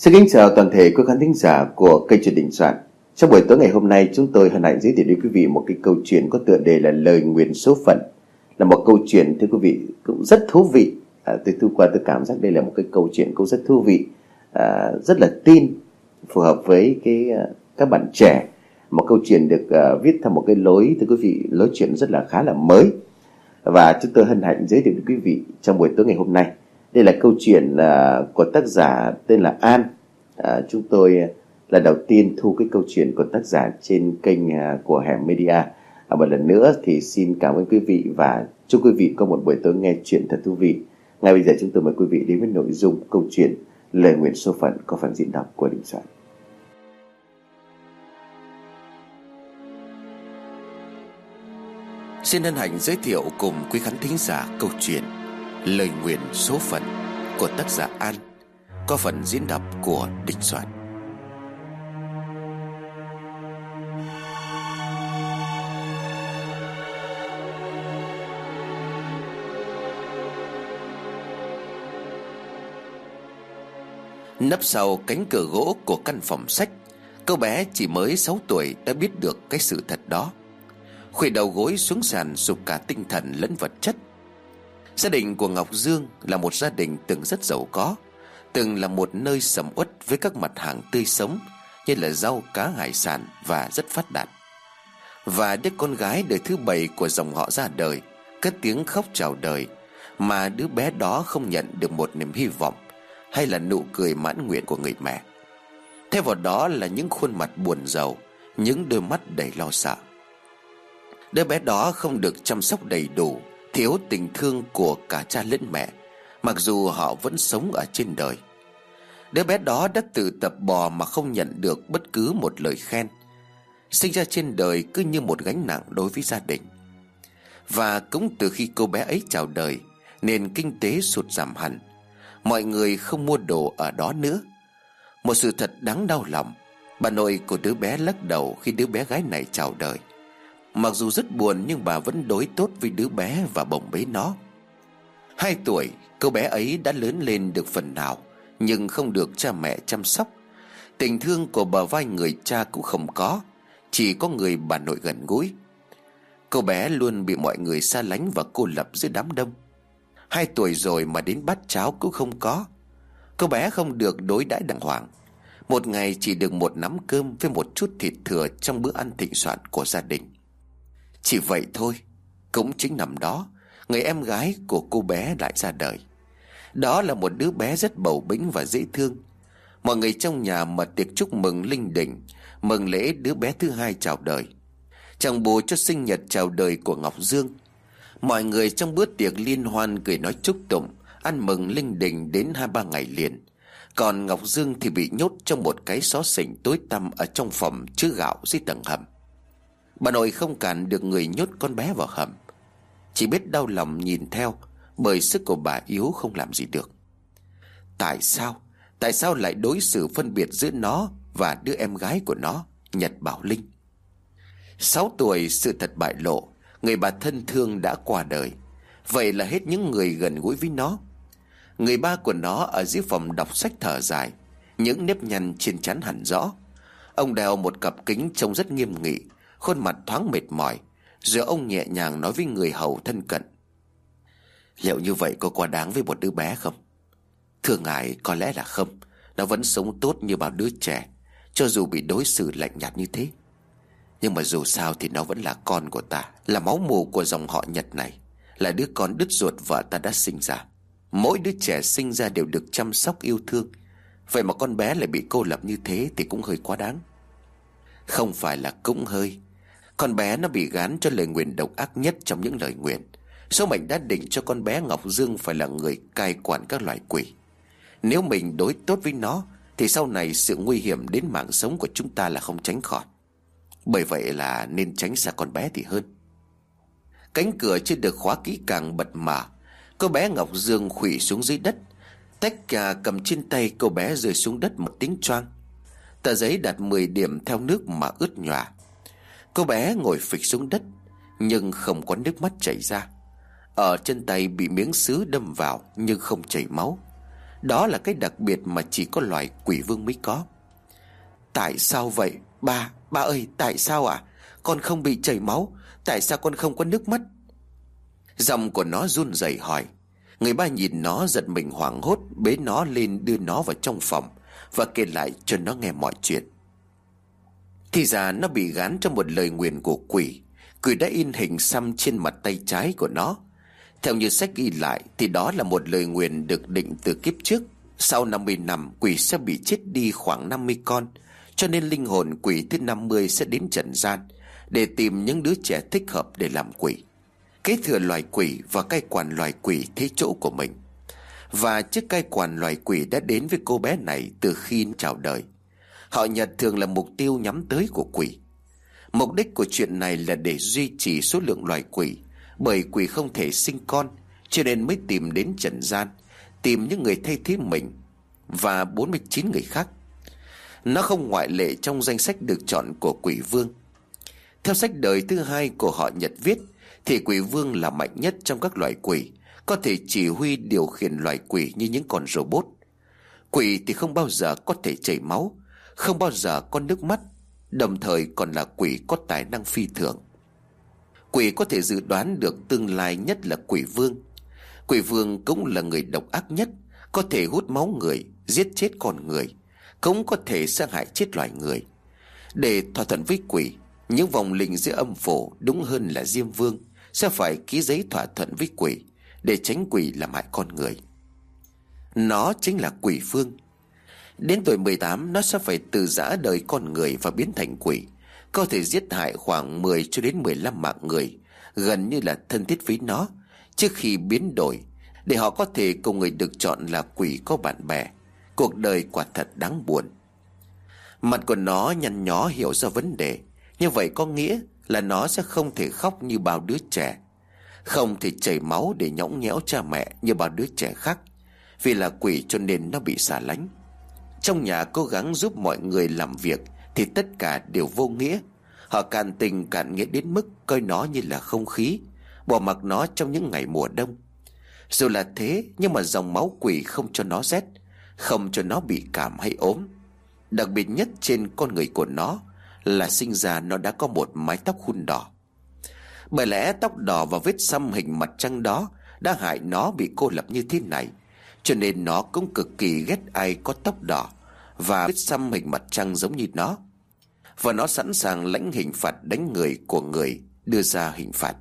Xin kính chào toàn thể quý khán thính giả của kênh Chuyện Đình Soạn. Trong buổi tối ngày hôm nay, chúng tôi hân hạnh giới thiệu đến quý vị một cái câu chuyện có tựa đề là Lời Nguyền Số Phận. Là một câu chuyện, thưa quý vị, cũng rất thú vị. Tôi cảm giác đây là một cái câu chuyện cũng rất thú vị, rất là tin, phù hợp với các bạn trẻ. Một câu chuyện được viết theo một cái lối, thưa quý vị, lối chuyện rất là khá là mới. Và chúng tôi hân hạnh giới thiệu đến quý vị trong buổi tối ngày hôm nay. Đây là câu chuyện của tác giả tên là An. Chúng tôi lần đầu tiên thu cái câu chuyện của tác giả trên kênh của Hẻm Media. Một lần nữa thì xin cảm ơn quý vị và chúc quý vị có một buổi tối nghe chuyện thật thú vị. Ngay bây giờ chúng tôi mời quý vị đến với nội dung câu chuyện Lời Nguyền Số Phận có phần diễn đọc của Đình Soạn. Xin hân hạnh giới thiệu cùng quý khán thính giả câu chuyện Lời Nguyền Số Phận của tác giả An, có phần diễn đọc của Đình Soạn. Nấp sau cánh cửa gỗ của căn phòng sách, cô bé chỉ mới 6 tuổi đã biết được cái sự thật đó. Khuỵu đầu gối xuống sàn sụp cả tinh thần lẫn vật chất. Gia đình của Ngọc Dương là một gia đình từng rất giàu có, từng là một nơi sầm uất với các mặt hàng tươi sống như là rau cá hải sản và rất phát đạt. Và đứa con gái đời thứ 7 của dòng họ ra đời, cất tiếng khóc chào đời, mà đứa bé đó không nhận được một niềm hy vọng hay là nụ cười mãn nguyện của người mẹ. Thay vào đó là những khuôn mặt buồn rầu, những đôi mắt đầy lo sợ. Đứa bé đó không được chăm sóc đầy đủ, thiếu tình thương của cả cha lẫn mẹ, mặc dù họ vẫn sống ở trên đời. Đứa bé đó đã tự tập bò mà không nhận được bất cứ một lời khen. Sinh ra trên đời cứ như một gánh nặng đối với gia đình. Và cũng từ khi cô bé ấy chào đời, nền kinh tế sụt giảm hẳn. Mọi người không mua đồ ở đó nữa. Một sự thật đáng đau lòng, bà nội của đứa bé lắc đầu khi đứa bé gái này chào đời. Mặc dù rất buồn nhưng bà vẫn đối tốt với đứa bé và bồng bế nó. 2 tuổi, cô bé ấy đã lớn lên được phần nào, nhưng không được cha mẹ chăm sóc. Tình thương của bờ vai người cha cũng không có, chỉ có người bà nội gần gũi. Cô bé luôn bị mọi người xa lánh và cô lập giữa đám đông. 2 tuổi rồi mà đến bát cháo cũng không có. Cô bé không được đối đãi đàng hoàng. Một ngày chỉ được một nắm cơm với một chút thịt thừa trong bữa ăn thịnh soạn của gia đình. Chỉ vậy thôi. Cũng chính năm đó, người em gái của cô bé lại ra đời. Đó là một đứa bé rất bầu bĩnh và dễ thương. Mọi người trong nhà mở tiệc chúc mừng linh đình, mừng lễ đứa bé thứ 2 chào đời. Chẳng bù cho sinh nhật chào đời của Ngọc Dương. Mọi người trong bữa tiệc liên hoan cười nói chúc tụng, ăn mừng linh đình đến 2-3 ngày liền. Còn Ngọc Dương thì bị nhốt trong một cái xó xỉnh tối tăm ở trong phòng chứa gạo dưới tầng hầm. Bà nội không cản được người nhốt con bé vào hầm, chỉ biết đau lòng nhìn theo, bởi sức của bà yếu không làm gì được. Tại sao lại đối xử phân biệt giữa nó và đứa em gái của nó, Nhật Bảo Linh? 6 tuổi sự thật bại lộ, người bà thân thương đã qua đời. Vậy là hết những người gần gũi với nó. Người ba của nó ở dưới phòng đọc sách thở dài, những nếp nhăn trên trán hẳn rõ. Ông đeo một cặp kính trông rất nghiêm nghị, khuôn mặt thoáng mệt mỏi. Rồi ông nhẹ nhàng nói với người hầu thân cận: liệu như vậy có quá đáng với một đứa bé không? Thưa ngài, có lẽ là không. Nó vẫn sống tốt như bao đứa trẻ, cho dù bị đối xử lạnh nhạt như thế. Nhưng mà dù sao thì nó vẫn là con của ta, là máu mủ của dòng họ Nhật này, là đứa con đứt ruột vợ ta đã sinh ra. Mỗi đứa trẻ sinh ra đều được chăm sóc yêu thương. Vậy mà con bé lại bị cô lập như thế thì cũng hơi quá đáng. Không phải là cũng hơi. Con bé nó bị gán cho lời nguyền độc ác nhất trong những lời nguyền. Số mệnh đã định cho con bé Ngọc Dương phải là người cai quản các loài quỷ. Nếu mình đối tốt với nó thì sau này sự nguy hiểm đến mạng sống của chúng ta là không tránh khỏi. Bởi vậy là nên tránh xa con bé thì hơn. Cánh cửa chưa được khóa kỹ càng bật mở. Cô bé Ngọc Dương khuỵu xuống dưới đất. Tách trà cầm trên tay cô bé rơi xuống đất một tiếng choang. Tờ giấy đặt 10 điểm theo nước mà ướt nhòa. Cô bé ngồi phịch xuống đất, nhưng không có nước mắt chảy ra. Ở chân tay bị miếng sứ đâm vào nhưng không chảy máu. Đó là cái đặc biệt mà chỉ có loài quỷ vương mới có. Tại sao vậy? Ba ơi, tại sao ạ? Con không bị chảy máu. Tại sao con không có nước mắt? Giọng của nó run rẩy hỏi. Người ba nhìn nó giật mình hoảng hốt, bế nó lên đưa nó vào trong phòng và kể lại cho nó nghe mọi chuyện. Thì ra nó bị gán trong một lời nguyền của quỷ. Quỷ đã in hình xăm trên mặt tay trái của nó. Theo như sách ghi lại thì đó là một lời nguyền được định từ kiếp trước. Sau 50 năm quỷ sẽ bị chết đi khoảng 50 con. Cho nên linh hồn quỷ thứ 50 sẽ đến trần gian để tìm những đứa trẻ thích hợp để làm quỷ, kế thừa loài quỷ và cai quản loài quỷ thế chỗ của mình. Và chiếc cai quản loài quỷ đã đến với cô bé này từ khi chào đời. Họ Nhật thường là mục tiêu nhắm tới của quỷ. Mục đích của chuyện này là để duy trì số lượng loài quỷ, bởi quỷ không thể sinh con, cho nên mới tìm đến trần gian, tìm những người thay thế mình và 49 người khác. Nó không ngoại lệ trong danh sách được chọn của quỷ vương. Theo sách đời thứ 2 của họ Nhật viết thì quỷ vương là mạnh nhất trong các loài quỷ, có thể chỉ huy điều khiển loài quỷ như những con robot. Quỷ thì không bao giờ có thể chảy máu, không bao giờ có nước mắt, đồng thời còn là quỷ có tài năng phi thường. Quỷ có thể dự đoán được tương lai nhất là quỷ vương. Quỷ vương cũng là người độc ác nhất, có thể hút máu người, giết chết con người, cũng có thể sát hại chết loài người. Để thỏa thuận với quỷ, những vòng linh giữa âm phủ, đúng hơn là Diêm Vương, sẽ phải ký giấy thỏa thuận với quỷ để tránh quỷ làm hại con người. Nó chính là quỷ vương. Đến tuổi 18 nó sẽ phải từ giã đời con người và biến thành quỷ, có thể giết hại khoảng 10 cho đến 15 mạng người, gần như là thân thiết với nó, trước khi biến đổi để họ có thể cùng người được chọn là quỷ có bạn bè. Cuộc đời quả thật đáng buồn. Mặt của nó nhăn nhó hiểu ra vấn đề. Như vậy có nghĩa là nó sẽ không thể khóc như bao đứa trẻ, không thể chảy máu để nhõng nhẽo cha mẹ như bao đứa trẻ khác. Vì là quỷ cho nên nó bị xa lánh. Trong nhà cố gắng giúp mọi người làm việc thì tất cả đều vô nghĩa. Họ cạn tình cạn nghĩa đến mức coi nó như là không khí, bỏ mặc nó trong những ngày mùa đông. Dù là thế nhưng mà dòng máu quỷ không cho nó rét, không cho nó bị cảm hay ốm. Đặc biệt nhất trên con người của nó là sinh ra nó đã có một mái tóc hun đỏ. Bởi lẽ tóc đỏ và vết xăm hình mặt trăng đó đã hại nó bị cô lập như thế này, cho nên nó cũng cực kỳ ghét ai có tóc đỏ và vết xăm hình mặt trăng giống như nó. Và nó sẵn sàng lãnh hình phạt đánh người của người đưa ra hình phạt.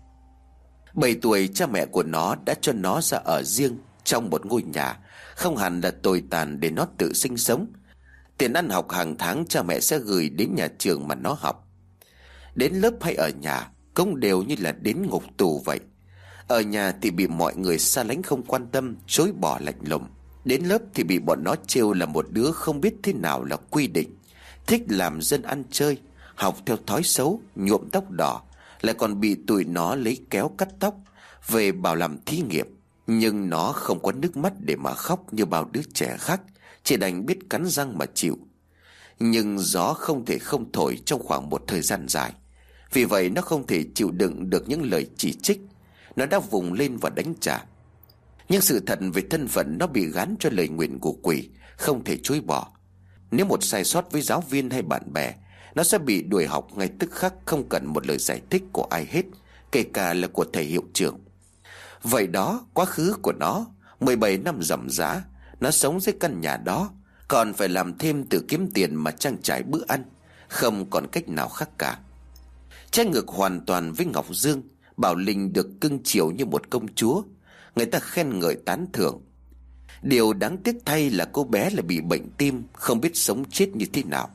7 tuổi cha mẹ của nó đã cho nó ra ở riêng trong một ngôi nhà, không hẳn là tồi tàn để nó tự sinh sống. Tiền ăn học hàng tháng cha mẹ sẽ gửi đến nhà trường mà nó học. Đến lớp hay ở nhà cũng đều như là đến ngục tù vậy. Ở nhà thì bị mọi người xa lánh không quan tâm, chối bỏ lạnh lùng. Đến lớp thì bị bọn nó trêu là một đứa không biết thế nào là quy định, thích làm dân ăn chơi, học theo thói xấu, nhuộm tóc đỏ, lại còn bị tụi nó lấy kéo cắt tóc về bảo làm thí nghiệm. Nhưng nó không có nước mắt để mà khóc như bao đứa trẻ khác, chỉ đành biết cắn răng mà chịu. Nhưng gió không thể không thổi trong khoảng một thời gian dài. Vì vậy nó không thể chịu đựng được những lời chỉ trích. Nó đã vùng lên và đánh trả. Nhưng sự thật về thân phận nó bị gán cho lời nguyền của quỷ không thể chối bỏ. Nếu một sai sót với giáo viên hay bạn bè, nó sẽ bị đuổi học ngay tức khắc, không cần một lời giải thích của ai hết, kể cả là của thầy hiệu trưởng. Vậy đó, quá khứ của nó 17 năm ròng rã, nó sống dưới căn nhà đó, còn phải làm thêm tự kiếm tiền mà trang trải bữa ăn, không còn cách nào khác cả. Trái ngược hoàn toàn với Ngọc Dương, Bảo Linh được cưng chiều như một công chúa, người ta khen ngợi tán thưởng. Điều đáng tiếc thay là cô bé lại bị bệnh tim, không biết sống chết như thế nào.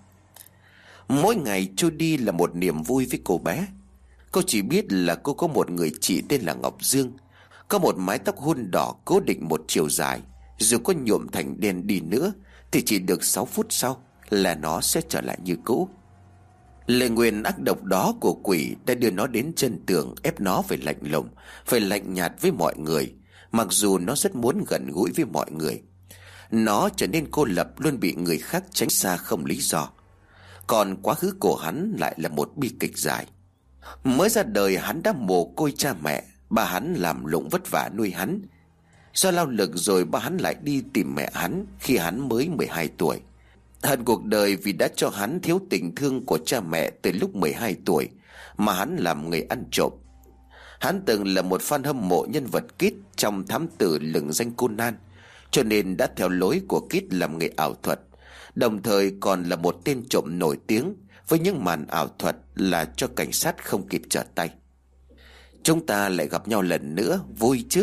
Mỗi ngày trôi đi là một niềm vui với cô bé. Cô chỉ biết là cô có một người chị tên là Ngọc Dương, có một mái tóc hun đỏ cố định một chiều dài. Dù có nhuộm thành đen đi nữa thì chỉ được 6 phút sau là nó sẽ trở lại như cũ. Lời nguyền ác độc đó của quỷ đã đưa nó đến chân tường, ép nó phải lạnh lùng, phải lạnh nhạt với mọi người, mặc dù nó rất muốn gần gũi với mọi người. Nó trở nên cô lập, luôn bị người khác tránh xa không lý do. Còn quá khứ của hắn lại là một bi kịch dài. Mới ra đời hắn đã mồ côi cha mẹ, bà hắn làm lụng vất vả nuôi hắn. Do lao lực rồi ba hắn lại đi tìm mẹ hắn khi hắn mới 12 tuổi. Hận cuộc đời vì đã cho hắn thiếu tình thương của cha mẹ từ lúc 12 tuổi mà hắn làm nghề ăn trộm. Hắn từng là một fan hâm mộ nhân vật Kid trong thám tử lừng danh Conan, cho nên đã theo lối của Kid làm nghề ảo thuật, đồng thời còn là một tên trộm nổi tiếng với những màn ảo thuật là cho cảnh sát không kịp trở tay. Chúng ta lại gặp nhau lần nữa, vui chứ?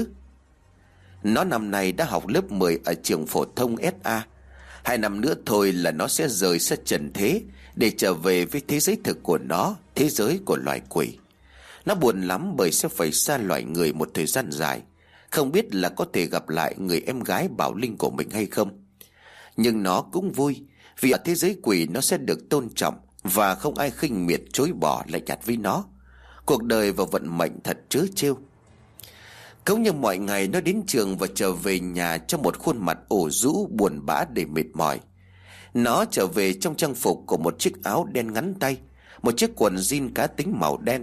Nó năm nay đã học lớp 10 ở trường phổ thông SA. 2 năm nữa thôi là nó sẽ rời xa trần thế để trở về với thế giới thực của nó, thế giới của loài quỷ. Nó buồn lắm bởi sẽ phải xa loài người một thời gian dài, không biết là có thể gặp lại người em gái Bảo Linh của mình hay không. Nhưng nó cũng vui vì ở thế giới quỷ nó sẽ được tôn trọng và không ai khinh miệt chối bỏ lạnh nhạt với nó. Cuộc đời và vận mệnh thật trớ trêu. Cũng như mọi ngày, nó đến trường và trở về nhà trong một khuôn mặt ủ rũ buồn bã để mệt mỏi. Nó trở về trong trang phục của một chiếc áo đen ngắn tay, một chiếc quần jean cá tính màu đen.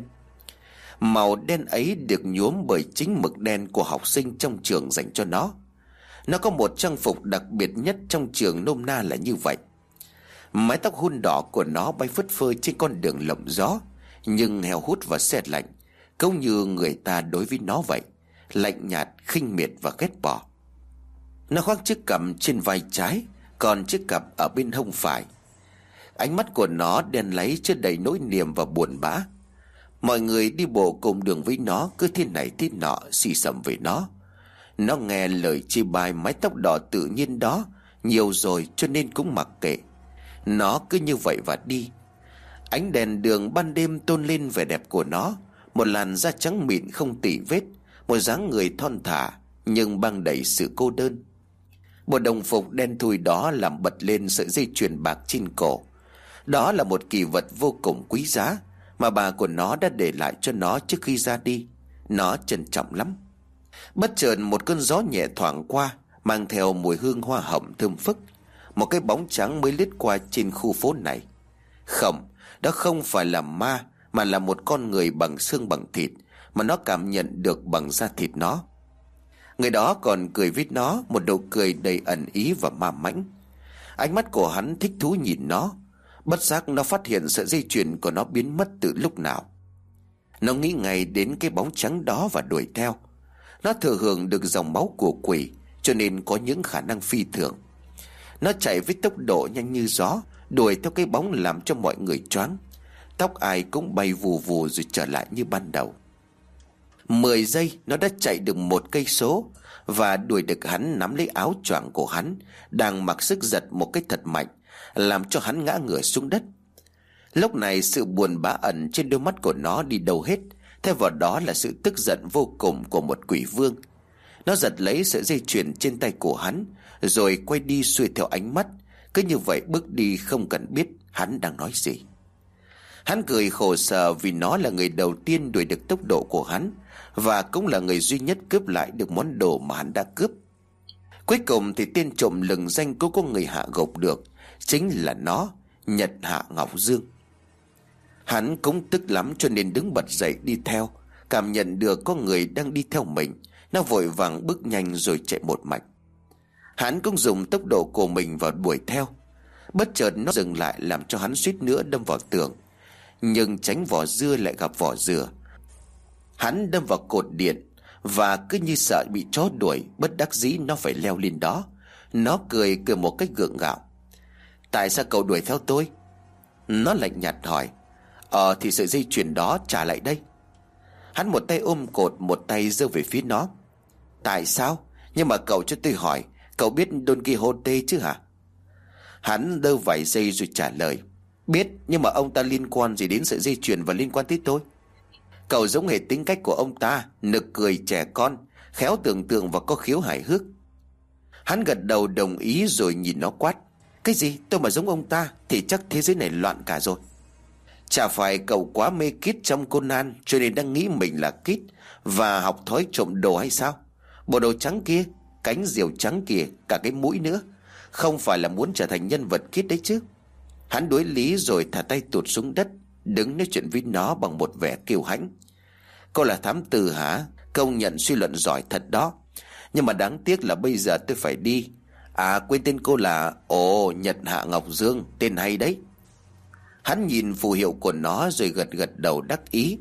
Màu đen ấy được nhuốm bởi chính mực đen của học sinh trong trường dành cho nó. Nó có một trang phục đặc biệt nhất trong trường, nôm na là như vậy. Mái tóc hun đỏ của nó bay phất phơ trên con đường lộng gió, nhưng heo hút và se lạnh, cũng như người ta đối với nó vậy, lạnh nhạt, khinh miệt và ghét bỏ. Nó khoác chiếc cằm trên vai trái, còn chiếc cặp ở bên hông phải. Ánh mắt của nó đen láy chứa đầy nỗi niềm và buồn bã. Mọi người đi bộ cùng đường với nó cứ thế này thế nọ xì xầm về nó. Nó nghe lời chê bai mái tóc đỏ tự nhiên đó nhiều rồi, cho nên cũng mặc kệ. Nó cứ như vậy và đi. Ánh đèn đường ban đêm tôn lên vẻ đẹp của nó, một làn da trắng mịn không tì vết, một dáng người thon thả nhưng mang đầy sự cô đơn. Bộ đồng phục đen thui đó làm bật lên sợi dây chuyền bạc trên cổ. Đó là một kỷ vật vô cùng quý giá mà bà của nó đã để lại cho nó trước khi ra đi. Nó trân trọng lắm. Bất chợt một cơn gió nhẹ thoảng qua, mang theo mùi hương hoa hồng thơm phức. Một cái bóng trắng mới lướt qua trên khu phố này. Không, đó không phải là ma, mà là một con người bằng xương bằng thịt, mà nó cảm nhận được bằng da thịt nó. Người đó còn cười với nó, một nụ cười đầy ẩn ý và ma mãnh. Ánh mắt của hắn thích thú nhìn nó. Bất giác nó phát hiện sợi dây chuyền của nó biến mất từ lúc nào. Nó nghĩ ngay đến cái bóng trắng đó và đuổi theo. Nó thừa hưởng được dòng máu của quỷ, cho nên có những khả năng phi thường. Nó chạy với tốc độ nhanh như gió, đuổi theo cái bóng làm cho mọi người choáng. Tóc ai cũng bay vù vù rồi trở lại như ban đầu. 10 giây nó đã chạy được 1 cây số và đuổi được hắn nắm lấy áo choàng của hắn, đang mặc sức giật một cái thật mạnh, làm cho hắn ngã ngửa xuống đất. Lúc này sự buồn bã ẩn trên đôi mắt của nó đi đâu hết, thay vào đó là sự tức giận vô cùng của một quỷ vương. Nó giật lấy sợi dây chuyền trên tay của hắn, rồi quay đi xuôi theo ánh mắt, cứ như vậy bước đi không cần biết hắn đang nói gì. Hắn cười khổ sở vì nó là người đầu tiên đuổi được tốc độ của hắn, và cũng là người duy nhất cướp lại được món đồ mà hắn đã cướp. Cuối cùng thì tên trộm lừng danh cũng có người hạ gục được, chính là nó, Nhật Hạ Ngọc Dương. Hắn cũng tức lắm cho nên đứng bật dậy đi theo. Cảm nhận được có người đang đi theo mình, nó vội vàng bước nhanh rồi chạy một mạch. Hắn cũng dùng tốc độ của mình vào đuổi theo. Bất chợt nó dừng lại làm cho hắn suýt nữa đâm vào tường, nhưng tránh vỏ dưa lại gặp vỏ dừa. Hắn đâm vào cột điện, và cứ như sợ bị chó đuổi, bất đắc dĩ nó phải leo lên đó. Nó cười một cách gượng gạo. Tại sao cậu đuổi theo tôi? Nó lạnh nhạt hỏi. Thì sợi dây chuyền đó trả lại đây. Hắn một tay ôm cột, một tay giơ về phía nó. Tại sao? Nhưng mà cậu cho tôi hỏi, cậu biết Don Quixote chứ hả? Hắn đơ vài giây rồi trả lời. Biết, nhưng mà ông ta liên quan gì đến sợi dây chuyền và liên quan tới tôi? Cậu giống hệt tính cách của ông ta, nực cười trẻ con, khéo tưởng tượng và có khiếu hài hước. Hắn gật đầu đồng ý rồi nhìn nó quát. Cái gì? Tôi mà giống ông ta thì chắc thế giới này loạn cả rồi. Chả phải cậu quá mê Kid trong Conan cho nên đang nghĩ mình là Kid và học thói trộm đồ hay sao? Bộ đồ trắng kia, cánh diều trắng kìa, cả cái mũi nữa, không phải là muốn trở thành nhân vật Kid đấy chứ? Hắn đối lý rồi thả tay tụt xuống đất, đứng nói chuyện với nó bằng một vẻ kiêu hãnh. Cô là thám tử hả? Công nhận suy luận giỏi thật đó. Nhưng mà đáng tiếc là bây giờ tôi phải đi. À quên, tên cô là Nhật Hạ Ngọc Dương, tên hay đấy. Hắn nhìn phù hiệu của nó rồi gật gật đầu đắc ý.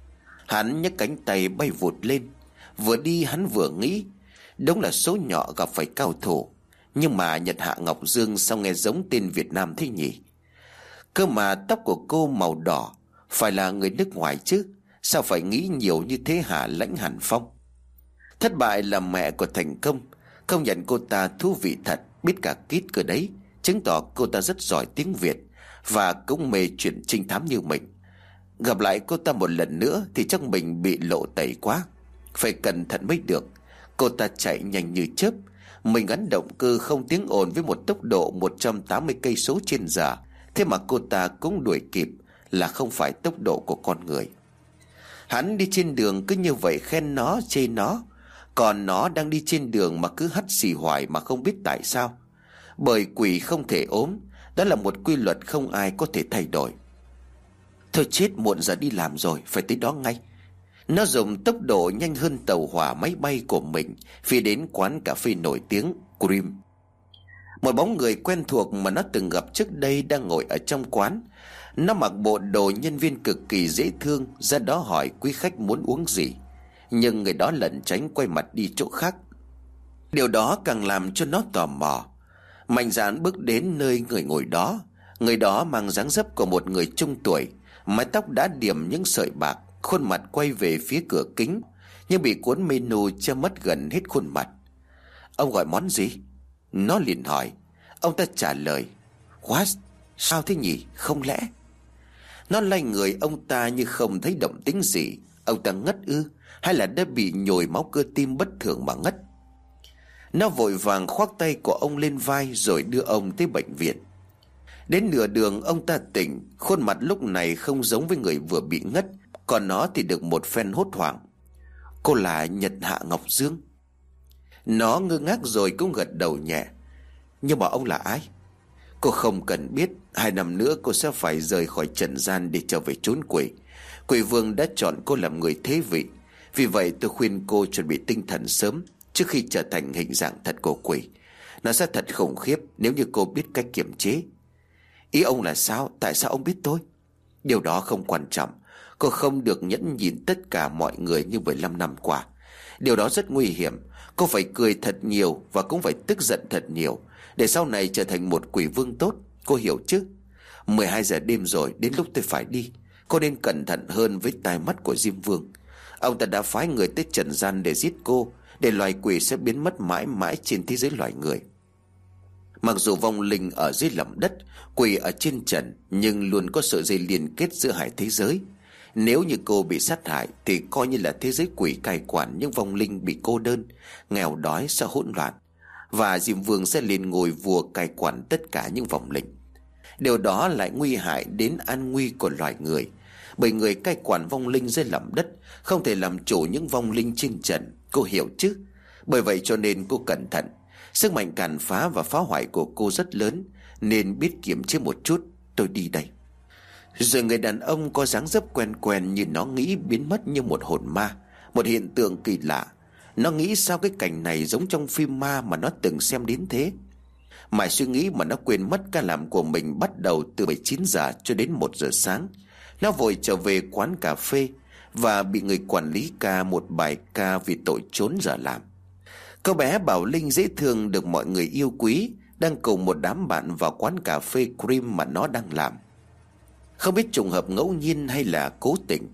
Hắn nhấc cánh tay bay vụt lên. Vừa đi hắn vừa nghĩ, đúng là số nhỏ gặp phải cao thủ. Nhưng mà Nhật Hạ Ngọc Dương sao nghe giống tên Việt Nam thế nhỉ? Cơ mà tóc của cô màu đỏ, phải là người nước ngoài chứ? Sao phải nghĩ nhiều như thế hả Lãnh Hàn Phong? Thất bại là mẹ của thành công. Công nhận cô ta thú vị thật, biết cả kít cơ đấy. Chứng tỏ cô ta rất giỏi tiếng Việt và cũng mê chuyện trinh thám như mình. Gặp lại cô ta một lần nữa thì chắc mình bị lộ tẩy quá, phải cẩn thận mới được. Cô ta chạy nhanh như chớp. Mình gắn động cơ không tiếng ồn với một tốc độ 180 cây số trên giờ. Thế mà cô ta cũng đuổi kịp, là không phải tốc độ của con người. Hắn đi trên đường cứ như vậy khen nó chê nó, còn nó đang đi trên đường mà cứ hắt xì hoài mà không biết tại sao. Bởi quỷ không thể ốm, đó là một quy luật không ai có thể thay đổi. Thôi chết, muộn giờ đi làm rồi, phải tới đó ngay. Nó dùng tốc độ nhanh hơn tàu hỏa máy bay của mình phi đến quán cà phê nổi tiếng Cream. Một bóng người quen thuộc mà nó từng gặp trước đây đang ngồi ở trong quán. Nó mặc bộ đồ nhân viên cực kỳ dễ thương, ra đó hỏi quý khách muốn uống gì. Nhưng người đó lẩn tránh quay mặt đi chỗ khác. Điều đó càng làm cho nó tò mò. Mạnh dạn bước đến nơi người ngồi đó. Người đó mang dáng dấp của một người trung tuổi, mái tóc đã điểm những sợi bạc, khuôn mặt quay về phía cửa kính, nhưng bị cuốn menu che mất gần hết khuôn mặt. Ông gọi món gì? Nó liền hỏi. Ông ta trả lời. What? Sao thế nhỉ? Không lẽ? Nó lay người ông ta như không thấy động tĩnh gì. Ông ta ngất ư? Hay là đã bị nhồi máu cơ tim bất thường mà ngất? Nó vội vàng khoác tay của ông lên vai rồi đưa ông tới bệnh viện. Đến nửa đường ông ta tỉnh. Khuôn mặt lúc này không giống với người vừa bị ngất, còn nó thì được một phen hốt hoảng. Cô là Nhật Hạ Ngọc Dương. Nó ngơ ngác rồi cũng gật đầu nhẹ. Nhưng mà ông là ai? Cô không cần biết. 2 năm nữa cô sẽ phải rời khỏi trần gian để trở về trốn quỷ. Quỷ vương đã chọn cô làm người thế vị. Vì vậy tôi khuyên cô chuẩn bị tinh thần sớm, trước khi trở thành hình dạng thật của quỷ. Nó sẽ thật khủng khiếp nếu như cô biết cách kiềm chế. Ý ông là sao? Tại sao ông biết tôi? Điều đó không quan trọng. Cô không được nhẫn nhịn tất cả mọi người như 15 năm qua. Điều đó rất nguy hiểm. Cô phải cười thật nhiều và cũng phải tức giận thật nhiều, để sau này trở thành một quỷ vương tốt. Cô hiểu chứ? 12 giờ đêm rồi, đến lúc tôi phải đi. Cô nên cẩn thận hơn với tai mắt của Diêm Vương. Ông ta đã phái người tới trần gian để giết cô, để loài quỷ sẽ biến mất mãi mãi trên thế giới loài người. Mặc dù vong linh ở dưới lòng đất, quỷ ở trên trần, nhưng luôn có sợi dây liên kết giữa hai thế giới. Nếu như cô bị sát hại thì coi như là thế giới quỷ cai quản những vong linh bị cô đơn, nghèo đói sẽ hỗn loạn, và Diêm Vương sẽ lên ngôi vua cai quản tất cả những vong linh. Điều đó lại nguy hại đến an nguy của loài người, bởi người cai quản vong linh dưới lòng đất không thể làm chủ những vong linh trên trần. Cô hiểu chứ? Bởi vậy cho nên cô cẩn thận. Sức mạnh càn phá và phá hoại của cô rất lớn, nên biết kiềm chế một chút. Tôi đi đây. Rồi người đàn ông có dáng dấp quen quen như nó nghĩ biến mất như một hồn ma, một hiện tượng kỳ lạ. Nó nghĩ sao cái cảnh này giống trong phim ma mà nó từng xem đến thế. Mãi suy nghĩ mà nó quên mất ca làm của mình bắt đầu từ 19 giờ cho đến 1 giờ sáng. Nó vội trở về quán cà phê và bị người quản lý ca một bài ca vì tội trốn giờ làm. Cô bé Bảo Linh dễ thương được mọi người yêu quý đang cùng một đám bạn vào quán cà phê Cream mà nó đang làm. Không biết trùng hợp ngẫu nhiên hay là cố tình,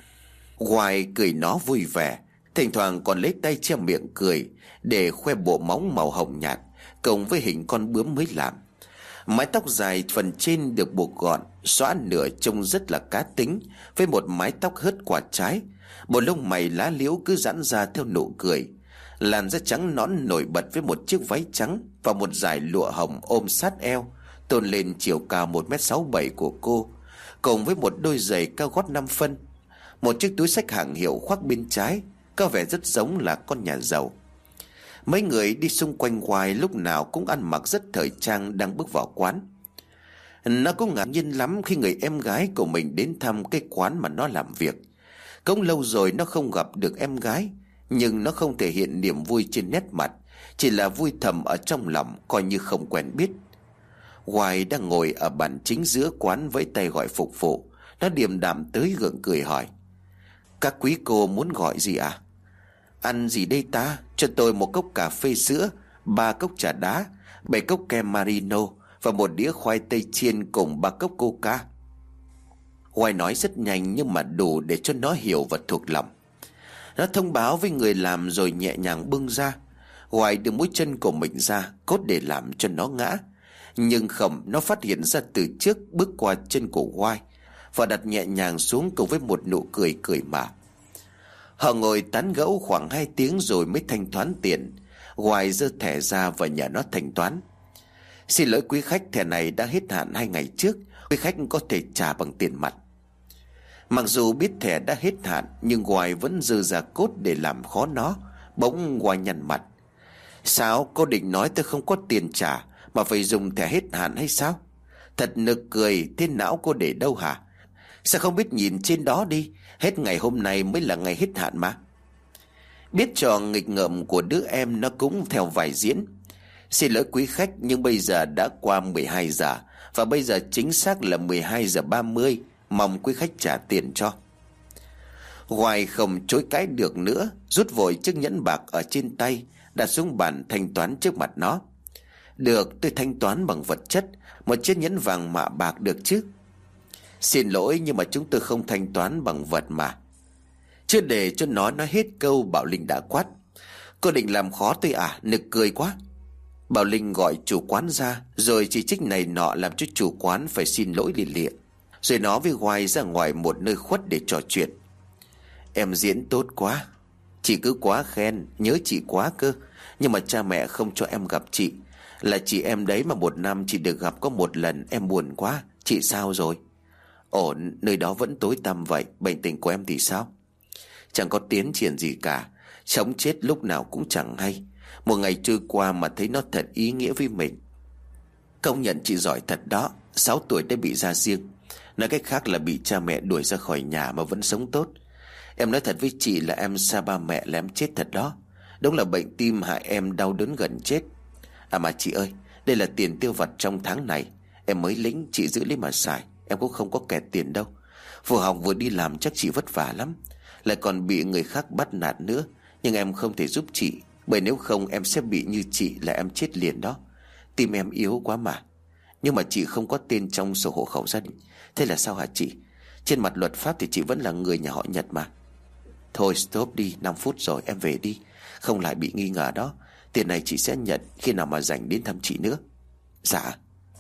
Hoài cười nó vui vẻ, thỉnh thoảng còn lấy tay che miệng cười để khoe bộ móng màu hồng nhạt cộng với hình con bướm mới làm. Mái tóc dài phần trên được buộc gọn, xõa nửa trông rất là cá tính, với một mái tóc hớt quả trái. Bộ lông mày lá liễu cứ giãn ra theo nụ cười. Làn da trắng nõn nổi bật với một chiếc váy trắng và một dải lụa hồng ôm sát eo, tôn lên chiều cao 1m67 của cô, cùng với một đôi giày cao gót 5 phân. Một chiếc túi xách hàng hiệu khoác bên trái, có vẻ rất giống là con nhà giàu. Mấy người đi xung quanh Hoài lúc nào cũng ăn mặc rất thời trang đang bước vào quán. Nó cũng ngạc nhiên lắm khi người em gái của mình đến thăm cái quán mà nó làm việc. Cũng lâu rồi nó không gặp được em gái, nhưng nó không thể hiện niềm vui trên nét mặt, chỉ là vui thầm ở trong lòng, coi như không quen biết. Hoài đang ngồi ở bàn chính giữa quán với tay gọi phục vụ. Nó điềm đạm tới gượng cười hỏi: "Các quý cô muốn gọi gì à?" "Ăn gì đây ta? Cho tôi một cốc cà phê sữa, 3 cốc trà đá, 7 cốc kem Marino và một đĩa khoai tây chiên cùng 3 cốc coca." Hoài nói rất nhanh nhưng mà đủ để cho nó hiểu và thuộc lòng. Nó thông báo với người làm rồi nhẹ nhàng bưng ra. Hoài đưa mũi chân của mình ra, cốt để làm cho nó ngã. Nhưng không, nó phát hiện ra từ trước, bước qua chân của Hoài và đặt nhẹ nhàng xuống cùng với một nụ cười cười mà. Họ ngồi tán gẫu khoảng 2 tiếng rồi mới thanh toán tiền. Hoài giơ thẻ ra và nhờ nó thanh toán. "Xin lỗi quý khách, thẻ này đã hết hạn 2 ngày trước, quý khách có thể trả bằng tiền mặt." Mặc dù biết thẻ đã hết hạn nhưng Hoài vẫn dơ ra cốt để làm khó nó. Bỗng Hoài nhăn mặt: "Sao cô định nói tôi không có tiền trả mà phải dùng thẻ hết hạn hay sao? Thật nực cười, thế não cô để đâu hả? Sao không biết nhìn trên đó đi, hết ngày hôm nay mới là ngày hết hạn mà." Biết trò nghịch ngợm của đứa em, nó cũng theo vài diễn: "Xin lỗi quý khách, nhưng bây giờ đã qua 12 giờ và bây giờ chính xác là 12 giờ 30, mong quý khách trả tiền cho." Hoài không chối cãi được nữa, rút vội chiếc nhẫn bạc ở trên tay, đặt xuống bàn thanh toán trước mặt nó. "Được, tôi thanh toán bằng vật chất, một chiếc nhẫn vàng mạ bạc được chứ?" "Xin lỗi, nhưng mà chúng tôi không thanh toán bằng vật mà." Chưa để cho nó nói hết câu, Bảo Linh đã quát: "Cô định làm khó tôi à? Nực cười quá." Bảo Linh gọi chủ quán ra rồi chỉ trích này nọ, làm cho chủ quán phải xin lỗi lìa lịa. Rồi nó với Hoài ra ngoài một nơi khuất để trò chuyện. "Em diễn tốt quá, chị cứ quá khen, nhớ chị quá cơ. Nhưng mà cha mẹ không cho em gặp chị. Là chị em đấy mà 1 năm chỉ được gặp có 1 lần, em buồn quá. Chị sao rồi?" "Ổn, nơi đó vẫn tối tăm vậy. Bệnh tình của em thì sao?" "Chẳng có tiến triển gì cả. Sống chết lúc nào cũng chẳng hay. Một ngày trôi qua mà thấy nó thật ý nghĩa với mình." "Công nhận chị giỏi thật đó. 6 tuổi đã bị ra riêng. Nói cách khác là bị cha mẹ đuổi ra khỏi nhà mà vẫn sống tốt. Em nói thật với chị là em xa ba mẹ là em chết thật đó. Đúng là bệnh tim hại em đau đớn gần chết. À mà chị ơi, đây là tiền tiêu vặt trong tháng này. Em mới lĩnh, chị giữ lấy mà xài. Em cũng không có kẹt tiền đâu. Vừa học vừa đi làm chắc chị vất vả lắm. Lại còn bị người khác bắt nạt nữa. Nhưng em không thể giúp chị, bởi nếu không em sẽ bị như chị là em chết liền đó. Tim em yếu quá mà. Nhưng mà chị không có tên trong sổ hộ khẩu gia đình. Thế là sao hả chị? Trên mặt luật pháp thì chị vẫn là người nhà họ Nhật mà." "Thôi stop đi, 5 phút rồi, em về đi. Không lại bị nghi ngờ đó. Tiền này chị sẽ nhận khi nào mà rảnh đến thăm chị nữa." "Dạ."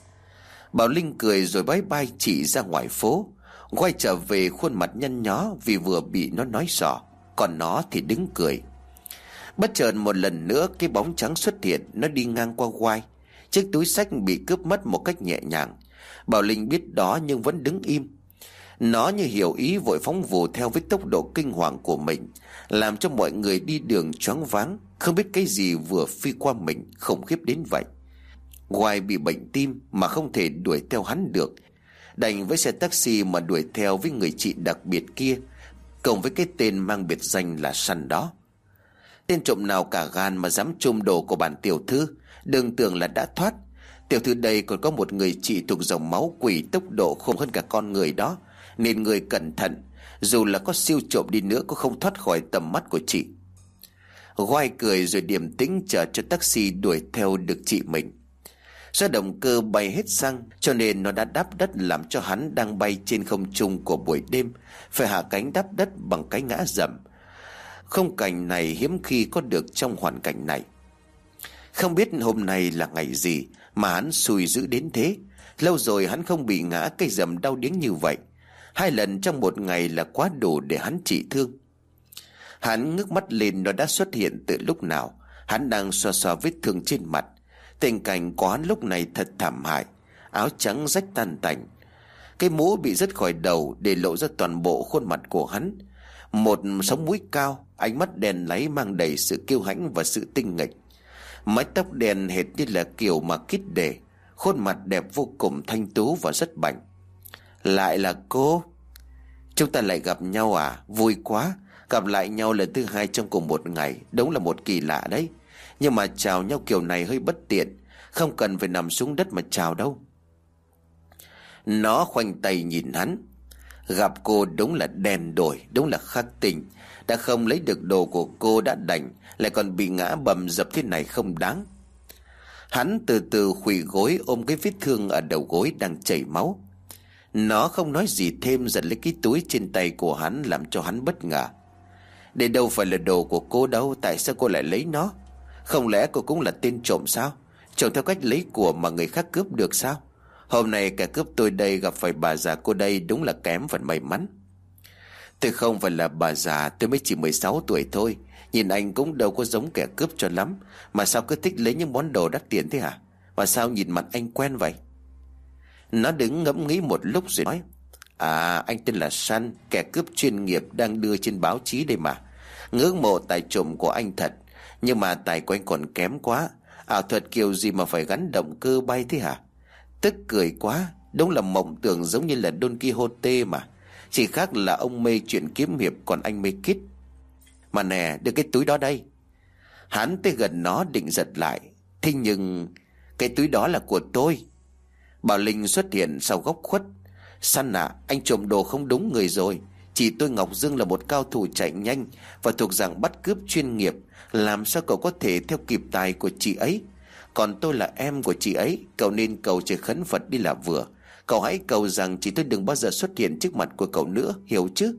Bảo Linh cười rồi bye bye chị ra ngoài phố. Quay trở về khuôn mặt nhăn nhó vì vừa bị nó nói xỏ. Còn nó thì đứng cười. Bất chợt một lần nữa cái bóng trắng xuất hiện. Nó đi ngang qua Hoài. Chiếc túi xách bị cướp mất một cách nhẹ nhàng. Bảo Linh biết đó nhưng vẫn đứng im. Nó như hiểu ý vội phóng vù theo với tốc độ kinh hoàng của mình, làm cho mọi người đi đường choáng váng, không biết cái gì vừa phi qua mình khủng khiếp đến vậy. Hoài bị bệnh tim mà không thể đuổi theo hắn được, đành với xe taxi mà đuổi theo với người chị đặc biệt kia, cộng với cái tên mang biệt danh là Săn đó. Tên trộm nào cả gan mà dám trộm đồ của bản tiểu thư, đừng tưởng là đã thoát. Tiểu thư đây còn có một người chị thuộc dòng máu quỷ, tốc độ khủng hơn cả con người đó, nên người cẩn thận. Dù là có siêu trộm đi nữa cũng không thoát khỏi tầm mắt của chị. Hoài cười rồi điềm tĩnh chờ cho taxi đuổi theo được chị mình. Do động cơ bay hết xăng cho nên nó đã đáp đất, làm cho hắn đang bay trên không trung của buổi đêm phải hạ cánh đáp đất bằng cái ngã dầm. Không cảnh này hiếm khi có được trong hoàn cảnh này. Không biết hôm nay là ngày gì mà hắn xui dữ đến thế. Lâu rồi hắn không bị ngã cây dầm đau điếng như vậy. 2 lần trong một ngày là quá đủ để hắn trị thương. Hắn ngước mắt lên, nó đã xuất hiện từ lúc nào. Hắn đang xoa xoa vết thương trên mặt. Tình cảnh của hắn lúc này thật thảm hại. Áo trắng rách tan tành, cái mũ bị rớt khỏi đầu để lộ ra toàn bộ khuôn mặt của hắn. Một sống mũi cao, ánh mắt đen láy mang đầy sự kiêu hãnh và sự tinh nghịch. Mái tóc đen hệt như là kiểu mà kít để. Khuôn mặt đẹp vô cùng thanh tú và rất bảnh. "Lại là cô? Chúng ta lại gặp nhau à? Vui quá. Gặp lại nhau lần thứ hai trong cùng một ngày, đúng là một kỳ lạ đấy. Nhưng mà chào nhau kiểu này hơi bất tiện, không cần phải nằm xuống đất mà chào đâu. Nó khoanh tay nhìn hắn. Gặp cô đúng là đen đổi, đúng là khắc tình. Đã không lấy được đồ của cô đã đành, lại còn bị ngã bầm dập thế này không đáng. Hắn từ từ khuỵu gối ôm cái vết thương ở đầu gối đang chảy máu. Nó không nói gì thêm, giật lấy cái túi trên tay của hắn, làm cho hắn bất ngờ. Đây đâu phải là đồ của cô đâu, tại sao cô lại lấy nó? Không lẽ cô cũng là tên trộm sao? Trộm theo cách lấy của mà người khác cướp được sao? Hôm nay kẻ cướp tôi đây gặp phải bà già cô đây, đúng là kém phần may mắn. Tôi không phải là bà già, tôi mới chỉ 16 tuổi thôi. Nhìn anh cũng đâu có giống kẻ cướp cho lắm, mà sao cứ thích lấy những món đồ đắt tiền thế hả? Mà sao nhìn mặt anh quen vậy? Nó đứng ngẫm nghĩ một lúc rồi nói: À, anh tên là Săn, kẻ cướp chuyên nghiệp đang đưa trên báo chí đây mà. Ngưỡng mộ tài trộm của anh thật, nhưng mà tài của anh còn kém quá. Ảo thuật kiểu gì mà phải gắn động cơ bay thế hả? Tức cười quá, đúng là mộng tưởng giống như là Don Quixote mà. Chỉ khác là ông mê chuyện kiếm hiệp, còn anh mê kít. Mà nè, đưa cái túi đó đây. Hắn tới gần nó định giật lại, thế nhưng cái túi đó là của tôi. Bảo Linh xuất hiện sau góc khuất. Săn à, anh trộm đồ không đúng người rồi. Chị tôi Ngọc Dương là một cao thủ chạy nhanh và thuộc dạng bắt cướp chuyên nghiệp. Làm sao cậu có thể theo kịp tài của chị ấy? Còn tôi là em của chị ấy, cậu nên cầu trời khấn Phật đi là vừa. Cậu hãy cầu rằng chị tôi đừng bao giờ xuất hiện trước mặt của cậu nữa, hiểu chứ?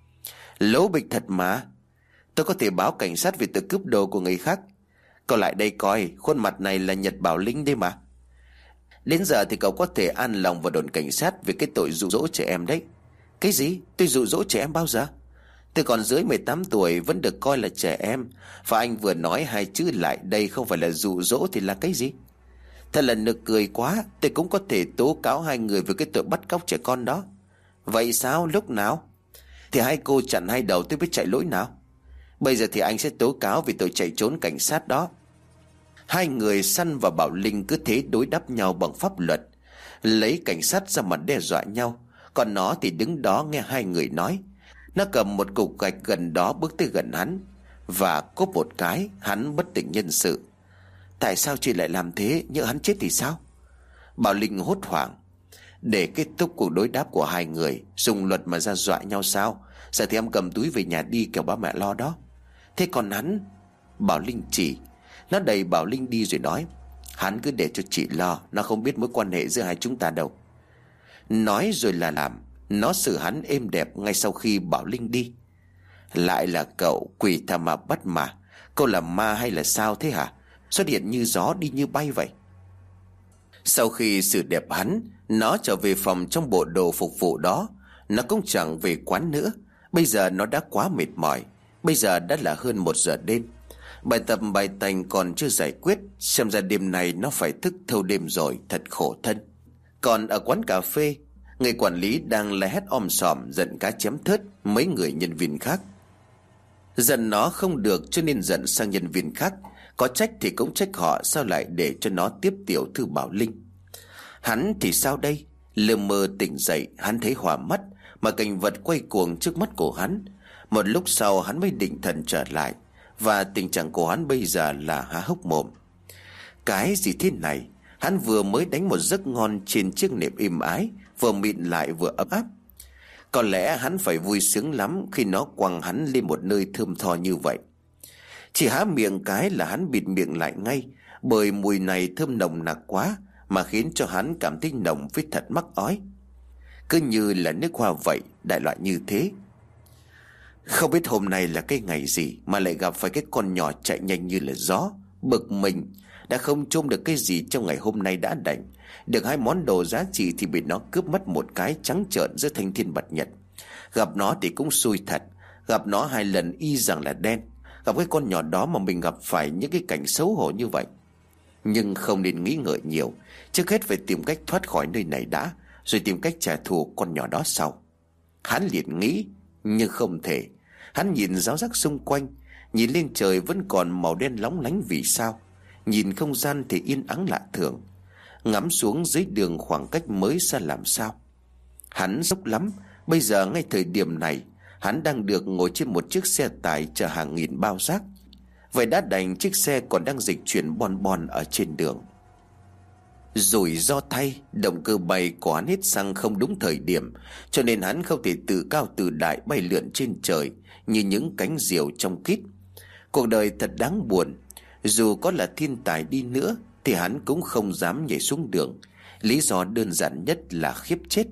Lố bịch thật mà. Tôi có thể báo cảnh sát vì tự cướp đồ của người khác. Cậu lại đây coi, khuôn mặt này là Nhật Bảo Linh đây mà. Đến giờ thì cậu có thể an lòng vào đồn cảnh sát vì cái tội dụ dỗ trẻ em đấy. Cái gì? Tôi dụ dỗ trẻ em bao giờ? Tôi còn dưới 18 tuổi vẫn được coi là trẻ em. Và anh vừa nói hai chữ lại đây không phải là dụ dỗ thì là cái gì? Thật là nực cười quá. Tôi cũng có thể tố cáo hai người về cái tội bắt cóc trẻ con đó. Vậy sao? Lúc nào? Thì hai cô chặn hai đầu tôi biết chạy lỗi nào. Bây giờ thì anh sẽ tố cáo vì tội chạy trốn cảnh sát đó. Hai người Săn và Bảo Linh cứ thế đối đáp nhau bằng pháp luật, lấy cảnh sát ra mà đe dọa nhau. Còn nó thì đứng đó nghe hai người nói. Nó cầm một cục gạch gần đó bước tới gần hắn, và cốp một cái hắn bất tỉnh nhân sự. Tại sao chị lại làm thế? Nhỡ hắn chết thì sao? Bảo Linh hốt hoảng. Để kết thúc cuộc đối đáp của hai người, dùng luật mà ra dọa nhau sao? Giờ thì em cầm túi về nhà đi, kẻo ba mẹ lo đó. Thế còn hắn? Bảo Linh chỉ. Nó đẩy Bảo Linh đi rồi nói: Hắn cứ để cho chị lo, nó không biết mối quan hệ giữa hai chúng ta đâu. Nói rồi là làm. Nó xử hắn êm đẹp ngay sau khi Bảo Linh đi. Lại là cậu, quỷ tha ma bắt mà. Cậu là ma hay là sao thế hả? Xuất hiện như gió đi như bay vậy. Sau khi xử đẹp hắn, nó trở về phòng trong bộ đồ phục vụ đó. Nó cũng chẳng về quán nữa. Bây giờ nó đã quá mệt mỏi. Bây giờ đã là hơn 1 giờ đêm. Bài tập bài tành còn chưa giải quyết, xem ra đêm nay nó phải thức thâu đêm rồi, thật khổ thân. Còn ở quán cà phê, người quản lý đang la hét om sòm giận cá chém thớt mấy người nhân viên khác. Giận nó không được cho nên giận sang nhân viên khác. Có trách thì cũng trách họ sao lại để cho nó tiếp tiểu thư Bảo Linh. Hắn thì sao đây? Lờ mơ tỉnh dậy, hắn thấy hoa mắt mà cảnh vật quay cuồng trước mắt của hắn. Một lúc sau hắn mới định thần trở lại, và tình trạng của hắn bây giờ là há hốc mồm. Cái gì thế này? Hắn vừa mới đánh một giấc ngon trên chiếc nệm êm ái, vừa mịn lại vừa ấm áp. Có lẽ hắn phải vui sướng lắm khi nó quăng hắn lên một nơi thơm tho như vậy. Chỉ há miệng cái là hắn bịt miệng lại ngay, bởi mùi này thơm nồng nặc quá mà khiến cho hắn cảm thấy nồng với thật mắc ói. Cứ như là nước hoa vậy, đại loại như thế. Không biết hôm nay là cái ngày gì mà lại gặp phải cái con nhỏ chạy nhanh như là gió. Bực mình, đã không trông được cái gì trong ngày hôm nay đã đành. Được 2 món đồ giá trị thì bị nó cướp mất một cái trắng trợn giữa thanh thiên bạch nhật. Gặp nó thì cũng xui thật. Gặp nó 2 lần y rằng là đen. Gặp cái con nhỏ đó mà mình gặp phải những cái cảnh xấu hổ như vậy. Nhưng không nên nghĩ ngợi nhiều. Trước hết phải tìm cách thoát khỏi nơi này đã, rồi tìm cách trả thù con nhỏ đó sau. Hắn liền nghĩ, nhưng không thể. Hắn nhìn ráo rác xung quanh, nhìn lên trời vẫn còn màu đen lóng lánh vì sao, nhìn không gian thì yên ắng lạ thường, ngắm xuống dưới đường khoảng cách mới xa làm sao. Hắn sốc lắm. Bây giờ ngay thời điểm này, hắn đang được ngồi trên một chiếc xe tải chở hàng nghìn bao rác. Vậy đã đành chiếc xe còn đang dịch chuyển bon bon ở trên đường. Rủi ro thay, động cơ bay của hắn hết xăng không đúng thời điểm, cho nên hắn không thể tự cao tự đại bay lượn trên trời như những cánh diều trong kít. Cuộc đời thật đáng buồn. Dù có là thiên tài đi nữa thì hắn cũng không dám nhảy xuống đường. Lý do đơn giản nhất là khiếp chết.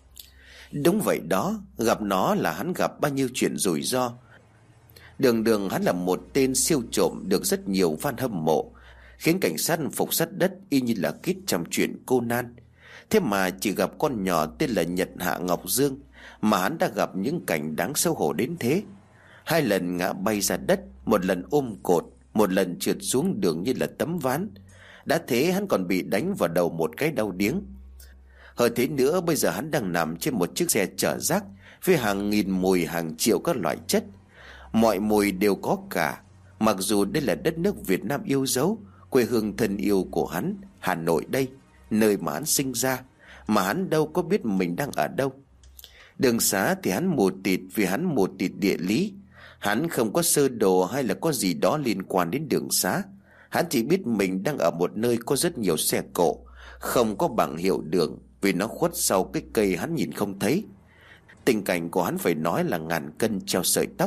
Đúng vậy đó, gặp nó là hắn gặp bao nhiêu chuyện rủi ro. Đường đường hắn là một tên siêu trộm được rất nhiều fan hâm mộ, khiến cảnh sát phục sát đất y như là Kit trong truyện Conan. Thế mà chỉ gặp con nhỏ tên là Nhật Hạ Ngọc Dương mà hắn đã gặp những cảnh đáng xấu hổ đến thế. 2 lần ngã bay ra đất, 1 lần ôm cột, 1 lần trượt xuống đường như là tấm ván. Đã thế hắn còn bị đánh vào đầu một cái đau điếng. Hơn thế nữa, bây giờ hắn đang nằm trên một chiếc xe chở rác với hàng nghìn mùi, hàng triệu các loại chất. Mọi mùi đều có cả. Mặc dù đây là đất nước Việt Nam yêu dấu, quê hương thân yêu của hắn, Hà Nội đây, nơi mà hắn sinh ra, mà hắn đâu có biết mình đang ở đâu. Đường xá thì hắn mù tịt vì hắn mù tịt địa lý. Hắn không có sơ đồ hay là có gì đó liên quan đến đường xá. Hắn chỉ biết mình đang ở một nơi có rất nhiều xe cộ, không có bảng hiệu đường vì nó khuất sau cái cây hắn nhìn không thấy. Tình cảnh của hắn phải nói là ngàn cân treo sợi tóc.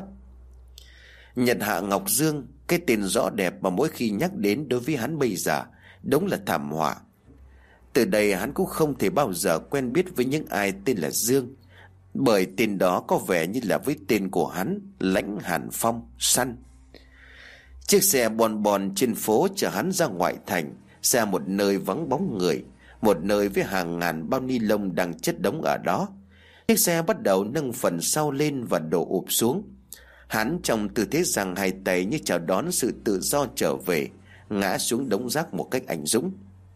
Nhật Hạ Ngọc Dương, cái tên rõ đẹp mà mỗi khi nhắc đến đối với hắn bây giờ đúng là thảm họa. Từ đây hắn cũng không thể bao giờ quen biết với những ai tên là Dương, bởi tên đó có vẻ như là với tên của hắn, Lãnh Hàn Phong, săn. Chiếc xe bon bon trên phố chở hắn ra ngoại thành, ra một nơi vắng bóng người, một nơi với hàng ngàn bao ni lông đang chất đống ở đó. Chiếc xe bắt đầu nâng phần sau lên và đổ ụp xuống. Hắn trong tư thế giang hai tay như chào đón sự tự do trở về, ngã xuống đống rác một cách anh dũng.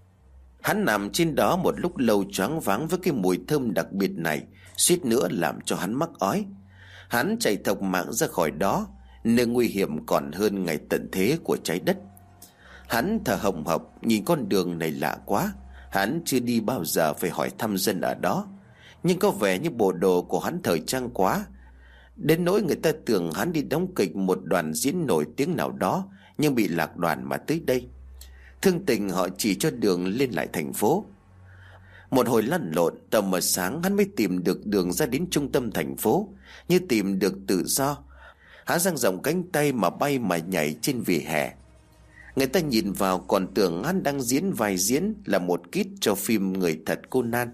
Hắn nằm trên đó một lúc lâu choáng váng với cái mùi thơm đặc biệt này, suýt nữa làm cho hắn mắc ói. Hắn chạy thục mạng ra khỏi đó, nơi nguy hiểm còn hơn ngày tận thế của trái đất. Hắn thở hồng hộc nhìn con đường này lạ quá. Hắn chưa đi bao giờ, phải hỏi thăm dân ở đó. Nhưng có vẻ như bộ đồ của hắn thời trang quá, đến nỗi người ta tưởng hắn đi đóng kịch một đoàn diễn nổi tiếng nào đó, nhưng bị lạc đoàn mà tới đây. Thương tình họ chỉ cho đường lên lại thành phố. Một hồi lăn lộn, tầm mờ sáng hắn mới tìm được đường ra đến trung tâm thành phố, như tìm được tự do. Hắn dang rộng cánh tay mà bay mà nhảy trên vỉa hè. Người ta nhìn vào còn tưởng hắn đang diễn vai diễn là một kít cho phim Người Thật Conan.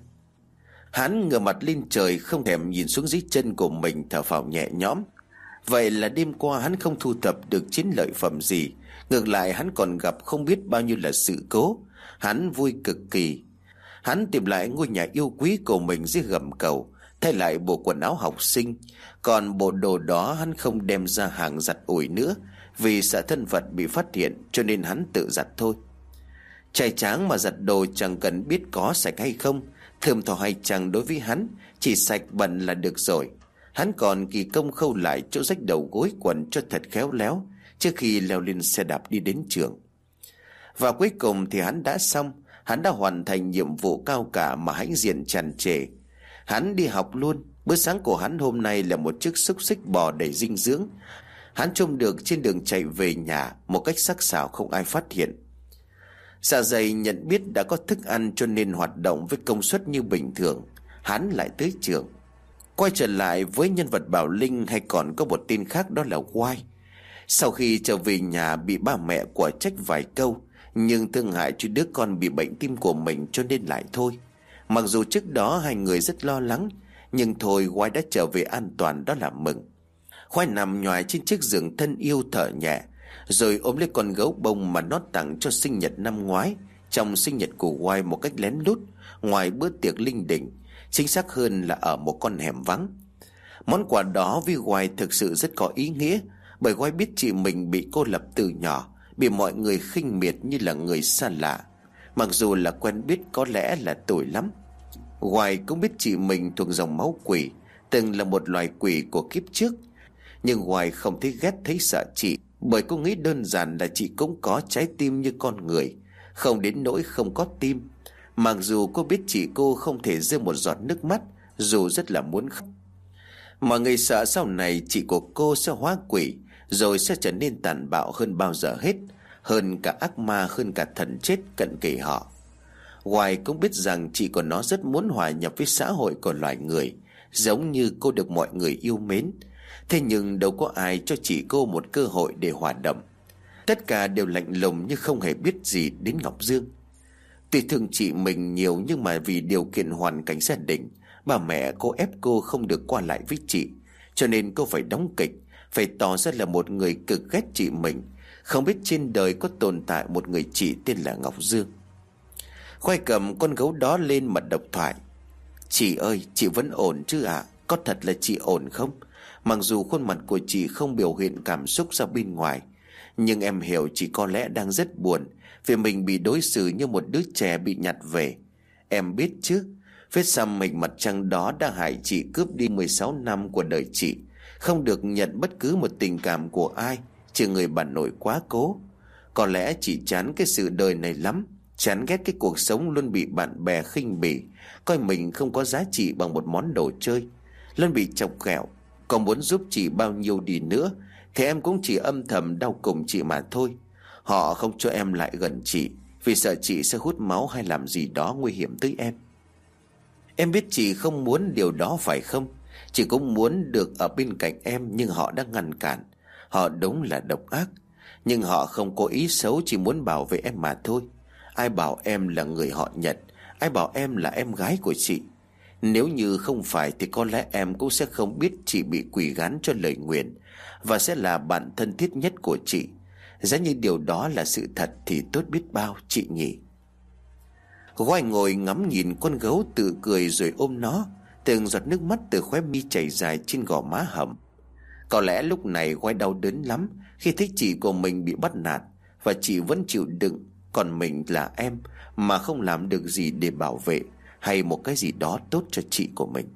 Hắn ngửa mặt lên trời, không thèm nhìn xuống dưới chân của mình, thở phào nhẹ nhõm. Vậy là đêm qua hắn không thu thập được chiến lợi phẩm gì, ngược lại hắn còn gặp không biết bao nhiêu là sự cố. Hắn vui cực kỳ. Hắn tìm lại ngôi nhà yêu quý của mình dưới gầm cầu, thay lại bộ quần áo học sinh. Còn bộ đồ đó hắn không đem ra hàng giặt ủi nữa, vì sợ thân phận bị phát hiện, cho nên hắn tự giặt thôi. Trai tráng mà giặt đồ chẳng cần biết có sạch hay không, thơm tho hay chăng, đối với hắn chỉ sạch bẩn là được rồi. Hắn còn kỳ công khâu lại chỗ rách đầu gối quần cho thật khéo léo trước khi leo lên xe đạp đi đến trường. Và cuối cùng thì hắn đã xong. Hắn đã hoàn thành nhiệm vụ cao cả mà hãnh diện tràn trề. Hắn đi học luôn. Bữa sáng của hắn hôm nay là một chiếc xúc xích bò đầy dinh dưỡng. Hắn trông được trên đường chạy về nhà một cách sắc sảo không ai phát hiện. Dạ dày nhận biết đã có thức ăn cho nên hoạt động với công suất như bình thường. Hắn lại tới trường. Quay trở lại với nhân vật Bảo Linh, hay còn có một tên khác đó là Oai. Sau khi trở về nhà bị ba mẹ quả trách vài câu, nhưng thương hại cho đứa con bị bệnh tim của mình cho nên lại thôi. Mặc dù trước đó hai người rất lo lắng, nhưng thôi Oai đã trở về an toàn, đó là mừng. Oai nằm nhoài trên chiếc giường thân yêu thở nhẹ, rồi ôm lấy con gấu bông mà nó tặng cho sinh nhật năm ngoái. Trong sinh nhật của Oai một cách lén lút, ngoài bữa tiệc linh đình, chính xác hơn là ở một con hẻm vắng. Món quà đó với Oai thực sự rất có ý nghĩa, bởi Oai biết chị mình bị cô lập từ nhỏ, bị mọi người khinh miệt như là người xa lạ. Mặc dù là quen biết có lẽ là tồi lắm. Oai cũng biết chị mình thuộc dòng máu quỷ, từng là một loài quỷ của kiếp trước. Nhưng Oai không thấy ghét thấy sợ chị, bởi cô nghĩ đơn giản là chị cũng có trái tim như con người, không đến nỗi không có tim. Mặc dù cô biết chị cô không thể rơi một giọt nước mắt, dù rất là muốn khóc. Mọi người sợ sau này chị của cô sẽ hóa quỷ, rồi sẽ trở nên tàn bạo hơn bao giờ hết, hơn cả ác ma, hơn cả thần chết cận kề họ. Hoài cũng biết rằng chị của nó rất muốn hòa nhập với xã hội của loài người, giống như cô được mọi người yêu mến. Thế nhưng đâu có ai cho chị cô một cơ hội để hòa đồng. Tất cả đều lạnh lùng như không hề biết gì đến Ngọc Dương. Tuy thương chị mình nhiều, nhưng mà vì điều kiện hoàn cảnh gia đình, bà mẹ cô ép cô không được qua lại với chị, cho nên cô phải đóng kịch, phải tỏ ra là một người cực ghét chị mình, không biết trên đời có tồn tại một người chị tên là Ngọc Dương. Khoai cầm con gấu đó lên mà độc thoại: "Chị ơi, chị vẫn ổn chứ ạ? Có thật là chị ổn không? Mặc dù khuôn mặt của chị không biểu hiện cảm xúc ra bên ngoài, nhưng em hiểu chị có lẽ đang rất buồn vì mình bị đối xử như một đứa trẻ bị nhặt về. Em biết chứ, vết xăm mình mặt trăng đó đã hại chị, cướp đi 16 năm của đời chị, không được nhận bất cứ một tình cảm của ai, trừ người bà nội quá cố. Có lẽ chị chán cái sự đời này lắm, chán ghét cái cuộc sống luôn bị bạn bè khinh bỉ, coi mình không có giá trị bằng một món đồ chơi, luôn bị chọc ghẹo. Còn muốn giúp chị bao nhiêu đi nữa thì em cũng chỉ âm thầm đau cùng chị mà thôi. Họ không cho em lại gần chị vì sợ chị sẽ hút máu hay làm gì đó nguy hiểm tới em. Em biết chị không muốn điều đó phải không? Chị cũng muốn được ở bên cạnh em, nhưng họ đã ngăn cản. Họ đúng là độc ác, nhưng họ không có ý xấu, chỉ muốn bảo vệ em mà thôi. Ai bảo em là người họ Nhật? Ai bảo em là em gái của chị? Nếu như không phải thì có lẽ em cũng sẽ không biết chị bị quỷ gán cho lời nguyền, và sẽ là bạn thân thiết nhất của chị. Giá như điều đó là sự thật thì tốt biết bao, chị nhỉ?" Khoai ngồi ngắm nhìn con gấu tự cười rồi ôm nó, từng giọt nước mắt từ khóe mi chảy dài trên gò má hầm. Có lẽ lúc này Khoai đau đớn lắm khi thấy chị của mình bị bắt nạt, và chị vẫn chịu đựng, còn mình là em mà không làm được gì để bảo vệ hay một cái gì đó tốt cho chị của mình.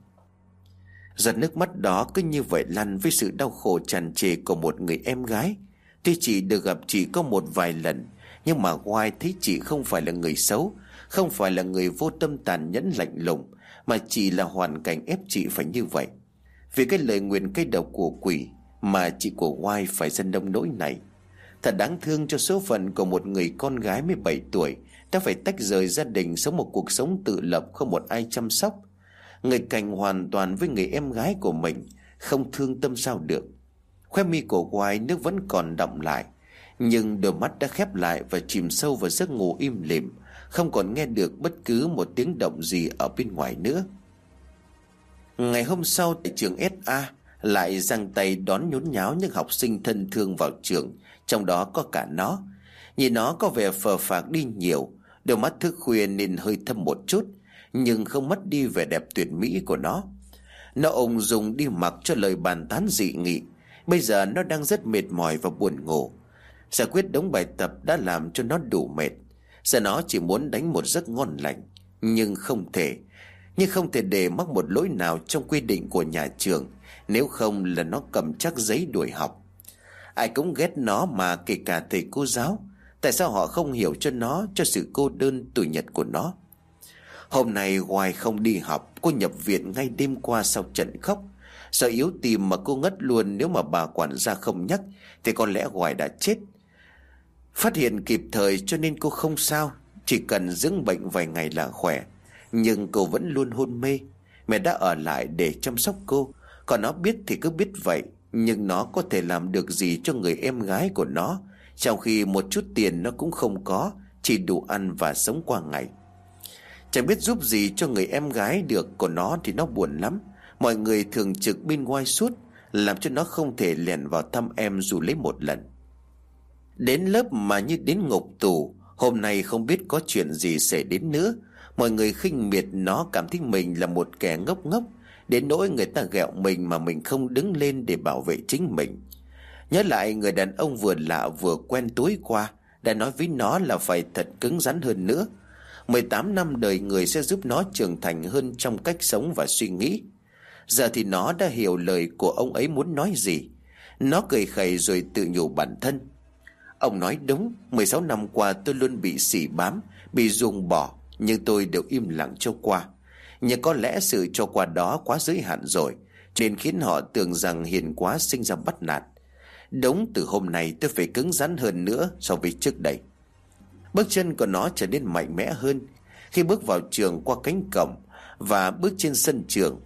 Giọt nước mắt đó cứ như vậy lăn với sự đau khổ tràn trề của một người em gái. Tuy chị được gặp chị có một vài lần, nhưng mà Khoai thấy chị không phải là người xấu, không phải là người vô tâm tàn nhẫn lạnh lùng, mà chỉ là hoàn cảnh ép chị phải như vậy. Vì cái lời nguyền cây độc của quỷ mà chị của Khoai phải dân đông nỗi này. Thật đáng thương cho số phận của một người con gái 17 tuổi đã phải tách rời gia đình, sống một cuộc sống tự lập không một ai chăm sóc. Nghịch cảnh hoàn toàn với người em gái của mình, không thương tâm sao được. Khóe mi của Khoai nước vẫn còn đọng lại, nhưng đôi mắt đã khép lại và chìm sâu vào giấc ngủ im lìm, không còn nghe được bất cứ một tiếng động gì ở bên ngoài nữa. Ngày hôm sau tại trường SA lại giang tay đón nhốn nháo những học sinh thân thương vào trường, trong đó có cả nó. Nhìn nó có vẻ phờ phạc đi nhiều, đôi mắt thức khuya nên hơi thâm một chút, nhưng không mất đi vẻ đẹp tuyệt mỹ của nó. Nó ung dung đi mặc cho lời bàn tán dị nghị. Bây giờ nó đang rất mệt mỏi và buồn ngủ. Giải quyết đống bài tập đã làm cho nó đủ mệt. Giờ nó chỉ muốn đánh một giấc ngon lành, nhưng không thể để mắc một lỗi nào trong quy định của nhà trường, nếu không là nó cầm chắc giấy đuổi học. Ai cũng ghét nó mà, kể cả thầy cô giáo. Tại sao họ không hiểu cho nó, cho sự cô đơn tủi nhật của nó? Hôm nay Hoài không đi học. Cô nhập viện ngay đêm qua sau trận khóc. Sợ yếu tim mà cô ngất luôn. Nếu mà bà quản gia không nhắc thì có lẽ Hoài đã chết. Phát hiện kịp thời cho nên cô không sao, chỉ cần dưỡng bệnh vài ngày là khỏe. Nhưng cô vẫn luôn hôn mê. Mẹ đã ở lại để chăm sóc cô. Còn nó biết thì cứ biết vậy, nhưng nó có thể làm được gì cho người em gái của nó, trong khi một chút tiền nó cũng không có, chỉ đủ ăn và sống qua ngày. Chẳng biết giúp gì cho người em gái được của nó thì nó buồn lắm. Mọi người thường trực bên ngoài suốt, làm cho nó không thể lẻn vào thăm em dù lấy một lần. Đến lớp mà như đến ngục tù. Hôm nay không biết có chuyện gì xảy đến nữa. Mọi người khinh miệt nó, cảm thấy mình là một kẻ ngốc ngốc, đến nỗi người ta ghẹo mình mà mình không đứng lên để bảo vệ chính mình. Nhớ lại người đàn ông vừa lạ vừa quen tối qua đã nói với nó là phải thật cứng rắn hơn nữa. 18 năm đời người sẽ giúp nó trưởng thành hơn trong cách sống và suy nghĩ. Giờ thì nó đã hiểu lời của ông ấy muốn nói gì. Nó cười khẩy rồi tự nhủ bản thân: ông nói đúng, 16 năm qua tôi luôn bị sỉ bám, bị ruồng bỏ, nhưng tôi đều im lặng cho qua. Nhưng có lẽ sự cho qua đó quá giới hạn rồi, nên khiến họ tưởng rằng hiền quá sinh ra bắt nạt. Đúng, từ hôm nay tôi phải cứng rắn hơn nữa so với trước đây. Bước chân của nó trở nên mạnh mẽ hơn khi bước vào trường qua cánh cổng và bước trên sân trường.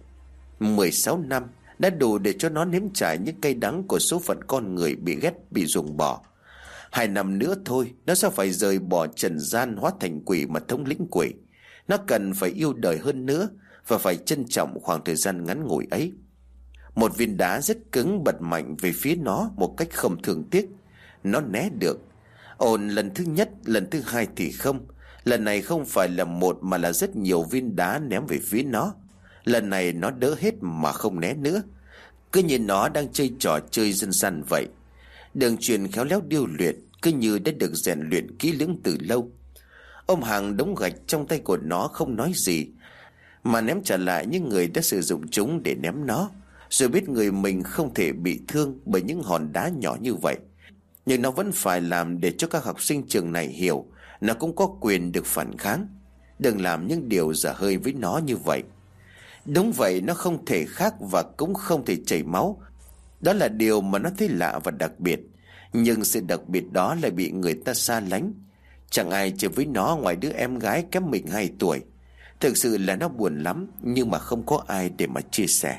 16 năm đã đủ để cho nó nếm trải những cay đắng của số phận con người bị ghét, bị ruồng bỏ. 2 năm nữa thôi, nó sẽ phải rời bỏ trần gian, hóa thành quỷ mà thống lĩnh quỷ. Nó cần phải yêu đời hơn nữa và phải trân trọng khoảng thời gian ngắn ngủi ấy. Một viên đá rất cứng bật mạnh về phía nó một cách không thương tiếc. Nó né được. Ồn lần thứ nhất, lần thứ hai thì không. Lần này không phải là một mà là rất nhiều viên đá ném về phía nó. Lần này nó đỡ hết mà không né nữa. Cứ như nó đang chơi trò chơi dân gian vậy. Đường truyền khéo léo điêu luyện, cứ như đã được rèn luyện kỹ lưỡng từ lâu. Ông Hằng đống gạch trong tay của nó không nói gì, mà ném trả lại những người đã sử dụng chúng để ném nó, rồi biết người mình không thể bị thương bởi những hòn đá nhỏ như vậy. Nhưng nó vẫn phải làm để cho các học sinh trường này hiểu nó cũng có quyền được phản kháng. Đừng làm những điều dở hơi với nó như vậy. Đúng vậy, nó không thể khác và cũng không thể chảy máu. Đó là điều mà nó thấy lạ và đặc biệt. Nhưng sự đặc biệt đó lại bị người ta xa lánh. Chẳng ai chơi với nó ngoài đứa em gái kém mình 2 tuổi. Thực sự là nó buồn lắm, nhưng mà không có ai để mà chia sẻ.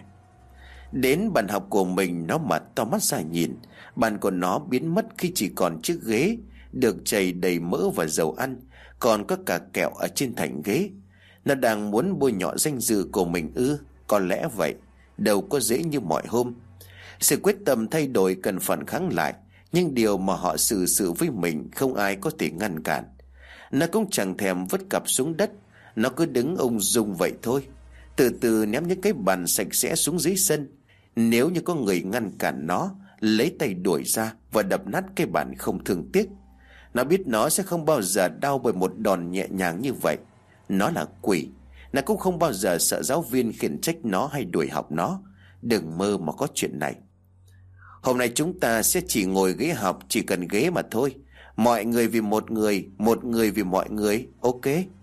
Đến bàn học của mình, nó mở to mắt ra nhìn. Bàn của nó biến mất khi chỉ còn chiếc ghế được trầy đầy mỡ và dầu ăn, còn có cả kẹo ở trên thành ghế. Nó đang muốn bôi nhọ danh dự của mình ư? Có lẽ vậy. Đâu có dễ như mọi hôm. Sự quyết tâm thay đổi cần phản kháng lại, nhưng điều mà họ xử sự với mình không ai có thể ngăn cản. Nó cũng chẳng thèm vứt cặp xuống đất. Nó cứ đứng ung dung vậy thôi, từ từ ném những cái bàn sạch sẽ xuống dưới sân. Nếu như có người ngăn cản nó, lấy tay đuổi ra và đập nát cái bàn không thương tiếc. Nó biết nó sẽ không bao giờ đau bởi một đòn nhẹ nhàng như vậy. Nó là quỷ. Nó cũng không bao giờ sợ giáo viên khiển trách nó hay đuổi học nó. Đừng mơ mà có chuyện này. Hôm nay chúng ta sẽ chỉ ngồi ghế học, chỉ cần ghế mà thôi. Mọi người vì một người vì mọi người, ok?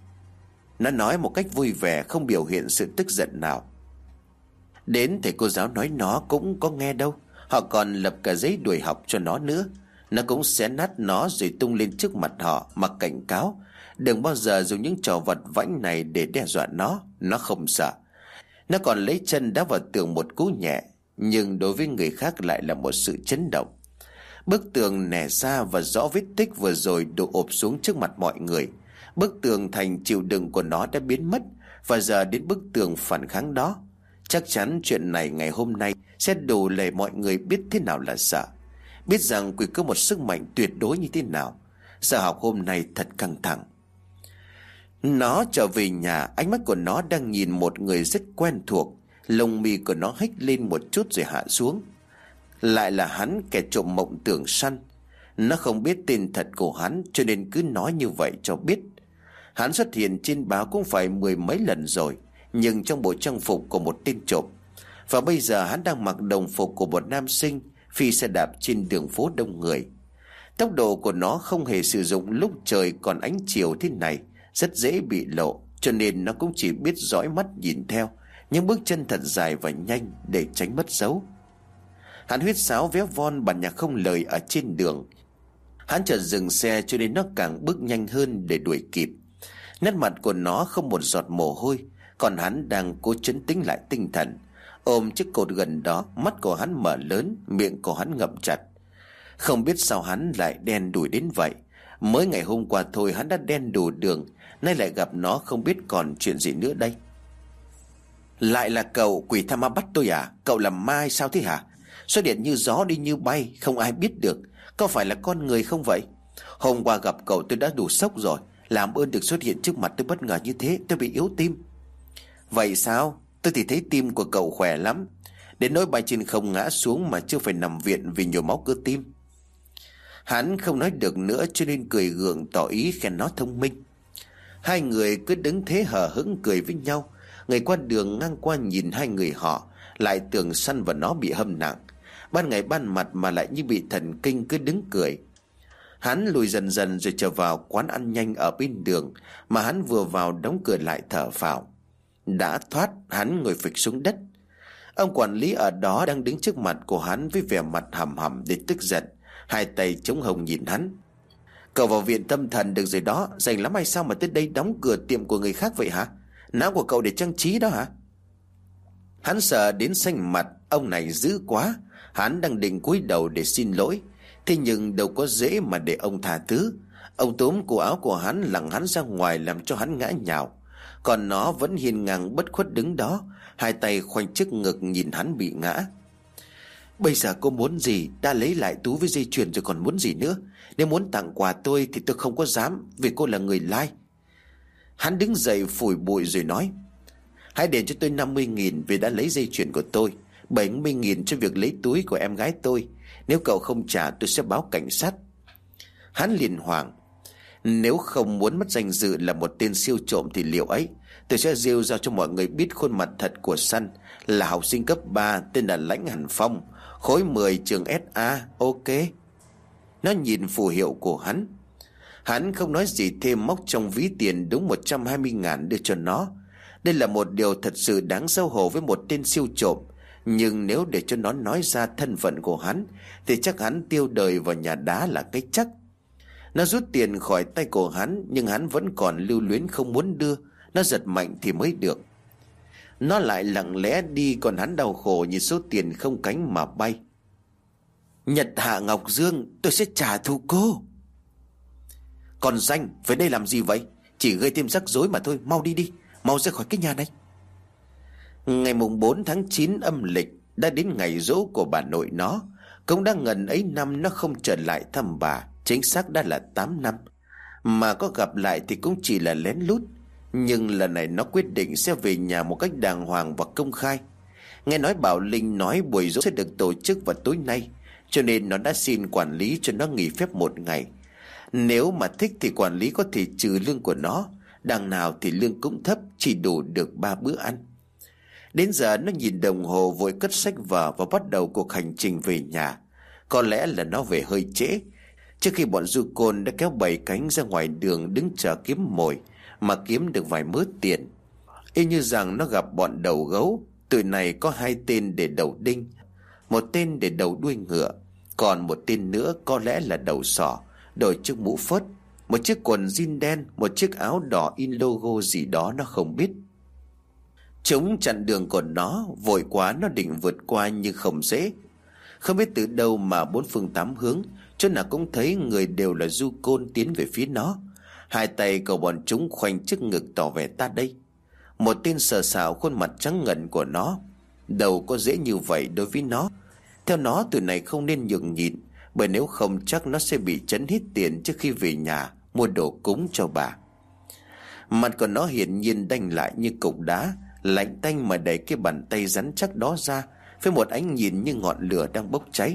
Nó nói một cách vui vẻ, không biểu hiện sự tức giận nào. Đến thầy cô giáo nói nó cũng có nghe đâu. Họ còn lập cả giấy đuổi học cho nó nữa. Nó cũng xé nát nó rồi tung lên trước mặt họ mà cảnh cáo đừng bao giờ dùng những trò vật vãnh này để đe dọa nó. Nó không sợ. Nó còn lấy chân đá vào tường một cú nhẹ, nhưng đối với người khác lại là một sự chấn động. Bức tường nẻ ra và rõ vết tích vừa rồi đổ ụp xuống trước mặt mọi người. Bức tường thành chịu đựng của nó đã biến mất, và giờ đến bức tường phản kháng đó. Chắc chắn chuyện này ngày hôm nay sẽ đủ để mọi người biết thế nào là sợ. Biết rằng quỷ có một sức mạnh tuyệt đối như thế nào. Giờ học hôm nay thật căng thẳng. Nó trở về nhà, ánh mắt của nó đang nhìn một người rất quen thuộc. Lông mi của nó hếch lên một chút rồi hạ xuống. Lại là hắn, kẻ trộm mộng tưởng săn. Nó không biết tên thật của hắn, cho nên cứ nói như vậy cho biết. Hắn xuất hiện trên báo cũng phải 10 mấy lần rồi, nhưng trong bộ trang phục của một tên trộm. Và bây giờ hắn đang mặc đồng phục của một nam sinh, phi xe đạp trên đường phố đông người. Tốc độ của nó không hề sử dụng lúc trời còn ánh chiều thế này, rất dễ bị lộ, cho nên nó cũng chỉ biết dõi mắt nhìn theo những bước chân thật dài và nhanh để tránh mất dấu. Hắn huýt sáo véo von bản nhạc không lời ở trên đường. Hắn chợt dừng xe, cho nên nó càng bước nhanh hơn để đuổi kịp. Nét mặt của nó không một giọt mồ hôi, còn hắn đang cố trấn tĩnh lại tinh thần. Ôm chiếc cột gần đó, mắt của hắn mở lớn, miệng của hắn ngậm chặt. Không biết sao hắn lại đen đủi đến vậy. Mới ngày hôm qua thôi hắn đã đen đủ đường, nay lại gặp nó không biết còn chuyện gì nữa đây. Lại là cậu, quỷ tha ma bắt tôi à? Cậu làm ma hay sao thế hả? Xuất điện như gió đi như bay, không ai biết được. Có phải là con người không vậy? Hôm qua gặp cậu tôi đã đủ sốc rồi. Làm ơn được xuất hiện trước mặt tôi bất ngờ như thế, tôi bị yếu tim. Vậy sao? Tôi thì thấy tim của cậu khỏe lắm, đến nỗi bay trên không ngã xuống mà chưa phải nằm viện vì nhồi máu cơ tim. Hắn không nói được nữa, cho nên cười gượng tỏ ý khen nó thông minh. Hai người cứ đứng thế hờ hững cười với nhau. Người qua đường ngang qua nhìn hai người họ lại tưởng Săn và nó bị hâm nặng. Ban ngày ban mặt mà lại như bị thần kinh, cứ đứng cười. Hắn lùi dần dần rồi trở vào quán ăn nhanh ở bên đường, mà hắn vừa vào đóng cửa lại thở phào. Đã thoát, hắn ngồi phịch xuống đất. Ông quản lý ở đó đang đứng trước mặt của hắn với vẻ mặt hầm hầm đến tức giận, hai tay chống hông nhìn hắn. Cậu vào viện tâm thần được rồi đó, rảnh lắm hay sao mà tới đây đóng cửa tiệm của người khác vậy hả? Não của cậu để trang trí đó hả? Hắn sợ đến xanh mặt, ông này dữ quá. Hắn đang định cúi đầu để xin lỗi, thế nhưng đâu có dễ mà để ông tha thứ. Ông túm cổ áo của hắn lẳng hắn ra ngoài làm cho hắn ngã nhào. Còn nó vẫn hiên ngang bất khuất đứng đó, hai tay khoanh trước ngực nhìn hắn bị ngã. Bây giờ cô muốn gì? Đã lấy lại túi với dây chuyền rồi còn muốn gì nữa? Nếu muốn tặng quà tôi thì tôi không có dám, vì cô là người lai. Hắn đứng dậy phủi bụi rồi nói: Hãy đền cho tôi 50.000 vì đã lấy dây chuyền của tôi, 70.000 cho việc lấy túi của em gái tôi. Nếu cậu không trả tôi sẽ báo cảnh sát. Hắn liền hoảng: Nếu không muốn mất danh dự là một tên siêu trộm thì liệu ấy, tôi sẽ rêu ra cho mọi người biết khuôn mặt thật của Săn, là học sinh cấp 3 tên là Lãnh Hàn Phong, khối 10 trường SA. Ok. Nó nhìn phù hiệu của hắn. Hắn không nói gì thêm, móc trong ví tiền đúng 120.000 đưa cho nó. Đây là một điều thật sự đáng xấu hổ với một tên siêu trộm, nhưng nếu để cho nó nói ra thân phận của hắn thì chắc hắn tiêu đời vào nhà đá là cái chắc. Nó rút tiền khỏi tay của hắn, nhưng hắn vẫn còn lưu luyến không muốn đưa. Nó giật mạnh thì mới được. Nó lại lặng lẽ đi, còn hắn đau khổ nhìn số tiền không cánh mà bay. Nhật Hạ Ngọc Dương, tôi sẽ trả thù cô. Còn Danh, về đây làm gì vậy? Chỉ gây thêm rắc rối mà thôi. Mau đi đi, mau ra khỏi cái nhà này. Ngày mùng 4 tháng 9 âm lịch đã đến ngày giỗ của bà nội nó. Cũng đã ngần ấy năm nó không trở lại thăm bà, chính xác đã là 8 năm. Mà có gặp lại thì cũng chỉ là lén lút. Nhưng lần này nó quyết định sẽ về nhà một cách đàng hoàng và công khai. Nghe nói Bảo Linh nói buổi giỗ sẽ được tổ chức vào tối nay, cho nên nó đã xin quản lý cho nó nghỉ phép 1 ngày. Nếu mà thích thì quản lý có thể trừ lương của nó. Đằng nào thì lương cũng thấp, chỉ đủ được 3 bữa ăn. Đến giờ nó nhìn đồng hồ vội cất sách vở và bắt đầu cuộc hành trình về nhà. Có lẽ là nó về hơi trễ, trước khi bọn du côn đã kéo 7 cánh ra ngoài đường đứng chờ kiếm mồi, mà kiếm được vài mớ tiền. Y như rằng nó gặp bọn đầu gấu. Tụi này có 2 tên để đầu đinh, một tên để đầu đuôi ngựa, còn một tên nữa có lẽ là đầu sỏ, đội chiếc mũ phớt, một chiếc quần jean đen, một chiếc áo đỏ in logo gì đó nó không biết. Chúng chặn đường của nó, vội quá nó định vượt qua nhưng không dễ. Không biết từ đâu mà 4 phương 8 hướng, chỗ nào cũng thấy người đều là du côn tiến về phía nó. 2 tay của bọn chúng khoanh trước ngực tỏ vẻ ta đây. Một tên sờ sạo khuôn mặt trắng ngần của nó. Đâu có dễ như vậy đối với nó. Theo nó tụi này không nên nhường nhịn, bởi nếu không chắc nó sẽ bị trấn hết tiền trước khi về nhà mua đồ cúng cho bà. Mặt của nó hiển nhiên đanh lại như cục đá, lạnh tanh mà đẩy cái bàn tay rắn chắc đó ra với một ánh nhìn như ngọn lửa đang bốc cháy.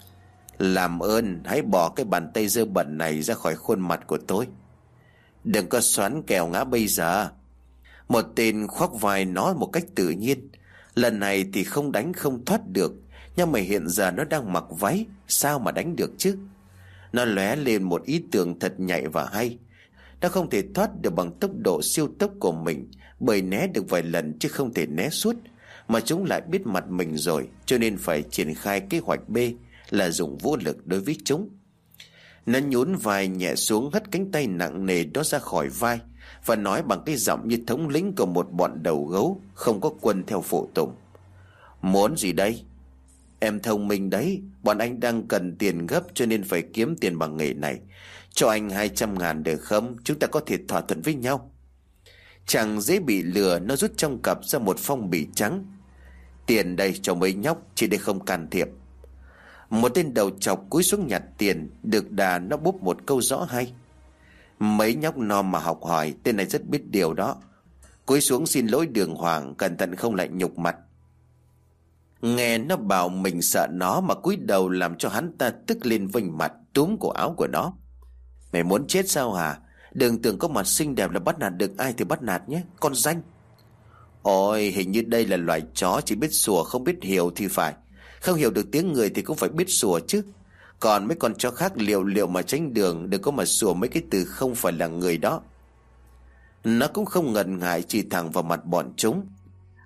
Làm ơn hãy bỏ cái bàn tay dơ bẩn này ra khỏi khuôn mặt của tôi. Đừng có xoắn kèo ngã bây giờ. Một tên khoác vai nó một cách tự nhiên. Lần này thì không đánh không thoát được, nhưng mà hiện giờ nó đang mặc váy, sao mà đánh được chứ? Nó lóe lên một ý tưởng thật nhạy và hay. Nó không thể thoát được bằng tốc độ siêu tốc của mình, bởi né được vài lần chứ không thể né suốt. Mà chúng lại biết mặt mình rồi, cho nên phải triển khai kế hoạch B là dùng vũ lực đối với chúng. Nó nhún vai nhẹ xuống, hất cánh tay nặng nề đó ra khỏi vai và nói bằng cái giọng như thống lĩnh của một bọn đầu gấu không có quân theo phụ tùng. Muốn gì đây? Em thông minh đấy, bọn anh đang cần tiền gấp cho nên phải kiếm tiền bằng nghề này. Cho anh 200.000 được không? Chúng ta có thể thỏa thuận với nhau. Chẳng dễ bị lừa, nó rút trong cặp ra một phong bì trắng. Tiền đây cho mấy nhóc, chỉ để không can thiệp. Một tên đầu chọc cúi xuống nhặt tiền, được đà nó búp một câu rõ hay. Mấy nhóc non mà học hỏi, tên này rất biết điều đó. Cúi xuống xin lỗi đường hoàng, cẩn thận không lại nhục mặt. Nghe nó bảo mình sợ nó mà cúi đầu làm cho hắn ta tức lên vênh mặt, túm cổ áo của nó. Mày muốn chết sao hả? Đừng tưởng có mặt xinh đẹp là bắt nạt được ai thì bắt nạt nhé, con danh. Ôi, hình như đây là loài chó chỉ biết sủa không biết hiểu thì phải. Không hiểu được tiếng người thì cũng phải biết sủa chứ. Còn mấy con chó khác liệu mà tránh đường, đừng có mà sủa mấy cái từ không phải là người đó. Nó cũng không ngần ngại chỉ thẳng vào mặt bọn chúng.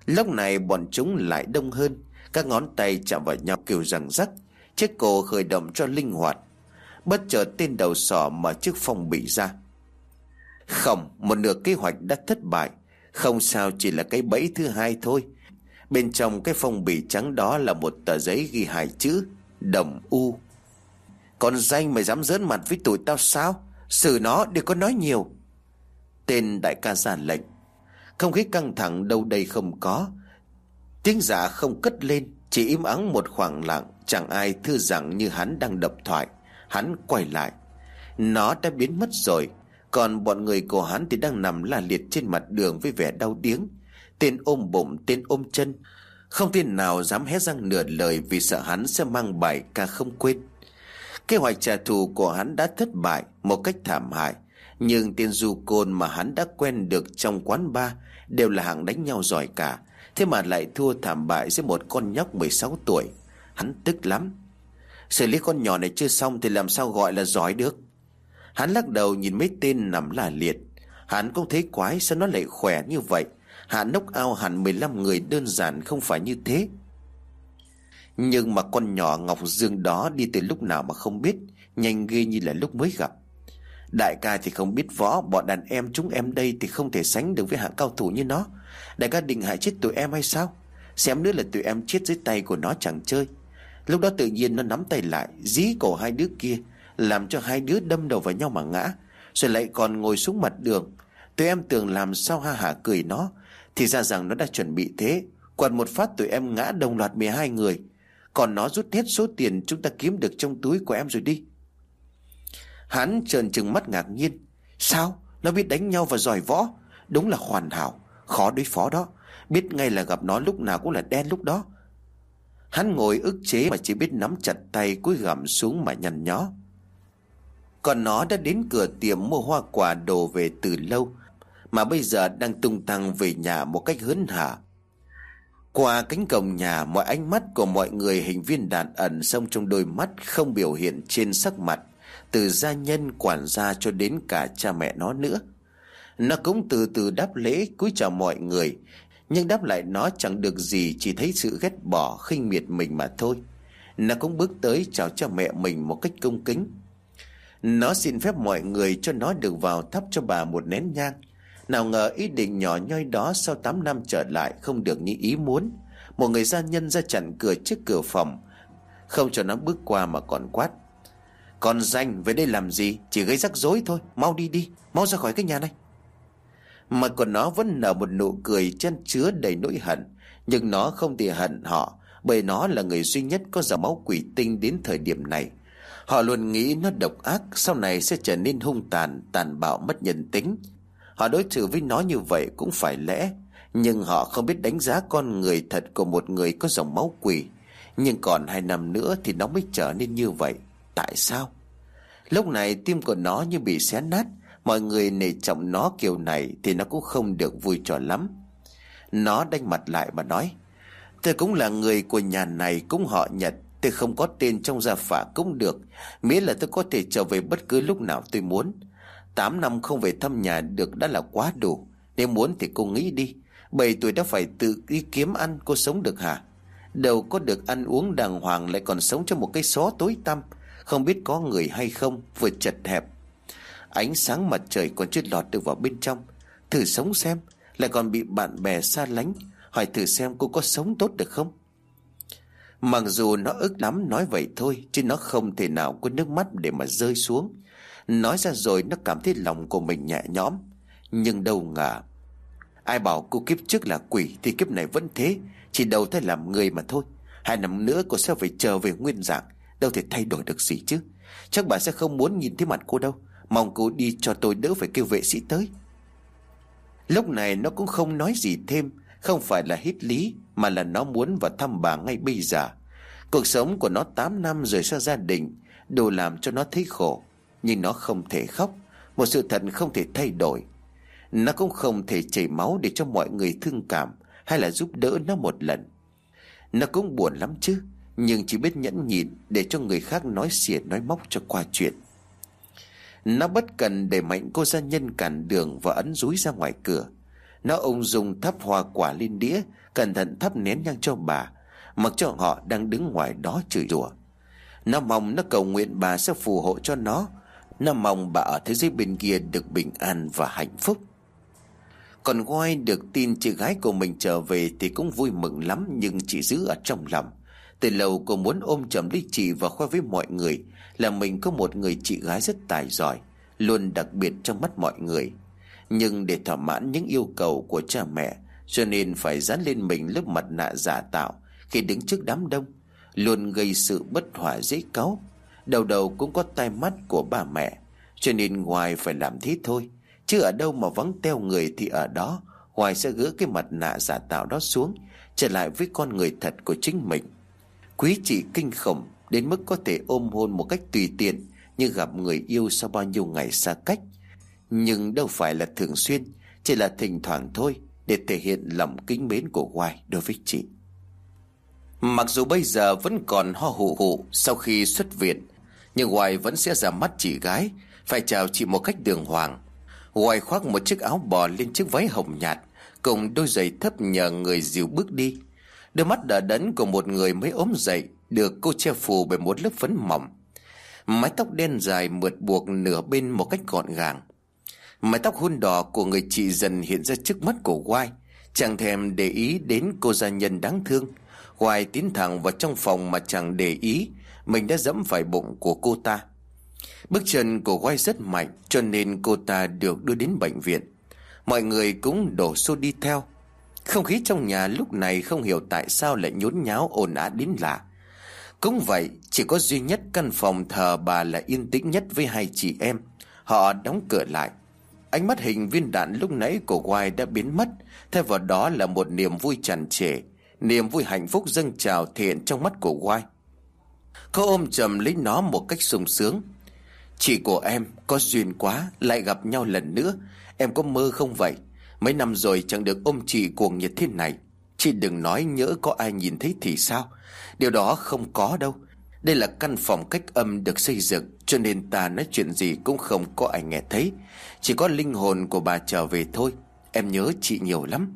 Lúc này bọn chúng lại đông hơn. Các ngón tay chạm vào nhau kêu rằng rắc. Chiếc cổ khởi động cho linh hoạt. Bất chợt tên đầu sỏ mở chiếc phong bì ra. Không, một nửa kế hoạch đã thất bại. Không sao, chỉ là cái bẫy thứ hai thôi. Bên trong cái phong bì trắng đó là một tờ giấy ghi 2 chữ Đồng U. Còn danh mày dám giỡn mặt với tụi tao sao? Xử nó, đừng có nói nhiều. Tên đại ca ra lệnh. Không khí căng thẳng đâu đây không có. Tiếng dạ không cất lên, chỉ im ắng một khoảng lặng. Chẳng ai thư giãn như hắn đang đập thoại. Hắn quay lại. Nó đã biến mất rồi. Còn bọn người của hắn thì đang nằm la liệt trên mặt đường với vẻ đau điếng. Tên ôm bụng, tên ôm chân. Không tên nào dám hé răng nửa lời, vì sợ hắn sẽ mang bài ca không quên. Kế hoạch trả thù của hắn đã thất bại một cách thảm hại. Nhưng tên du côn mà hắn đã quen được trong quán bar đều là hạng đánh nhau giỏi cả. Thế mà lại thua thảm bại với một con nhóc 16 tuổi. Hắn tức lắm. Xử lý con nhỏ này chưa xong thì làm sao gọi là giỏi được. Hắn lắc đầu nhìn mấy tên nằm la liệt. Hắn cũng thấy quái, sao nó lại khỏe như vậy. Hạ nốc ao hẳn 15 người đơn giản không phải như thế. Nhưng mà con nhỏ Ngọc Dương đó đi từ lúc nào mà không biết. Nhanh ghê như là lúc mới gặp. Đại ca thì không biết võ. Bọn đàn em chúng em đây thì không thể sánh được với hạng cao thủ như nó. Đại ca định hại chết tụi em hay sao? Xem nữa là tụi em chết dưới tay của nó chẳng chơi. Lúc đó tự nhiên nó nắm tay lại, dí cổ 2 đứa kia, làm cho 2 đứa đâm đầu vào nhau mà ngã. Rồi lại còn ngồi xuống mặt đường. Tụi em tưởng làm sao ha hả cười nó. Thì ra rằng nó đã chuẩn bị thế. Quạt một phát tụi em ngã đồng loạt 12 người. Còn nó rút hết số tiền chúng ta kiếm được trong túi của em rồi đi. Hắn trợn trừng mắt ngạc nhiên. Sao? Nó biết đánh nhau và giỏi võ. Đúng là hoàn hảo. Khó đối phó đó. Biết ngay là gặp nó lúc nào cũng là đen lúc đó. Hắn ngồi ức chế mà chỉ biết nắm chặt tay, cúi gằm xuống mà nhăn nhó. Còn nó đã đến cửa tiệm mua hoa quả đồ về từ lâu, mà bây giờ đang tung tăng về nhà một cách hớn hở. Qua cánh cổng nhà, mọi ánh mắt của mọi người hình viên đạn ẩn sâu trong đôi mắt, không biểu hiện trên sắc mặt, từ gia nhân, quản gia cho đến cả cha mẹ nó nữa. Nó cũng từ từ đáp lễ cúi chào mọi người, nhưng đáp lại nó chẳng được gì, chỉ thấy sự ghét bỏ khinh miệt mình mà thôi. Nó cũng bước tới chào cha mẹ mình một cách cung kính. Nó xin phép mọi người cho nó được vào thắp cho bà một nén nhang. Nào ngờ ý định nhỏ nhoi đó sau 8 năm trở lại không được như ý muốn. Một người gia nhân ra chặn cửa trước cửa phòng, không cho nó bước qua mà còn quát. Còn danh về đây làm gì? Chỉ gây rắc rối thôi. Mau đi đi, mau ra khỏi cái nhà này. Mà còn nó vẫn nở một nụ cười chan chứa đầy nỗi hận. Nhưng nó không thể hận họ, bởi nó là người duy nhất có dòng máu quỷ tinh đến thời điểm này. Họ luôn nghĩ nó độc ác, sau này sẽ trở nên hung tàn, tàn bạo, mất nhân tính. Họ đối xử với nó như vậy cũng phải lẽ. Nhưng họ không biết đánh giá con người thật của một người có dòng máu quỷ. Nhưng còn 2 năm nữa thì nó mới trở nên như vậy. Tại sao? Lúc này tim của nó như bị xé nát. Mọi người nể trọng nó kiểu này thì nó cũng không được vui trò lắm. Nó đanh mặt lại mà nói, tôi cũng là người của nhà này, cũng họ Nhật. Tôi không có tên trong gia phả cũng được, miễn là tôi có thể trở về bất cứ lúc nào tôi muốn. 8 năm không về thăm nhà được đã là quá đủ. Nếu muốn thì cô nghĩ đi. 7 tuổi đã phải tự đi kiếm ăn, cô sống được hả? Đâu có được ăn uống đàng hoàng, lại còn sống trong một cái xó tối tăm, không biết có người hay không, vừa chật hẹp. Ánh sáng mặt trời còn chưa lọt được vào bên trong. Thử sống xem, lại còn bị bạn bè xa lánh. Hỏi thử xem cô có sống tốt được không? Mặc dù nó ức lắm nói vậy thôi, chứ nó không thể nào có nước mắt để mà rơi xuống. Nói ra rồi nó cảm thấy lòng của mình nhẹ nhõm. Nhưng đâu ngờ, ai bảo cô kiếp trước là quỷ thì kiếp này vẫn thế, chỉ đầu thai làm người mà thôi. 2 năm nữa cô sẽ phải trở về nguyên dạng, đâu thể thay đổi được gì chứ. Chắc bà sẽ không muốn nhìn thấy mặt cô đâu. Mong cô đi cho tôi đỡ phải kêu vệ sĩ tới. Lúc này nó cũng không nói gì thêm. Không phải là hít lý, mà là nó muốn vào thăm bà ngay bây giờ. Cuộc sống của nó 8 năm rồi xa gia đình, đủ làm cho nó thấy khổ. Nhưng nó không thể khóc. Một sự thật không thể thay đổi. Nó cũng không thể chảy máu để cho mọi người thương cảm, hay là giúp đỡ nó một lần. Nó cũng buồn lắm chứ, nhưng chỉ biết nhẫn nhịn để cho người khác nói xỉa nói móc cho qua chuyện. Nó bất cần để mạnh cô gia nhân cản đường và ấn dúi ra ngoài cửa. Nó ung dung thắp hoa quả lên đĩa, cẩn thận thắp nén nhang cho bà, mặc cho họ đang đứng ngoài đó chửi rủa. Nó mong, nó cầu nguyện bà sẽ phù hộ cho nó. Nó mong bà ở thế giới bên kia được bình an và hạnh phúc. Còn Goai được tin chị gái của mình trở về thì cũng vui mừng lắm, nhưng chỉ giữ ở trong lòng. Từ lâu cô muốn ôm chầm lấy chị và khoe với mọi người là mình có một người chị gái rất tài giỏi, luôn đặc biệt trong mắt mọi người. Nhưng để thỏa mãn những yêu cầu của cha mẹ, cho nên phải dán lên mình lớp mặt nạ giả tạo khi đứng trước đám đông, luôn gây sự bất hòa dễ cáu. Đầu đầu cũng có tai mắt của ba mẹ, cho nên Hoài phải làm thế thôi. Chứ ở đâu mà vắng teo người thì ở đó Hoài sẽ gỡ cái mặt nạ giả tạo đó xuống, trở lại với con người thật của chính mình. Quý chị kinh khủng đến mức có thể ôm hôn một cách tùy tiện như gặp người yêu sau bao nhiêu ngày xa cách. Nhưng đâu phải là thường xuyên, chỉ là thỉnh thoảng thôi, để thể hiện lòng kính mến của Hoài đối với chị. Mặc dù bây giờ vẫn còn ho hù hụ sau khi xuất viện, nhưng Hoài vẫn sẽ ra mắt chị gái, phải chào chị một cách đường hoàng. Hoài khoác một chiếc áo bò lên chiếc váy hồng nhạt, cùng đôi giày thấp nhờ người dìu bước đi. Đôi mắt đờ đẫn của một người mới ốm dậy được cô che phủ bởi một lớp phấn mỏng. Mái tóc đen dài mượt buộc nửa bên một cách gọn gàng. Mái tóc hôn đỏ của người chị dần hiện ra trước mắt của Hoài. Chẳng thèm để ý đến cô gia nhân đáng thương, Hoài tiến thẳng vào trong phòng mà chẳng để ý mình đã dẫm phải bụng của cô ta. Bước chân của Hoài rất mạnh, cho nên cô ta được đưa đến bệnh viện. Mọi người cũng đổ xô đi theo. Không khí trong nhà lúc này không hiểu tại sao lại nhốn nháo ồn ào đến lạ. Cũng vậy, chỉ có duy nhất căn phòng thờ bà là yên tĩnh nhất với hai chị em. Họ đóng cửa lại. Ánh mắt hình viên đạn lúc nãy của Hoài đã biến mất, thay vào đó là một niềm vui tràn trề, niềm vui hạnh phúc dâng trào thể hiện trong mắt của Hoài. Cô ôm chầm lấy nó một cách sung sướng. Chị của em có duyên quá, lại gặp nhau lần nữa. Em có mơ không vậy? Mấy năm rồi chẳng được ôm chị cuồng nhiệt thế này. Chị đừng nói nhỡ có ai nhìn thấy thì sao. Điều đó không có đâu. Đây là căn phòng cách âm được xây dựng, cho nên ta nói chuyện gì cũng không có ai nghe thấy. Chỉ có linh hồn của bà trở về thôi. Em nhớ chị nhiều lắm.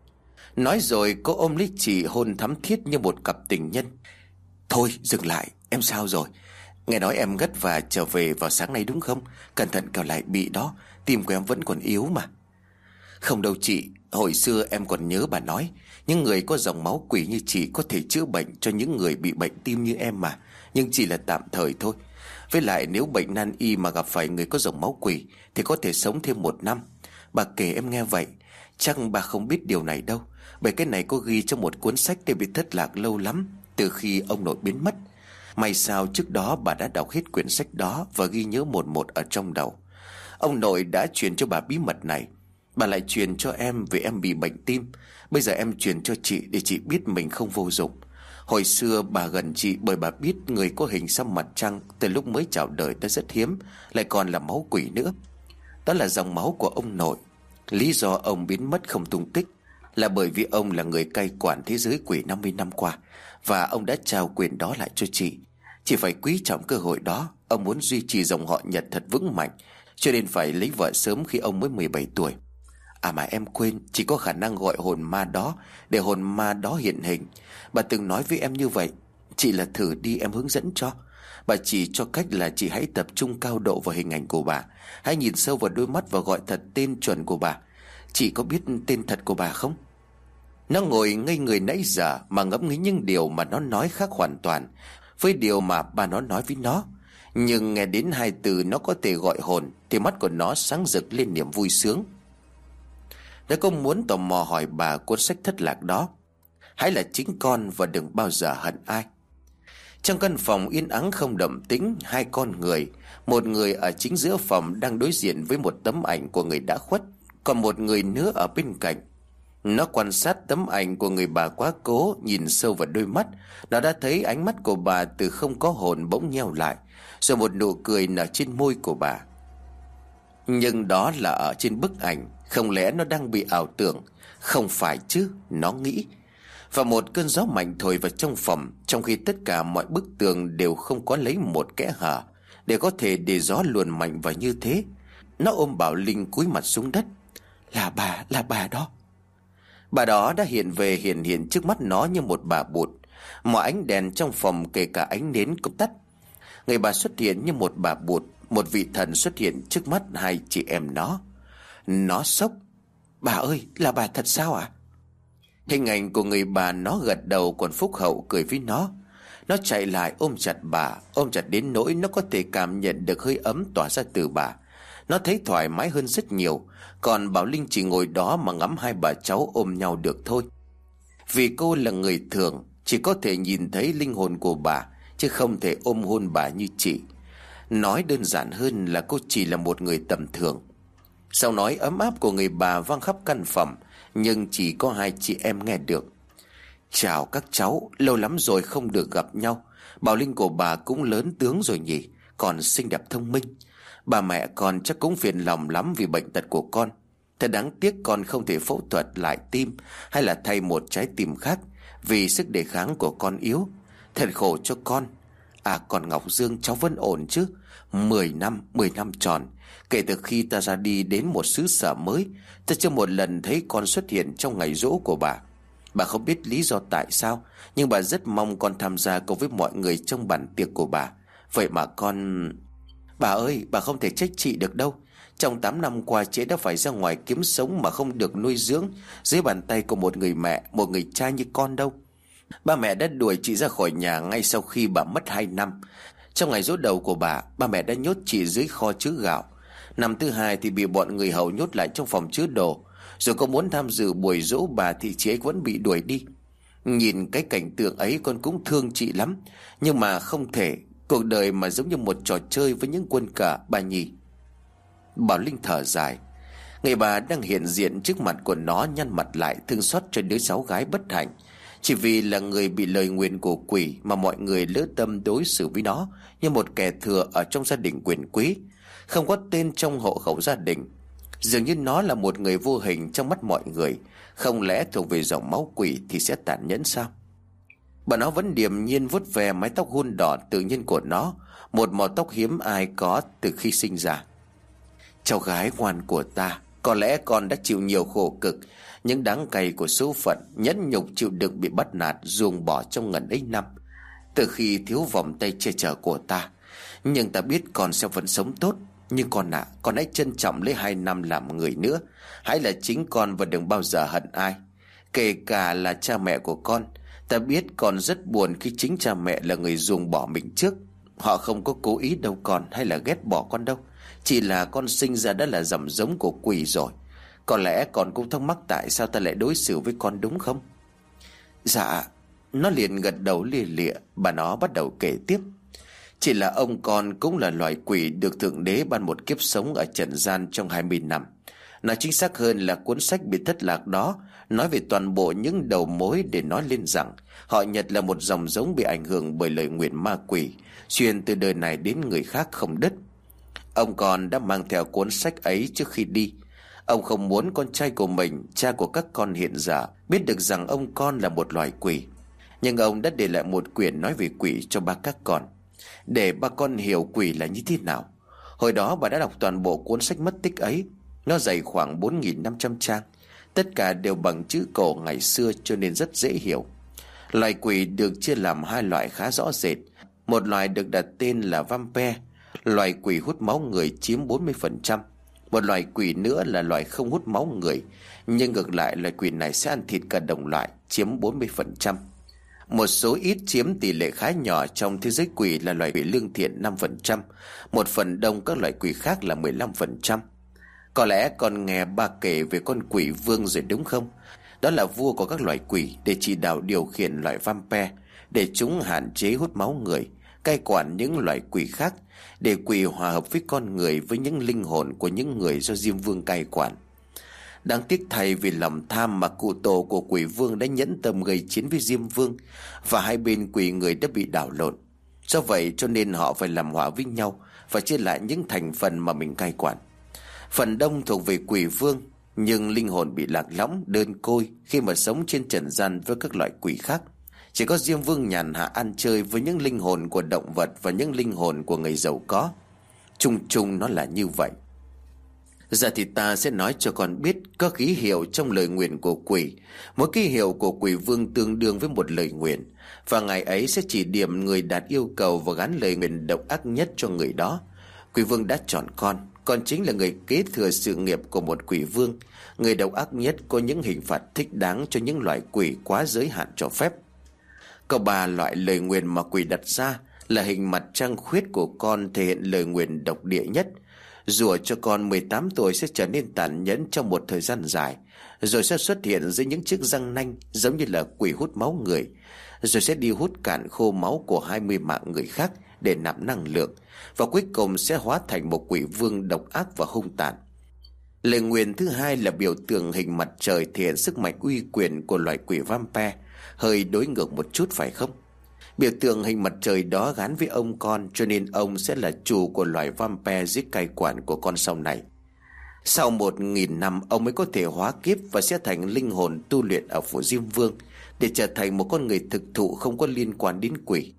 Nói rồi cô ôm lấy chị hôn thắm thiết như một cặp tình nhân. Thôi dừng lại, em sao rồi? Nghe nói em gất và trở về vào sáng nay đúng không? Cẩn thận kẻo lại bị đó, tim của em vẫn còn yếu mà. Không đâu chị, hồi xưa em còn nhớ bà nói những người có dòng máu quỷ như chị có thể chữa bệnh cho những người bị bệnh tim như em mà. Nhưng chỉ là tạm thời thôi. Với lại nếu bệnh nan y mà gặp phải người có dòng máu quỷ thì có thể sống thêm 1 năm. Bà kể em nghe vậy. Chắc bà không biết điều này đâu, bởi cái này có ghi trong một cuốn sách để bị thất lạc lâu lắm, từ khi ông nội biến mất. May sao trước đó bà đã đọc hết quyển sách đó và ghi nhớ một một ở trong đầu. Ông nội đã truyền cho bà bí mật này. Bà lại truyền cho em vì em bị bệnh tim. Bây giờ em truyền cho chị để chị biết mình không vô dụng. Hồi xưa bà gần chị bởi bà biết người có hình xăm mặt trăng từ lúc mới chào đời đã rất hiếm, lại còn là máu quỷ nữa. Đó là dòng máu của ông nội. Lý do ông biến mất không tung tích là bởi vì ông là người cai quản thế giới quỷ 50 năm qua, và ông đã trao quyền đó lại cho chị. Chị phải quý trọng cơ hội đó. Ông muốn duy trì dòng họ Nhật thật vững mạnh, cho nên phải lấy vợ sớm khi ông mới 17 tuổi. À mà em quên, chị có khả năng gọi hồn ma đó để hồn ma đó hiện hình. Bà từng nói với em như vậy. Chị là thử đi, em hướng dẫn cho. Bà chỉ cho cách là chị hãy tập trung cao độ vào hình ảnh của bà. Hãy nhìn sâu vào đôi mắt và gọi thật tên chuẩn của bà. Chị có biết tên thật của bà không? Nó ngồi ngây người nãy giờ mà ngẫm nghĩ những điều mà nó nói khác hoàn toàn với điều mà bà nó nói với nó. Nhưng nghe đến 2 từ nó có thể gọi hồn thì mắt của nó sáng rực lên niềm vui sướng. Nó không muốn tò mò hỏi bà cuốn sách thất lạc đó. Hãy là chính con và đừng bao giờ hận ai. Trong căn phòng yên ắng không động tĩnh, 2 con người. Một người ở chính giữa phòng đang đối diện với một tấm ảnh của người đã khuất, còn một người nữa ở bên cạnh. Nó quan sát tấm ảnh của người bà quá cố, nhìn sâu vào đôi mắt. Nó đã thấy ánh mắt của bà từ không có hồn bỗng nheo lại, rồi một nụ cười nở trên môi của bà. Nhưng đó là ở trên bức ảnh. Không lẽ nó đang bị ảo tưởng? Không phải chứ, nó nghĩ. Và một cơn gió mạnh thổi vào trong phòng, trong khi tất cả mọi bức tường đều không có lấy một kẽ hở để có thể để gió luồn mạnh vào như thế. Nó ôm Bảo Linh cúi mặt xuống đất. Là bà đó. Bà đó đã hiện hiện trước mắt nó như một bà bụt. Mọi ánh đèn trong phòng, kể cả ánh nến cũng tắt. Người bà xuất hiện như một bà bụt. Một vị thần xuất hiện trước mắt hai chị em nó. Nó sốc. Bà ơi, là bà thật sao ạ? Hình ảnh của người bà nó gật đầu, còn Phúc Hậu cười với nó. Nó chạy lại ôm chặt bà, ôm chặt đến nỗi nó có thể cảm nhận được hơi ấm tỏa ra từ bà. Nó thấy thoải mái hơn rất nhiều. Còn Bảo Linh chỉ ngồi đó mà ngắm hai bà cháu ôm nhau được thôi. Vì cô là người thường, chỉ có thể nhìn thấy linh hồn của bà, chứ không thể ôm hôn bà như chị. Nói đơn giản hơn là cô chỉ là một người tầm thường. Sau nói ấm áp của người bà vang khắp căn phòng, nhưng chỉ có hai chị em nghe được. Chào các cháu, lâu lắm rồi không được gặp nhau. Bảo Linh của bà cũng lớn tướng rồi nhỉ, còn xinh đẹp thông minh. Bà mẹ con chắc cũng phiền lòng lắm vì bệnh tật của con. Thật đáng tiếc con không thể phẫu thuật lại tim, hay là thay một trái tim khác, vì sức đề kháng của con yếu. Thật khổ cho con. À còn Ngọc Dương cháu vẫn ổn chứ? 10 năm tròn, kể từ khi ta ra đi đến một xứ sở mới, ta chưa một lần thấy con xuất hiện trong ngày giỗ của bà. Bà không biết lý do tại sao, nhưng bà rất mong con tham gia cùng với mọi người trong bàn tiệc của bà. Vậy mà con... Bà ơi, bà không thể trách chị được đâu. Trong 8 năm qua chị đã phải ra ngoài kiếm sống mà không được nuôi dưỡng dưới bàn tay của một người mẹ, một người cha như con đâu. Ba mẹ đã đuổi chị ra khỏi nhà ngay sau khi bà mất 2 năm. Trong ngày giỗ đầu của bà, ba mẹ đã nhốt chị dưới kho chứa gạo. Năm thứ hai thì bị bọn người hầu nhốt lại trong phòng chứa đồ. Rồi có muốn tham dự buổi giỗ bà thì chị ấy vẫn bị đuổi đi. Nhìn cái cảnh tượng ấy con cũng thương chị lắm. Nhưng mà không thể. Cuộc đời mà giống như một trò chơi với những quân cờ, bà nhỉ. Bảo Linh thở dài. Người bà đang hiện diện trước mặt của nó nhăn mặt lại, thương xót cho đứa cháu gái bất hạnh. Chỉ vì là người bị lời nguyền của quỷ mà mọi người lỡ tâm đối xử với nó như một kẻ thừa ở trong gia đình quyền quý, không có tên trong hộ khẩu gia đình. Dường như nó là một người vô hình trong mắt mọi người. Không lẽ thuộc về dòng máu quỷ thì sẽ tàn nhẫn sao? Bà nó vẫn điềm nhiên vuốt về mái tóc hun đỏ tự nhiên của nó, một màu tóc hiếm ai có từ khi sinh ra. Cháu gái ngoan của ta, có lẽ con đã chịu nhiều khổ cực, những đắng cay của số phận, nhẫn nhục chịu đựng bị bắt nạt, ruồng bỏ trong ngần ấy năm, từ khi thiếu vòng tay che chở của ta. Nhưng ta biết con sẽ vẫn sống tốt. Nhưng con ạ, con hãy trân trọng lấy 2 năm làm người nữa. Hãy là chính con và đừng bao giờ hận ai, kể cả là cha mẹ của con. Ta biết con rất buồn khi chính cha mẹ là người ruồng bỏ mình trước. Họ không có cố ý đâu con, hay là ghét bỏ con đâu. Chỉ là con sinh ra đã là dòng giống của quỷ rồi. Có lẽ con cũng thắc mắc tại sao ta lại đối xử với con, đúng không? Dạ. Nó liền gật đầu lia lịa. Bà nó bắt đầu kể tiếp. Chỉ là ông con cũng là loài quỷ được Thượng Đế ban một kiếp sống ở trần gian trong 20 năm. Nói chính xác hơn là cuốn sách bị thất lạc đó nói về toàn bộ những đầu mối để nói lên rằng họ Nhật là một dòng giống bị ảnh hưởng bởi lời nguyền ma quỷ, truyền từ đời này đến người khác không đứt. Ông con đã mang theo cuốn sách ấy trước khi đi. Ông không muốn con trai của mình, cha của các con hiện giờ, biết được rằng ông con là một loài quỷ. Nhưng ông đã để lại một quyển nói về quỷ cho ba các con, để ba con hiểu quỷ là như thế nào. Hồi đó bà đã đọc toàn bộ cuốn sách mất tích ấy. Nó dày khoảng 4.500 trang, tất cả đều bằng chữ cổ ngày xưa cho nên rất dễ hiểu. Loài quỷ được chia làm 2 loại khá rõ rệt. Một loài được đặt tên là vampire, loài quỷ hút máu người chiếm 40%. Một loài quỷ nữa là loài không hút máu người, nhưng ngược lại loài quỷ này sẽ ăn thịt cả đồng loại, chiếm 40%. Một số ít chiếm tỷ lệ khá nhỏ trong thế giới quỷ là loài quỷ lương thiện 5%. Một phần đông các loài quỷ khác là 15%. Có lẽ con nghe ba kể về con quỷ vương rồi đúng không? Đó là vua của các loài quỷ, để chỉ đạo điều khiển loài vampire, để chúng hạn chế hút máu người, cai quản những loài quỷ khác, để quỷ hòa hợp với con người, với những linh hồn của những người do Diêm Vương cai quản. Đáng tiếc thay, vì lòng tham mà cụ tổ của quỷ vương đã nhẫn tâm gây chiến với Diêm Vương, và hai bên quỷ người đã bị đảo lộn. Do vậy cho nên họ phải làm hòa với nhau và chia lại những thành phần mà mình cai quản. Phần đông thuộc về quỷ vương, nhưng linh hồn bị lạc lõng, đơn côi khi mà sống trên trần gian với các loại quỷ khác. Chỉ có Diêm Vương nhàn hạ ăn chơi với những linh hồn của động vật và những linh hồn của người giàu có. Chung chung nó là như vậy. Giờ thì ta sẽ nói cho con biết có ký hiệu trong lời nguyền của quỷ. Mỗi ký hiệu của quỷ vương tương đương với một lời nguyền, và ngày ấy sẽ chỉ điểm người đạt yêu cầu và gắn lời nguyền độc ác nhất cho người đó. Quỷ vương đã chọn con chính là người kế thừa sự nghiệp của một quỷ vương. Người độc ác nhất có những hình phạt thích đáng cho những loại quỷ quá giới hạn cho phép. Có 3 loại lời nguyền mà quỷ đặt ra là hình mặt trăng khuyết của con thể hiện lời nguyền độc địa nhất. Rủa cho con 18 tuổi sẽ trở nên tàn nhẫn trong một thời gian dài, rồi sẽ xuất hiện dưới những chiếc răng nanh giống như là quỷ hút máu người, rồi sẽ đi hút cạn khô máu của 20 mạng người khác để nạp năng lượng, và cuối cùng sẽ hóa thành một quỷ vương độc ác và hung tàn. Lời nguyền thứ 2 là biểu tượng hình mặt trời thể hiện sức mạnh uy quyền của loài quỷ vampire, hơi đối ngược một chút phải không? Biểu tượng hình mặt trời đó gắn với ông con, cho nên ông sẽ là chủ của loài vampire dưới cai quản của con sau này. Sau 1000 năm ông mới có thể hóa kiếp và sẽ thành linh hồn tu luyện ở phủ Diêm Vương để trở thành một con người thực thụ không có liên quan đến quỷ.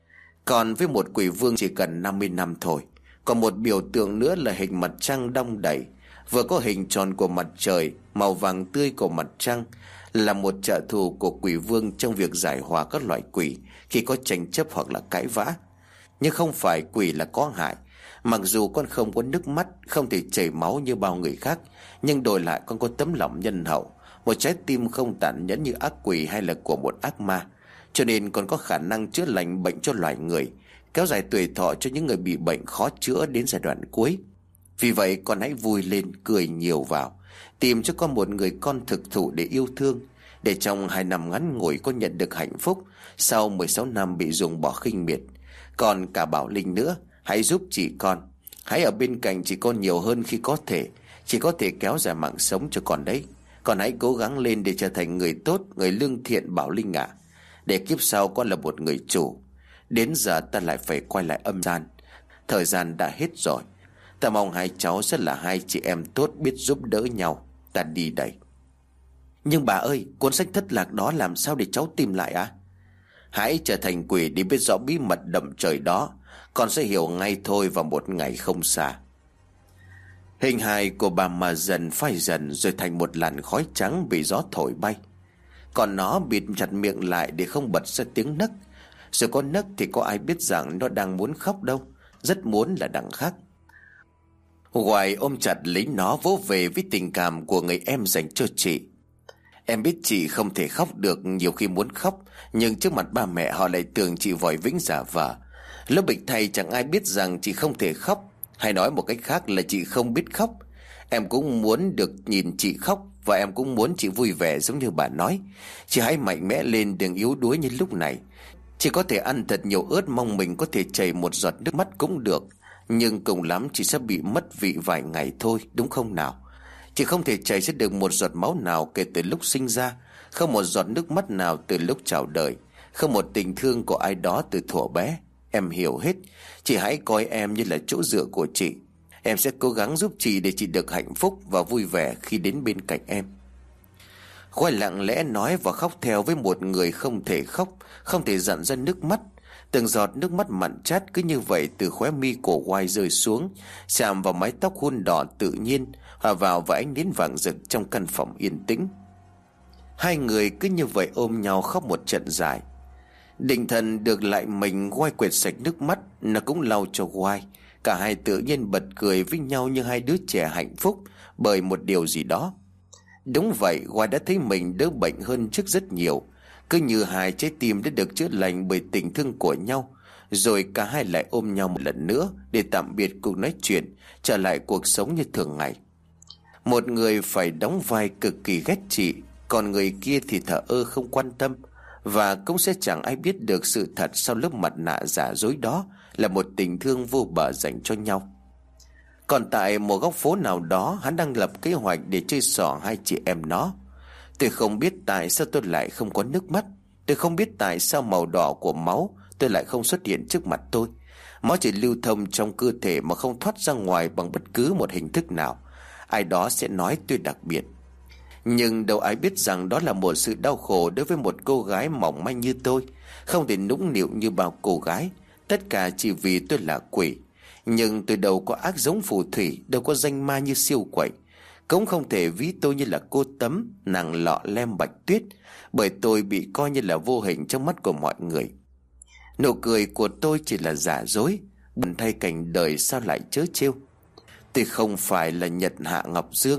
Còn với một quỷ vương chỉ cần 50 năm thôi. Còn một biểu tượng nữa là hình mặt trăng đong đầy, vừa có hình tròn của mặt trời, màu vàng tươi của mặt trăng, là một trợ thủ của quỷ vương trong việc giải hòa các loại quỷ khi có tranh chấp hoặc là cãi vã. Nhưng không phải quỷ là có hại. Mặc dù con không có nước mắt, không thể chảy máu như bao người khác, nhưng đổi lại con có tấm lòng nhân hậu, một trái tim không tàn nhẫn như ác quỷ hay là của một ác ma. Cho nên con có khả năng chữa lành bệnh cho loài người, kéo dài tuổi thọ cho những người bị bệnh khó chữa đến giai đoạn cuối. Vì vậy con hãy vui lên, cười nhiều vào, tìm cho con một người con thực thụ để yêu thương, để trong 2 năm ngắn ngủi con nhận được hạnh phúc sau 16 năm bị dùng bỏ khinh miệt. Còn cả Bảo Linh nữa, hãy giúp chị con, hãy ở bên cạnh chị con nhiều hơn khi có thể. Chỉ có thể kéo dài mạng sống cho con đấy. Con hãy cố gắng lên để trở thành người tốt, người lương thiện Bảo Linh ạ. Để kiếp sau con là một người chủ. Đến giờ ta lại phải quay lại âm gian. Thời gian đã hết rồi. Ta mong hai cháu sẽ là hai chị em tốt, biết giúp đỡ nhau. Ta đi đây. Nhưng bà ơi, cuốn sách thất lạc đó làm sao để cháu tìm lại ạ? Hãy trở thành quỷ để biết rõ bí mật đậm trời đó. Con sẽ hiểu ngay thôi vào một ngày không xa. Hình hài của bà mà dần phai dần, rồi thành một làn khói trắng bị gió thổi bay. Còn nó bịt chặt miệng lại để không bật ra tiếng nấc. Rồi có nấc thì có ai biết rằng nó đang muốn khóc đâu. Rất muốn là đằng khác. Hoài ôm chặt lấy nó, vỗ về với tình cảm của người em dành cho chị. Em biết chị không thể khóc được, nhiều khi muốn khóc, nhưng trước mặt ba mẹ họ lại tưởng chị vòi vĩnh giả vờ. Lúc bệnh thầy chẳng ai biết rằng chị không thể khóc. Hay nói một cách khác là chị không biết khóc. Em cũng muốn được nhìn chị khóc, và em cũng muốn chị vui vẻ giống như bà nói. Chị hãy mạnh mẽ lên, đừng yếu đuối như lúc này. Chị có thể ăn thật nhiều ớt, mong mình có thể chảy một giọt nước mắt cũng được. Nhưng cùng lắm chị sẽ bị mất vị vài ngày thôi, đúng không nào? Chị không thể chảy ra được một giọt máu nào kể từ lúc sinh ra, không một giọt nước mắt nào từ lúc chào đời, không một tình thương của ai đó từ thuở bé. Em hiểu hết. Chị hãy coi em như là chỗ dựa của chị. Em sẽ cố gắng giúp chị để chị được hạnh phúc và vui vẻ khi đến bên cạnh em. Khoai lặng lẽ nói và khóc theo với một người không thể khóc, không thể dặn ra nước mắt. Từng giọt nước mắt mặn chát cứ như vậy từ khóe mi của Khoai rơi xuống, chạm vào mái tóc hun đỏ tự nhiên, hòa vào và ánh nến vàng rực trong căn phòng yên tĩnh. Hai người cứ như vậy ôm nhau khóc một trận dài. Định thần được lại mình, Khoai quệt sạch nước mắt, nó cũng lau cho Khoai. Cả hai tự nhiên bật cười với nhau như hai đứa trẻ hạnh phúc bởi một điều gì đó. Đúng vậy, Khoai đã thấy mình đỡ bệnh hơn trước rất nhiều. Cứ như hai trái tim đã được chữa lành bởi tình thương của nhau. Rồi cả hai lại ôm nhau một lần nữa để tạm biệt cuộc nói chuyện, trở lại cuộc sống như thường ngày. Một người phải đóng vai cực kỳ ghét chị, còn người kia thì thờ ơ không quan tâm. Và cũng sẽ chẳng ai biết được sự thật sau lớp mặt nạ giả dối đó là một tình thương vô bờ dành cho nhau. Còn tại một góc phố nào đó, hắn đang lập kế hoạch để chơi xỏ hai chị em nó. Tôi không biết tại sao tôi lại không có nước mắt. Tôi không biết tại sao màu đỏ của máu tôi lại không xuất hiện trước mặt tôi. Máu chỉ lưu thông trong cơ thể mà không thoát ra ngoài bằng bất cứ một hình thức nào. Ai đó sẽ nói tôi đặc biệt. Nhưng đâu ai biết rằng đó là một sự đau khổ đối với một cô gái mỏng manh như tôi, không thể nũng nịu như bao cô gái. Tất cả chỉ vì tôi là quỷ. Nhưng tôi đâu có ác giống phù thủy, đâu có danh ma như siêu quậy. Cũng không thể ví tôi như là cô Tấm, nàng Lọ Lem Bạch Tuyết, bởi tôi bị coi như là vô hình trong mắt của mọi người. Nụ cười của tôi chỉ là giả dối, buồn thay cảnh đời sao lại trớ trêu. Tôi không phải là Nhật Hạ Ngọc Dương.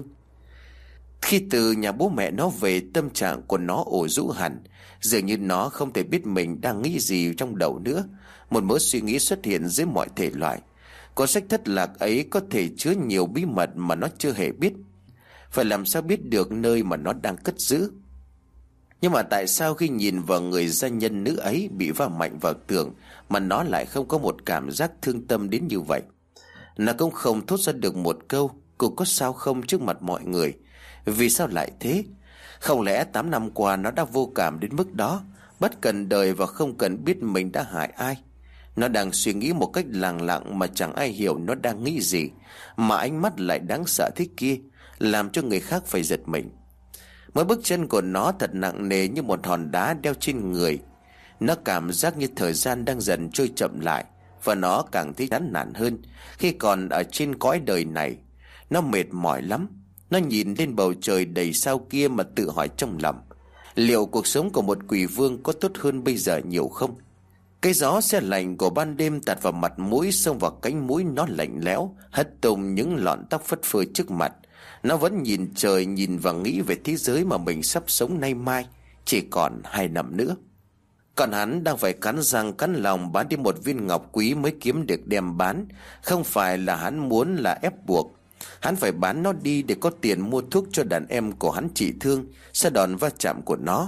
Khi từ nhà bố mẹ nó về, tâm trạng của nó ủ rũ hẳn. Dường như nó không thể biết mình đang nghĩ gì trong đầu nữa. Một mớ suy nghĩ xuất hiện dưới mọi thể loại. Cuốn sách thất lạc ấy có thể chứa nhiều bí mật mà nó chưa hề biết. Phải làm sao biết được nơi mà nó đang cất giữ. Nhưng mà tại sao khi nhìn vào người gia nhân nữ ấy bị va mạnh vào tường mà nó lại không có một cảm giác thương tâm đến như vậy? Nó cũng không thốt ra được một câu "Cô có sao không" trước mặt mọi người. Vì sao lại thế? Không lẽ 8 năm qua nó đã vô cảm đến mức đó, bất cần đời và không cần biết mình đã hại ai? Nó đang suy nghĩ một cách lẳng lặng mà chẳng ai hiểu nó đang nghĩ gì, mà ánh mắt lại đáng sợ thế kia, làm cho người khác phải giật mình. Mỗi bước chân của nó thật nặng nề như một hòn đá đeo trên người. Nó cảm giác như thời gian đang dần trôi chậm lại, và nó càng thấy chán nản hơn khi còn ở trên cõi đời này. Nó mệt mỏi lắm. Nó nhìn lên bầu trời đầy sao kia mà tự hỏi trong lòng, liệu cuộc sống của một quỷ vương có tốt hơn bây giờ nhiều không? Cái gió se lạnh của ban đêm tạt vào mặt mũi, xông vào cánh mũi nó lạnh lẽo, hất tung những lọn tóc phất phơ trước mặt. Nó vẫn nhìn trời, nhìn và nghĩ về thế giới mà mình sắp sống nay mai, chỉ còn 2 năm nữa. Còn hắn đang phải cắn răng cắn lòng bán đi một viên ngọc quý mới kiếm được đem bán. Không phải là hắn muốn, là ép buộc. Hắn phải bán nó đi để có tiền mua thuốc cho đàn em của hắn trị thương sau đòn va chạm của nó.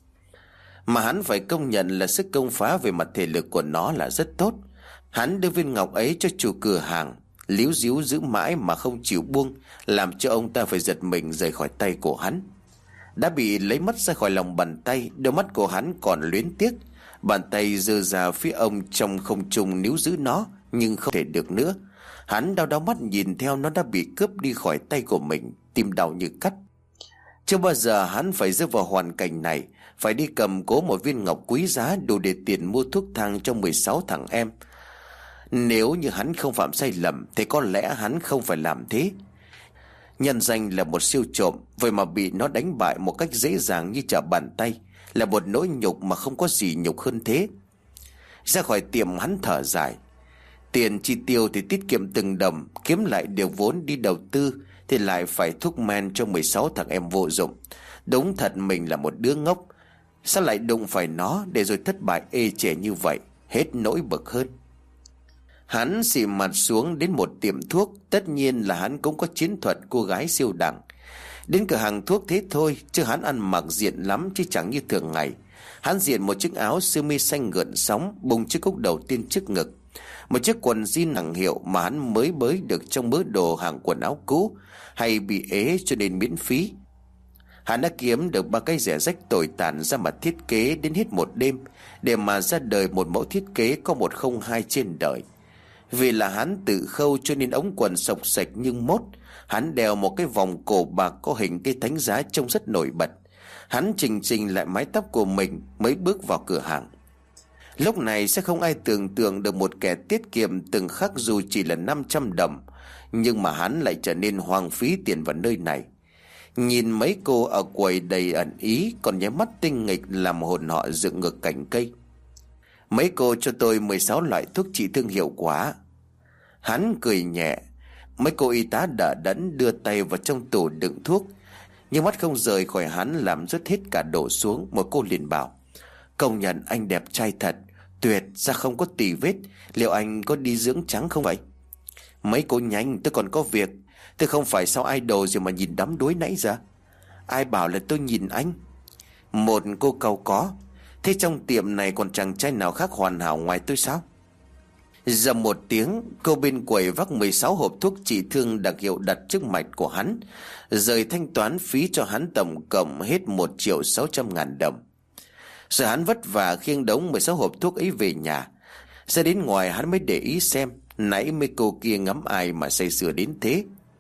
Mà hắn phải công nhận là sức công phá về mặt thể lực của nó là rất tốt. Hắn đưa viên ngọc ấy cho chủ cửa hàng, líu díu giữ mãi mà không chịu buông, làm cho ông ta phải giật mình rời khỏi tay của hắn. Đã bị lấy mất ra khỏi lòng bàn tay, đôi mắt của hắn còn luyến tiếc. Bàn tay giơ ra phía ông trong không trung níu giữ nó, nhưng không thể được nữa. Hắn đau đau mắt nhìn theo nó đã bị cướp đi khỏi tay của mình, tim đau như cắt. Chưa bao giờ hắn phải rơi vào hoàn cảnh này, phải đi cầm cố một viên ngọc quý giá đủ để tiền mua thuốc thang cho 16 thằng em. Nếu như hắn không phạm sai lầm thì có lẽ hắn không phải làm thế. Nhân danh là một siêu trộm, vậy mà bị nó đánh bại một cách dễ dàng như trở bàn tay, là một nỗi nhục mà không có gì nhục hơn thế. Ra khỏi tiệm hắn thở dài. Tiền chi tiêu thì tiết kiệm từng đồng, kiếm lại được vốn đi đầu tư thì lại phải thuốc men cho 16 thằng em vô dụng. Đúng thật mình là một đứa ngốc. Sao lại đụng phải nó để rồi thất bại ê chề như vậy, hết nỗi bực hơn. Hắn xị mặt xuống đến một tiệm thuốc. Tất nhiên là hắn cũng có chiến thuật cô gái siêu đẳng. Đến cửa hàng thuốc thế thôi, chứ hắn ăn mặc diện lắm chứ chẳng như thường ngày. Hắn diện một chiếc áo sơ mi xanh gợn sóng, bùng chiếc cúc đầu tiên trước ngực, một chiếc quần jean hàng hiệu mà hắn mới bới được trong mớ đồ hàng quần áo cũ hay bị ế cho nên miễn phí. Hắn đã kiếm được 3 cái rẻ rách tồi tàn ra mặt thiết kế đến hết một đêm, để mà ra đời một mẫu thiết kế có 102 trên đời. Vì là hắn tự khâu cho nên ống quần sộc sạch nhưng mốt. Hắn đeo một cái vòng cổ bạc có hình cây thánh giá trông rất nổi bật. Hắn chỉnh lại mái tóc của mình mới bước vào cửa hàng. Lúc này sẽ không ai tưởng tượng được một kẻ tiết kiệm từng khắc dù chỉ là 500 đồng, nhưng mà hắn lại trở nên hoang phí tiền vào nơi này. Nhìn mấy cô ở quầy đầy ẩn ý, còn nháy mắt tinh nghịch làm hồn họ dựng ngược cành cây. Mấy cô cho tôi 16 loại thuốc trị thương hiệu quả. Hắn cười nhẹ. Mấy cô y tá đỡ đẫn đưa tay vào trong tủ đựng thuốc, nhưng mắt không rời khỏi hắn, làm rớt hết cả đổ xuống. Một cô liền bảo: "Công nhận anh đẹp trai thật, tuyệt, da không có tì vết. Liệu anh có đi dưỡng trắng không vậy?" Mấy cô nhanh, tôi còn có việc. Tôi không phải sao idol gì mà nhìn đắm đuối nãy giờ. Ai bảo là tôi nhìn anh? Một cô cau có. Thế trong tiệm này còn chàng trai nào khác hoàn hảo ngoài tôi sao? Dầm một tiếng, cô bên quầy vác 16 hộp thuốc trị thương đặc hiệu đặt trước mặt của hắn, rồi thanh toán phí cho hắn tổng cộng hết 1.600.000 đồng. Rồi hắn vất vả khiêng đống 16 hộp thuốc ấy về nhà. Ra đến ngoài hắn mới để ý xem nãy mấy cô kia ngắm ai mà say sưa đến thế.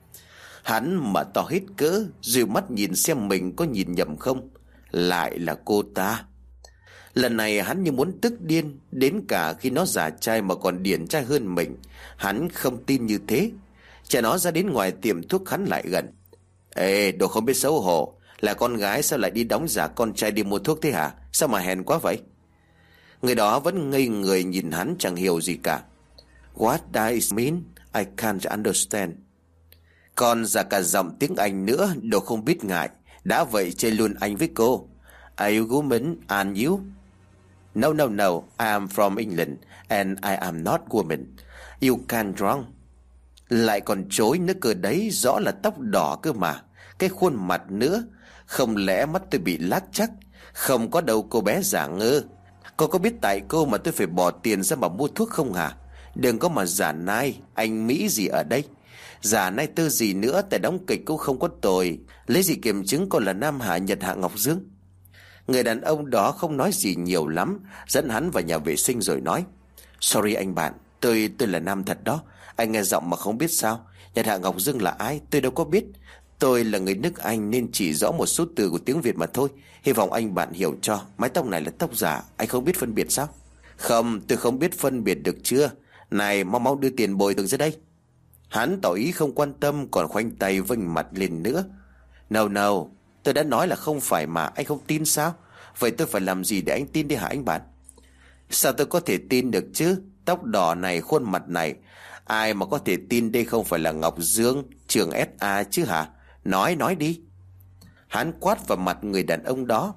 Hắn mở to hết cỡ, dụi mắt nhìn xem mình có nhìn nhầm không. Lại là cô ta. Lần này hắn như muốn tức điên, đến cả khi nó giả trai mà còn điển trai hơn mình. Hắn không tin như thế. Chả nó ra đến ngoài tiệm thuốc hắn lại gần. Ê, đồ không biết xấu hổ, là con gái sao lại đi đóng giả con trai đi mua thuốc thế hả? Sao mà hèn quá vậy? Người đó vẫn ngây người nhìn hắn chẳng hiểu gì cả. What does it mean? I can't understand. Còn giả cả giọng tiếng Anh nữa, đồ không biết ngại. Đã vậy chơi luôn anh với cô. Are you woman? Are you? No, no, no. I am from England and I am not woman. You can wrong. Lại còn chối nữa cơ đấy, rõ là tóc đỏ cơ mà. Cái khuôn mặt nữa. Không lẽ mắt tôi bị lác chắc? Không có đâu cô bé giả ngơ. Cô có biết tại cô mà tôi phải bỏ tiền ra mà mua thuốc không hả? Đừng có mà giả nai, anh Mỹ gì ở đây. Giả nai tơ gì nữa, tại đóng kịch cũng không có tồi. Lấy gì kiểm chứng cô là Nam Hạ Nhật Hạ Ngọc Dương? Người đàn ông đó không nói gì nhiều lắm, dẫn hắn vào nhà vệ sinh rồi nói: Sorry anh bạn, tôi là Nam thật đó. Anh nghe giọng mà không biết sao. Nhật Hạ Ngọc Dương là ai tôi đâu có biết. Tôi là người nước Anh nên chỉ rõ một số từ của tiếng Việt mà thôi. Hy vọng anh bạn hiểu cho. Mái tóc này là tóc giả, anh không biết phân biệt sao? Không, tôi không biết phân biệt được chưa? Này, mau mau đưa tiền bồi thường ra đây. Hắn tỏ ý không quan tâm, còn khoanh tay vênh mặt lên nữa. No, no, tôi đã nói là không phải mà, anh không tin sao? Vậy tôi phải làm gì để anh tin đi hả anh bạn? Sao tôi có thể tin được chứ? Tóc đỏ này, khuôn mặt này, ai mà có thể tin đây không phải là Ngọc Dương, trường SA chứ hả? Nói đi. Hắn quát vào mặt người đàn ông đó.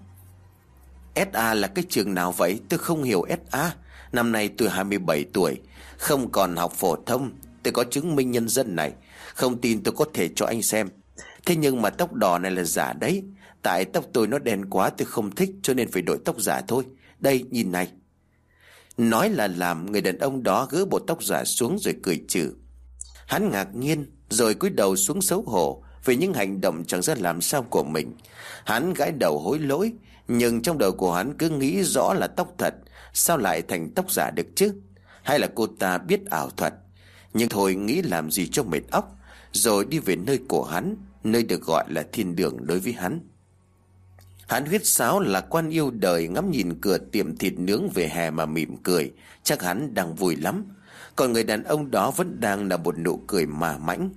SA là cái trường nào vậy? Tôi không hiểu SA. Năm nay tôi 27 tuổi, không còn học phổ thông. Tôi có chứng minh nhân dân này. Không tin tôi có thể cho anh xem. Thế nhưng mà tóc đỏ này là giả đấy. Tại tóc tôi nó đen quá, tôi không thích cho nên phải đổi tóc giả thôi. Đây, nhìn này. Nói là làm, người đàn ông đó gỡ bộ tóc giả xuống rồi cười trừ. Hắn ngạc nhiên rồi cúi đầu xuống xấu hổ về những hành động chẳng ra làm sao của mình. Hắn gãi đầu hối lỗi, nhưng trong đầu của hắn cứ nghĩ rõ là tóc thật, sao lại thành tóc giả được chứ? Hay là cô ta biết ảo thuật? Nhưng thôi, nghĩ làm gì cho mệt óc. Rồi đi về nơi của hắn, nơi được gọi là thiên đường đối với hắn. Hắn huyết sáo là quan yêu đời, ngắm nhìn cửa tiệm thịt nướng về hè mà mỉm cười. Chắc hắn đang vui lắm. Còn người đàn ông đó vẫn đang là một nụ cười mà mãnh.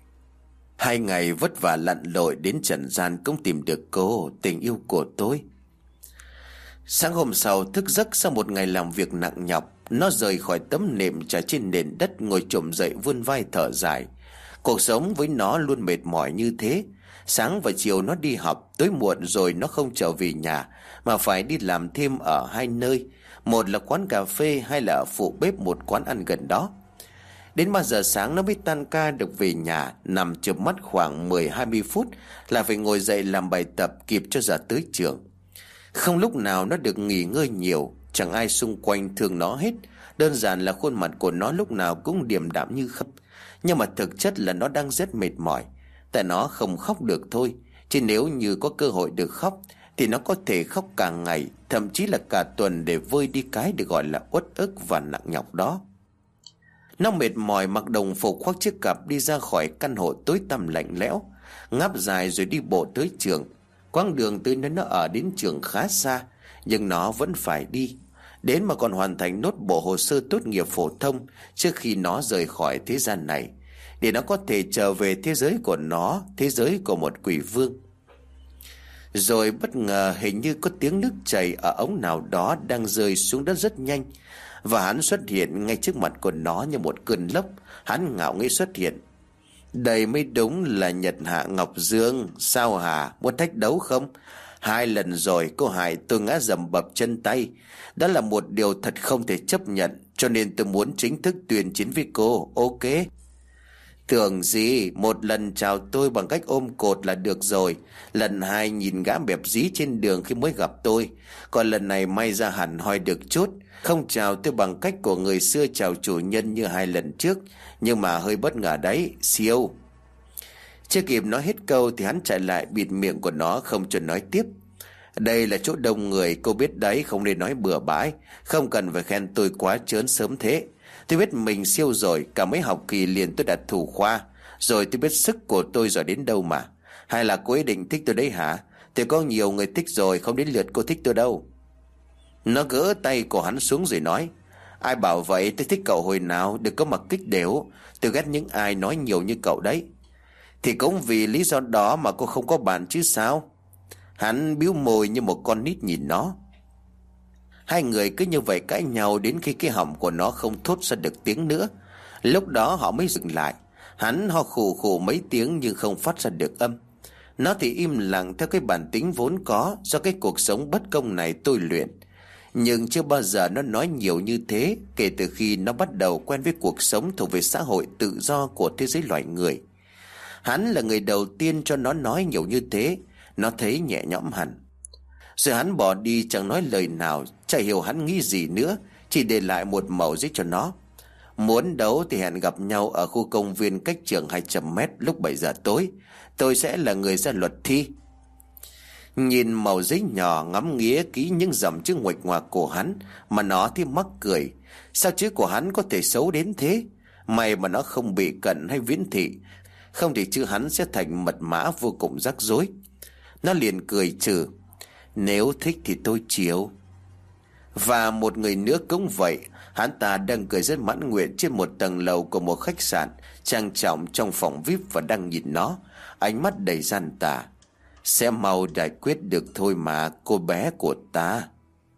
2 ngày vất vả lặn lội đến trần gian cũng tìm được cô, tình yêu của tôi. Sáng hôm sau thức giấc sau một ngày làm việc nặng nhọc, nó rời khỏi tấm nệm trải trên nền đất, ngồi chồm dậy vươn vai thở dài. Cuộc sống với nó luôn mệt mỏi như thế. Sáng và chiều nó đi học, tối muộn rồi nó không trở về nhà mà phải đi làm thêm ở 2 nơi. Một là quán cà phê, hay là phụ bếp một quán ăn gần đó. Đến 3 giờ sáng nó mới tan ca được về nhà. Nằm chợp mắt khoảng 10-20 phút là phải ngồi dậy làm bài tập kịp cho giờ tới trường. Không lúc nào nó được nghỉ ngơi nhiều. Chẳng ai xung quanh thương nó hết. Đơn giản là khuôn mặt của nó lúc nào cũng điềm đạm như không. Nhưng mà thực chất là nó đang rất mệt mỏi. Tại nó không khóc được thôi. Chứ nếu như có cơ hội được khóc thì nó có thể khóc cả ngày, thậm chí là cả tuần để vơi đi cái được gọi là uất ức và nặng nhọc đó. Nó mệt mỏi mặc đồng phục, khoác chiếc cặp đi ra khỏi căn hộ tối tăm lạnh lẽo, ngáp dài rồi đi bộ tới trường. Quãng đường tới nơi nó ở đến trường khá xa, nhưng nó vẫn phải đi. Đến mà còn hoàn thành nốt bộ hồ sơ tốt nghiệp phổ thông trước khi nó rời khỏi thế gian này, để nó có thể trở về thế giới của nó, thế giới của một quỷ vương. Rồi bất ngờ hình như có tiếng nước chảy ở ống nào đó đang rơi xuống đất rất nhanh, và hắn xuất hiện ngay trước mặt của nó như một cơn lốc. Hắn ngạo nghễ xuất hiện. Đây mới đúng là Nhật Hạ Ngọc Dương. Sao hả, muốn thách đấu không? 2 lần rồi cô hại tôi ngã dầm bập chân tay. Đó là một điều thật không thể chấp nhận, cho nên tôi muốn chính thức tuyên chiến với cô. Ok? Tưởng gì, 1 lần chào tôi bằng cách ôm cột là được rồi. Lần 2 nhìn gã bẹp dí trên đường khi mới gặp tôi. Còn lần này may ra hẳn hoi được chút. Không chào tôi bằng cách của người xưa chào chủ nhân như 2 lần trước, nhưng mà hơi bất ngờ đấy, siêu. Chưa kịp nói hết câu thì hắn chạy lại bịt miệng của nó không cho nói tiếp. Đây là chỗ đông người, cô biết đấy, không nên nói bừa bãi. Không cần phải khen tôi quá trớn sớm thế. Tôi biết mình siêu rồi, cả mấy học kỳ liền tôi đạt thủ khoa. Rồi tôi biết sức của tôi giỏi đến đâu mà. Hay là cô ấy định thích tôi đấy hả? Thì có nhiều người thích rồi, không đến lượt cô thích tôi đâu. Nó gỡ tay của hắn xuống rồi nói: Ai bảo vậy, tôi thích cậu hồi nào, đừng có mặc kích đểu. Tôi ghét những ai nói nhiều như cậu đấy. Thì cũng vì lý do đó mà cô không có bạn chứ sao. Hắn bĩu môi như một con nít nhìn nó. Hai người cứ như vậy cãi nhau đến khi cái họng của nó không thốt ra được tiếng nữa. Lúc đó họ mới dừng lại. Hắn ho khù khù mấy tiếng nhưng không phát ra được âm. Nó thì im lặng theo cái bản tính vốn có do cái cuộc sống bất công này tôi luyện. Nhưng chưa bao giờ nó nói nhiều như thế kể từ khi nó bắt đầu quen với cuộc sống thuộc về xã hội tự do của thế giới loài người. Hắn là người đầu tiên cho nó nói nhiều như thế. Nó thấy nhẹ nhõm hẳn. Rồi hắn bỏ đi chẳng nói lời nào. Chả hiểu hắn nghĩ gì nữa, chỉ để lại một mẩu giấy cho nó: Muốn đấu thì hẹn gặp nhau ở khu công viên cách trường 200 mét lúc 7 giờ tối. Tôi sẽ là người ra luật thi. Nhìn mẩu giấy nhỏ ngắm nghía kỹ những dòng chữ nguệch ngoạc của hắn mà nó thì mắc cười. Sao chữ của hắn có thể xấu đến thế? May mà nó không bị cận hay viễn thị, không thì chữ hắn sẽ thành mật mã vô cùng rắc rối. Nó liền cười trừ: Nếu thích thì tôi chiều. Và một người nữa cũng vậy. Hắn ta đang cười rất mãn nguyện trên một tầng lầu của một khách sạn trang trọng trong phòng VIP và đang nhìn nó, ánh mắt đầy gian tà. Sẽ mau giải quyết được thôi mà, cô bé của ta.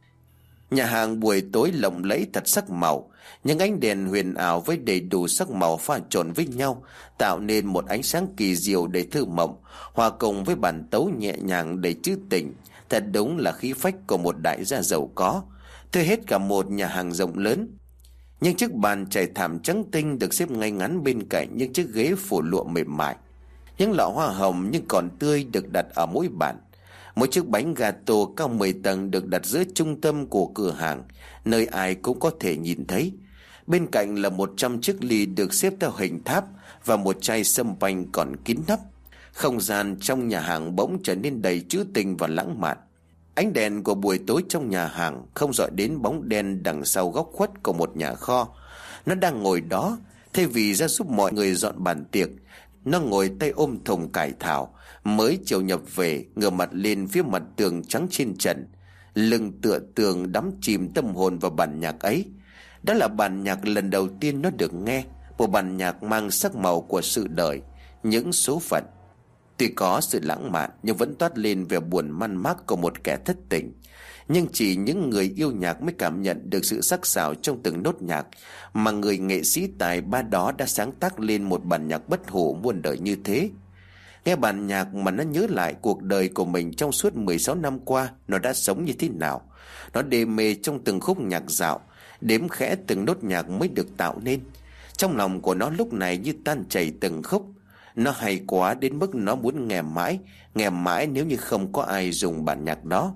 Nhà hàng buổi tối lộng lẫy thật sắc màu. Những ánh đèn huyền ảo với đầy đủ sắc màu pha trộn với nhau tạo nên một ánh sáng kỳ diệu đầy thơ mộng, hòa cùng với bản tấu nhẹ nhàng đầy trữ tình. Thật đúng là khí phách của một đại gia giàu có, thuê hết cả một nhà hàng rộng lớn. Những chiếc bàn trải thảm trắng tinh được xếp ngay ngắn bên cạnh những chiếc ghế phủ lụa mềm mại. Những lọ hoa hồng nhưng còn tươi được đặt ở mỗi bàn. Mỗi chiếc bánh gato cao 10 tầng được đặt giữa trung tâm của cửa hàng, nơi ai cũng có thể nhìn thấy. Bên cạnh là 100 chiếc ly được xếp theo hình tháp và một chai sâm panh còn kín nắp. Không gian trong nhà hàng bỗng trở nên đầy trữ tình và lãng mạn. Ánh đèn của buổi tối trong nhà hàng không dọi đến bóng đen đằng sau góc khuất của một nhà kho. Nó đang ngồi đó, thay vì ra giúp mọi người dọn bàn tiệc, nó ngồi tay ôm thùng cải thảo mới chiều nhập về, ngửa mặt lên phía mặt tường trắng trên trần, lưng tựa tường đắm chìm tâm hồn vào bản nhạc ấy. Đó là bản nhạc lần đầu tiên nó được nghe, một bản nhạc mang sắc màu của sự đời, những số phận. Tuy có sự lãng mạn nhưng vẫn toát lên vẻ buồn man mác của một kẻ thất tình. Nhưng chỉ những người yêu nhạc mới cảm nhận được sự sắc sảo trong từng nốt nhạc mà người nghệ sĩ tài ba đó đã sáng tác lên một bản nhạc bất hủ muôn đời như thế. Nghe bản nhạc mà nó nhớ lại cuộc đời của mình trong suốt 16 năm qua nó đã sống như thế nào. Nó đê mê trong từng khúc nhạc dạo, đếm khẽ từng nốt nhạc mới được tạo nên. Trong lòng của nó lúc này như tan chảy từng khúc. Nó hay quá đến mức nó muốn nghe mãi nếu như không có ai dùng bản nhạc đó.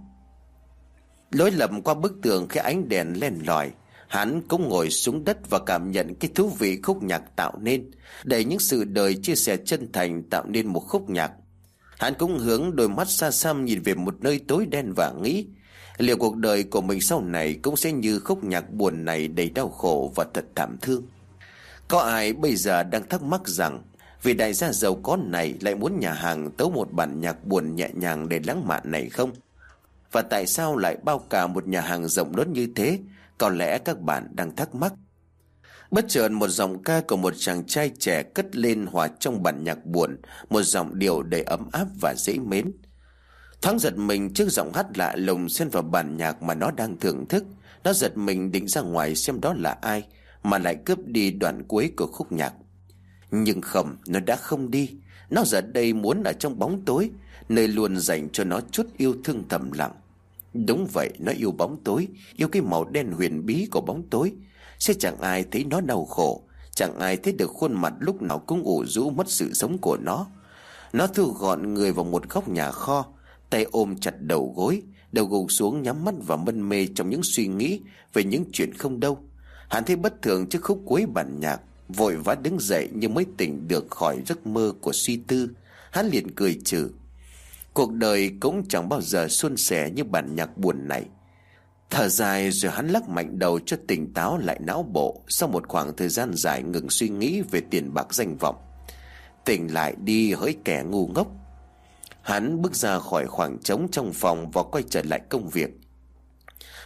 Lối lầm qua bức tường khi ánh đèn len lỏi, hắn cũng ngồi xuống đất và cảm nhận cái thú vị khúc nhạc tạo nên, đầy những sự đời chia sẻ chân thành tạo nên một khúc nhạc. Hắn cũng hướng đôi mắt xa xăm nhìn về một nơi tối đen và nghĩ, liệu cuộc đời của mình sau này cũng sẽ như khúc nhạc buồn này đầy đau khổ và thật thảm thương. Có ai bây giờ đang thắc mắc rằng vì đại gia giàu có này lại muốn nhà hàng tấu một bản nhạc buồn nhẹ nhàng để lãng mạn này không? Và tại sao lại bao cả một nhà hàng rộng lớn như thế? Có lẽ các bạn đang thắc mắc. Bất chợt một giọng ca của một chàng trai trẻ cất lên hòa trong bản nhạc buồn, một giọng điệu đầy ấm áp và dễ mến. Thoáng giật mình trước giọng hát lạ lùng xen vào bản nhạc mà nó đang thưởng thức. Nó giật mình định ra ngoài xem đó là ai mà lại cướp đi đoạn cuối của khúc nhạc. Nhưng không, nó đã không đi. Nó giờ đây muốn ở trong bóng tối, nơi luôn dành cho nó chút yêu thương thầm lặng. Đúng vậy, nó yêu bóng tối, yêu cái màu đen huyền bí của bóng tối. Sẽ chẳng ai thấy nó đau khổ, chẳng ai thấy được khuôn mặt lúc nào cũng ủ rũ mất sự sống của nó. Nó thu gọn người vào một góc nhà kho, tay ôm chặt đầu gối, đầu gục xuống nhắm mắt và mân mê trong những suy nghĩ về những chuyện không đâu. Hắn thấy bất thường trước khúc cuối bản nhạc, vội vã đứng dậy nhưng mới tỉnh được khỏi giấc mơ của suy tư. Hắn liền cười trừ. Cuộc đời cũng chẳng bao giờ suôn sẻ như bản nhạc buồn này. Thở dài rồi hắn lắc mạnh đầu cho tỉnh táo lại não bộ sau một khoảng thời gian dài ngừng suy nghĩ về tiền bạc danh vọng. Tỉnh lại đi hỡi kẻ ngu ngốc. Hắn bước ra khỏi khoảng trống trong phòng và quay trở lại công việc.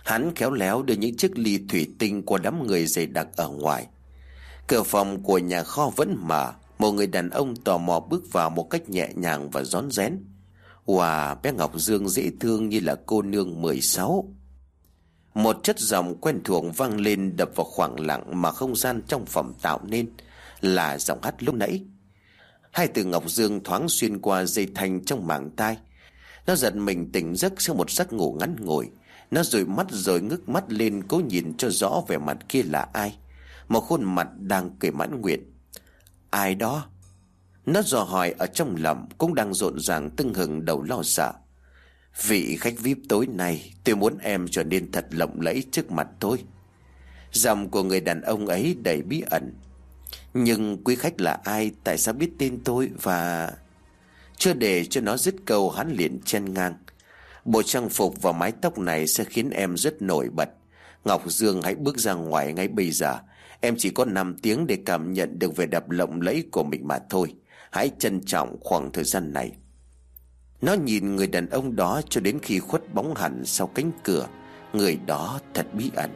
Hắn khéo léo đưa những chiếc ly thủy tinh qua đám người dày đặc ở ngoài. Cửa phòng của nhà kho vẫn mở. Một người đàn ông tò mò bước vào một cách nhẹ nhàng và rón rén. Wow, bé Ngọc Dương dễ thương như là cô nương 16. Một chất giọng quen thuộc vang lên đập vào khoảng lặng mà không gian trong phòng tạo nên, là giọng hát lúc nãy. Hai từ Ngọc Dương thoáng xuyên qua dây thanh trong màng tai. Nó giật mình tỉnh giấc sau một giấc ngủ ngắn ngủi. Nó dụi mắt rồi ngước mắt lên cố nhìn cho rõ vẻ mặt kia là ai. Một khuôn mặt đang cười mãn nguyện. Ai đó? Nó dò hỏi ở trong lòng, cũng đang rộn ràng tưng hừng đầu lo sợ. Vị khách VIP tối nay, tôi muốn em trở nên thật lộng lẫy trước mặt tôi. Giọng của người đàn ông ấy đầy bí ẩn. Nhưng quý khách là ai? Tại sao biết tên tôi? Và... Chưa để cho nó dứt câu, hắn liền chen ngang. Bộ trang phục và mái tóc này sẽ khiến em rất nổi bật. Ngọc Dương, hãy bước ra ngoài ngay bây giờ. Em chỉ có 5 tiếng để cảm nhận được vẻ đẹp lộng lẫy của mình mà thôi. Hãy trân trọng khoảng thời gian này. Nó nhìn người đàn ông đó cho đến khi khuất bóng hẳn sau cánh cửa. Người đó thật bí ẩn.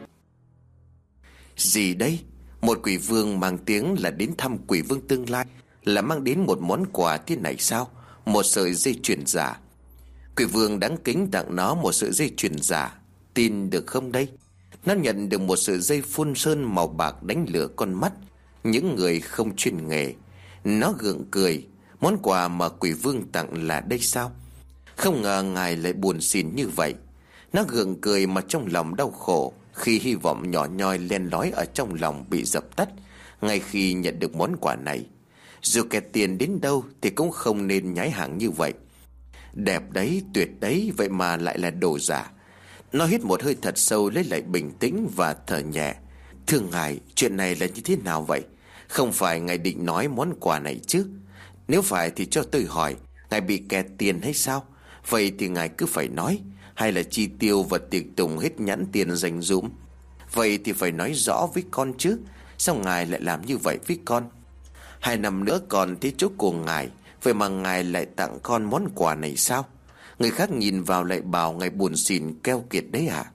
Gì đấy? Một quỷ vương mang tiếng là đến thăm quỷ vương tương lai, là mang đến một món quà thế này sao? Một sợi dây chuyền giả. Quỷ vương đáng kính tặng nó một sợi dây chuyền giả. Tin được không đây? Nó nhận được một sợi dây phun sơn màu bạc đánh lửa con mắt những người không chuyên nghề. Nó gượng cười. Món quà mà quỷ vương tặng là đây sao? Không ngờ ngài lại buồn xỉn như vậy. Nó gượng cười mà trong lòng đau khổ khi hy vọng nhỏ nhoi len lói ở trong lòng bị dập tắt ngay khi nhận được món quà này. Dù kẹt tiền đến đâu thì cũng không nên nhái hàng như vậy. Đẹp đấy, tuyệt đấy, vậy mà lại là đồ giả. Nó hít một hơi thật sâu lấy lại bình tĩnh và thở nhẹ. Thưa ngài, chuyện này là như thế nào vậy? Không phải ngài định nói món quà này chứ? Nếu phải thì cho tôi hỏi, ngài bị kẹt tiền hay sao? Vậy thì ngài cứ phải nói. Hay là chi tiêu và tiệc tùng hết nhãn tiền dành dụm? Vậy thì phải nói rõ với con chứ. Sao ngài lại làm như vậy với con? 2 năm nữa còn tới chỗ của ngài, vậy mà ngài lại tặng con món quà này sao? Người khác nhìn vào lại bảo ngài buồn xỉn keo kiệt đấy à?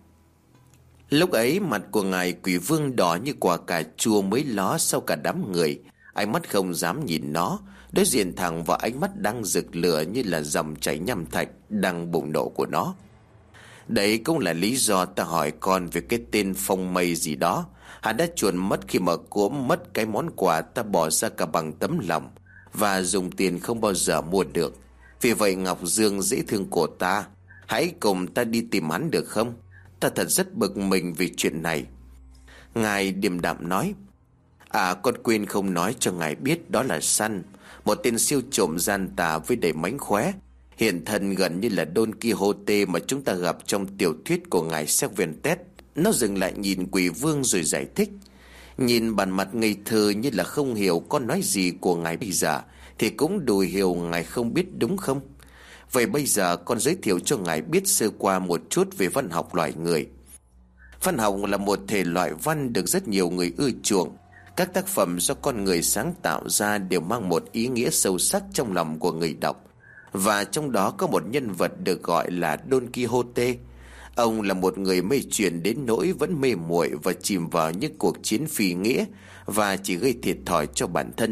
Lúc ấy mặt của ngài quỷ vương đỏ như quả cà chua mới ló sau cả đám người. Ánh mắt không dám nhìn nó, đối diện thẳng vào ánh mắt đang rực lửa như là dòng chảy nham thạch đang bùng nổ của nó. Đấy cũng là lý do ta hỏi con về cái tên Phong Mây gì đó. Hắn đã chuồn mất khi mà cuỗm mất cái món quà ta bỏ ra cả bằng tấm lòng và dùng tiền không bao giờ mua được. Vì vậy Ngọc Dương dễ thương của ta, hãy cùng ta đi tìm hắn được không? Ta thật rất bực mình vì chuyện này. Ngài điềm đạm nói. À, con quên không nói cho ngài biết, đó là Săn, một tên siêu trộm gian tà với đầy mánh khóe, hiện thân gần như là Don Quixote mà chúng ta gặp trong tiểu thuyết của ngài Cervantes. Nó dừng lại nhìn quỷ vương rồi giải thích. Nhìn bản mặt ngây thơ như là không hiểu con nói gì của ngài bây giờ, thì cũng đủ hiểu ngài không biết đúng không? Vậy bây giờ con giới thiệu cho ngài biết sơ qua một chút về văn học loài người. Văn học là một thể loại văn được rất nhiều người ưa chuộng. Các tác phẩm do con người sáng tạo ra đều mang một ý nghĩa sâu sắc trong lòng của người đọc. Và trong đó có một nhân vật được gọi là Don Quixote. Ông là một người mê chuyện đến nỗi vẫn mê muội và chìm vào những cuộc chiến phi nghĩa và chỉ gây thiệt thòi cho bản thân.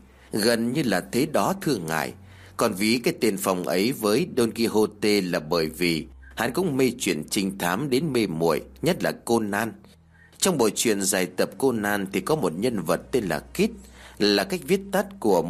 Gần như là thế đó thưa ngài. Còn ví cái tên Phong ấy với Don Quixote là bởi vì hắn cũng mê chuyện trinh thám đến mê muội, nhất là Conan. Trong bộ truyện dài tập Conan thì có một nhân vật tên là Kit, là cách viết tắt của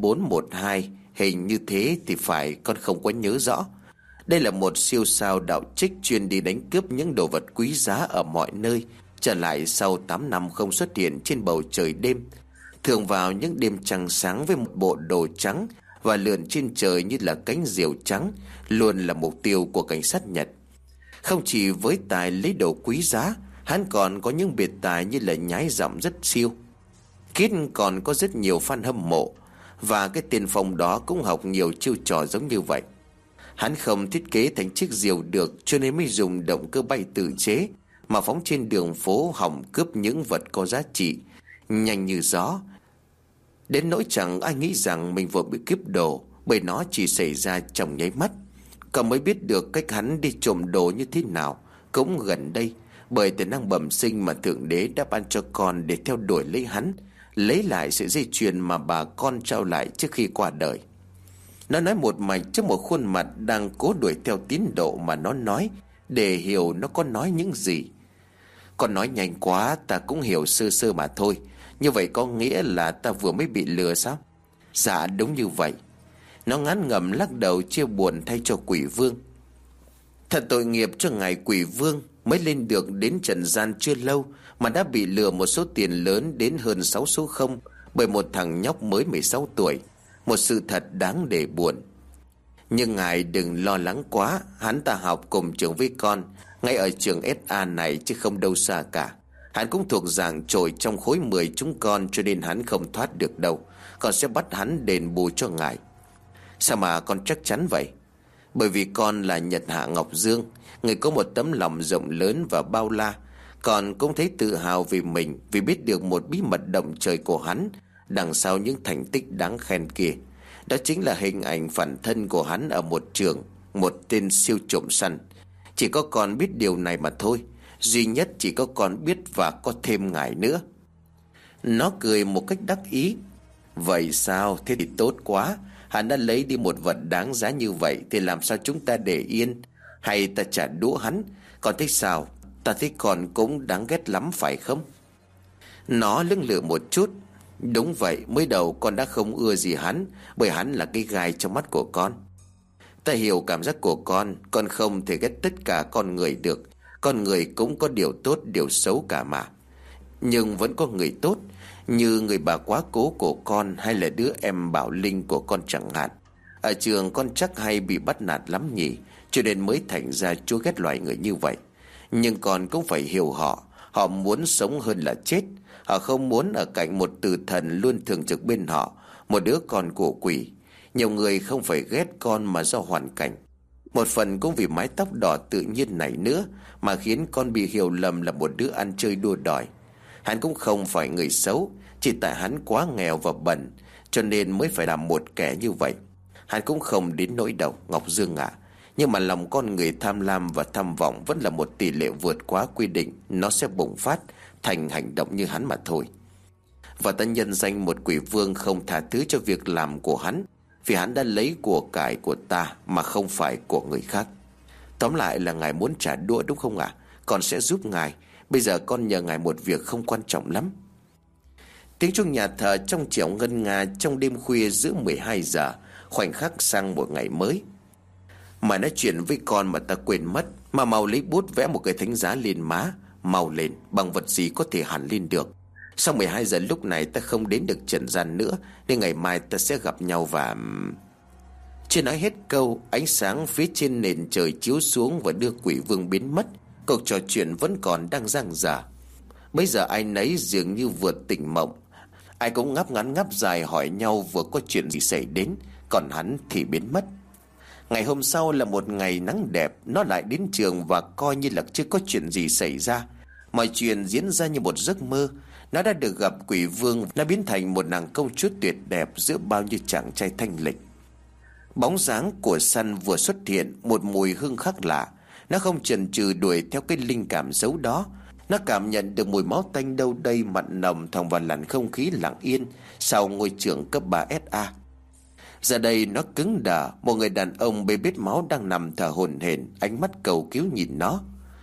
1412, hình như thế thì phải, con không có nhớ rõ. Đây là một siêu sao đạo trích chuyên đi đánh cướp những đồ vật quý giá ở mọi nơi, trở lại sau 8 năm không xuất hiện trên bầu trời đêm, thường vào những đêm trăng sáng với một bộ đồ trắng và lượn trên trời như là cánh diều trắng, luôn là mục tiêu của cảnh sát Nhật. Không chỉ với tài lấy đồ quý giá, hắn còn có những biệt tài như là nhái giọng rất siêu. Kit còn có rất nhiều fan hâm mộ, và cái tiền Phong đó cũng học nhiều chiêu trò giống như vậy. Hắn không thiết kế thành chiếc diều được, cho nên mới dùng động cơ bay tự chế mà phóng trên đường phố hòng cướp những vật có giá trị, nhanh như gió. Đến nỗi chẳng ai nghĩ rằng mình vừa bị cướp đồ, bởi nó chỉ xảy ra trong nháy mắt. Cậu mới biết được cách hắn đi trộm đồ như thế nào. Cũng gần đây, Bởi tài năng bẩm sinh mà Thượng Đế đã ban cho con để theo đuổi lấy hắn, lấy lại sự dây chuyền mà bà con trao lại trước khi qua đời. Nó nói một mạch trước một khuôn mặt đang cố đuổi theo tín độ mà nó nói, để hiểu nó có nói những gì. Con nói nhanh quá, ta cũng hiểu sơ sơ mà thôi. Như vậy có nghĩa là ta vừa mới bị lừa sao? Dạ đúng như vậy. Nó ngán ngẩm lắc đầu chia buồn thay cho quỷ vương. Thật tội nghiệp cho ngài quỷ vương, mới lên được đến trần gian chưa lâu mà đã bị lừa một số tiền lớn đến hơn 6 số 0 bởi một thằng nhóc mới 16 tuổi. Một sự thật đáng để buồn. Nhưng ngài đừng lo lắng quá, hắn ta học cùng trường với con, ngay ở trường SA này chứ không đâu xa cả. Hắn cũng thuộc dạng trội trong khối 10 chúng con, cho nên hắn không thoát được đâu. Con sẽ bắt hắn đền bù cho ngài. Sao mà con chắc chắn vậy? Bởi vì con là Nhật Hạ Ngọc Dương, người có một tấm lòng rộng lớn và bao la. Con cũng thấy tự hào vì mình, vì biết được một bí mật động trời của hắn đằng sau những thành tích đáng khen kia. Đó chính là hình ảnh phản thân của hắn ở một trường, một tên siêu trộm săn. Chỉ có con biết điều này mà thôi. Duy nhất chỉ có con biết và có thêm ngài nữa. Nó cười một cách đắc ý. Vậy sao? Thế thì tốt quá. Hắn đã lấy đi một vật đáng giá như vậy thì làm sao chúng ta để yên? Hay ta trả đũa hắn? Con thấy sao? Ta thấy con cũng đáng ghét lắm phải không? Nó lưỡng lự một chút. Đúng vậy, mới đầu con đã không ưa gì hắn, bởi hắn là cái gai trong mắt của con. Ta hiểu cảm giác của con không thể ghét tất cả con người được. Con người cũng có điều tốt, điều xấu cả mà. Nhưng vẫn có người tốt, như người bà quá cố của con, hay là đứa em Bảo Linh của con chẳng hạn. Ở trường con chắc hay bị bắt nạt lắm nhỉ, cho nên mới thành ra chúa ghét loài người như vậy. Nhưng con cũng phải hiểu họ. Họ muốn sống hơn là chết. Họ không muốn ở cạnh một tử thần luôn thường trực bên họ, một đứa con của quỷ. Nhiều người không phải ghét con mà do hoàn cảnh. Một phần cũng vì mái tóc đỏ tự nhiên này nữa mà khiến con bị hiểu lầm là một đứa ăn chơi đua đòi. Hắn cũng không phải người xấu, chỉ tại hắn quá nghèo và bần, cho nên mới phải làm một kẻ như vậy. Hắn cũng không đến nỗi đâu, Ngọc Dương ạ. Nhưng mà lòng con người tham lam và tham vọng vẫn là một tỷ lệ vượt quá quy định. Nó sẽ bùng phát thành hành động như hắn mà thôi. Và ta nhân danh một quỷ vương không tha thứ cho việc làm của hắn, vì hắn đã lấy của cải của ta mà không phải của người khác. Tóm lại là ngài muốn trả đũa đúng không ạ? Con sẽ giúp ngài. Bây giờ con nhờ ngài một việc không quan trọng lắm. Tiếng chuông nhà thờ trong trẻo ngân nga trong đêm khuya giữa 12 giờ, khoảnh khắc sang một ngày mới. Mà nói chuyện với con mà ta quên mất. Mà mau lấy bút vẽ một cái thánh giá lên má. Mau lên, bằng vật gì có thể hẳn lên được. Sau 12 giờ lúc này ta không đến được trần gian nữa, nên ngày mai ta sẽ gặp nhau và... Chưa nói hết câu, ánh sáng phía trên nền trời chiếu xuống và đưa quỷ vương biến mất. Cuộc trò chuyện vẫn còn đang dang dở. Bây giờ ai nấy dường như vượt tỉnh mộng. Ai cũng ngáp ngắn ngáp dài hỏi nhau vừa có chuyện gì xảy đến, còn hắn thì biến mất. Ngày hôm sau là một ngày nắng đẹp. Nó lại đến trường và coi như là chưa có chuyện gì xảy ra. Mọi chuyện diễn ra như một giấc mơ. Nó đã được gặp quỷ vương. Nó biến thành một nàng công chúa tuyệt đẹp giữa bao nhiêu chàng trai thanh lịch. Bóng dáng của săn vừa xuất hiện, một mùi hương khác lạ. Nó không chần chừ đuổi theo cái linh cảm xấu đó. Nó cảm nhận được mùi máu tanh đâu đây mặn nồng thòng vào làn không khí lặng yên sau ngôi trường cấp 3 SA. Giờ đây nó cứng đờ. Một người đàn ông bê bết máu đang nằm thở hổn hển, ánh mắt cầu cứu nhìn nó.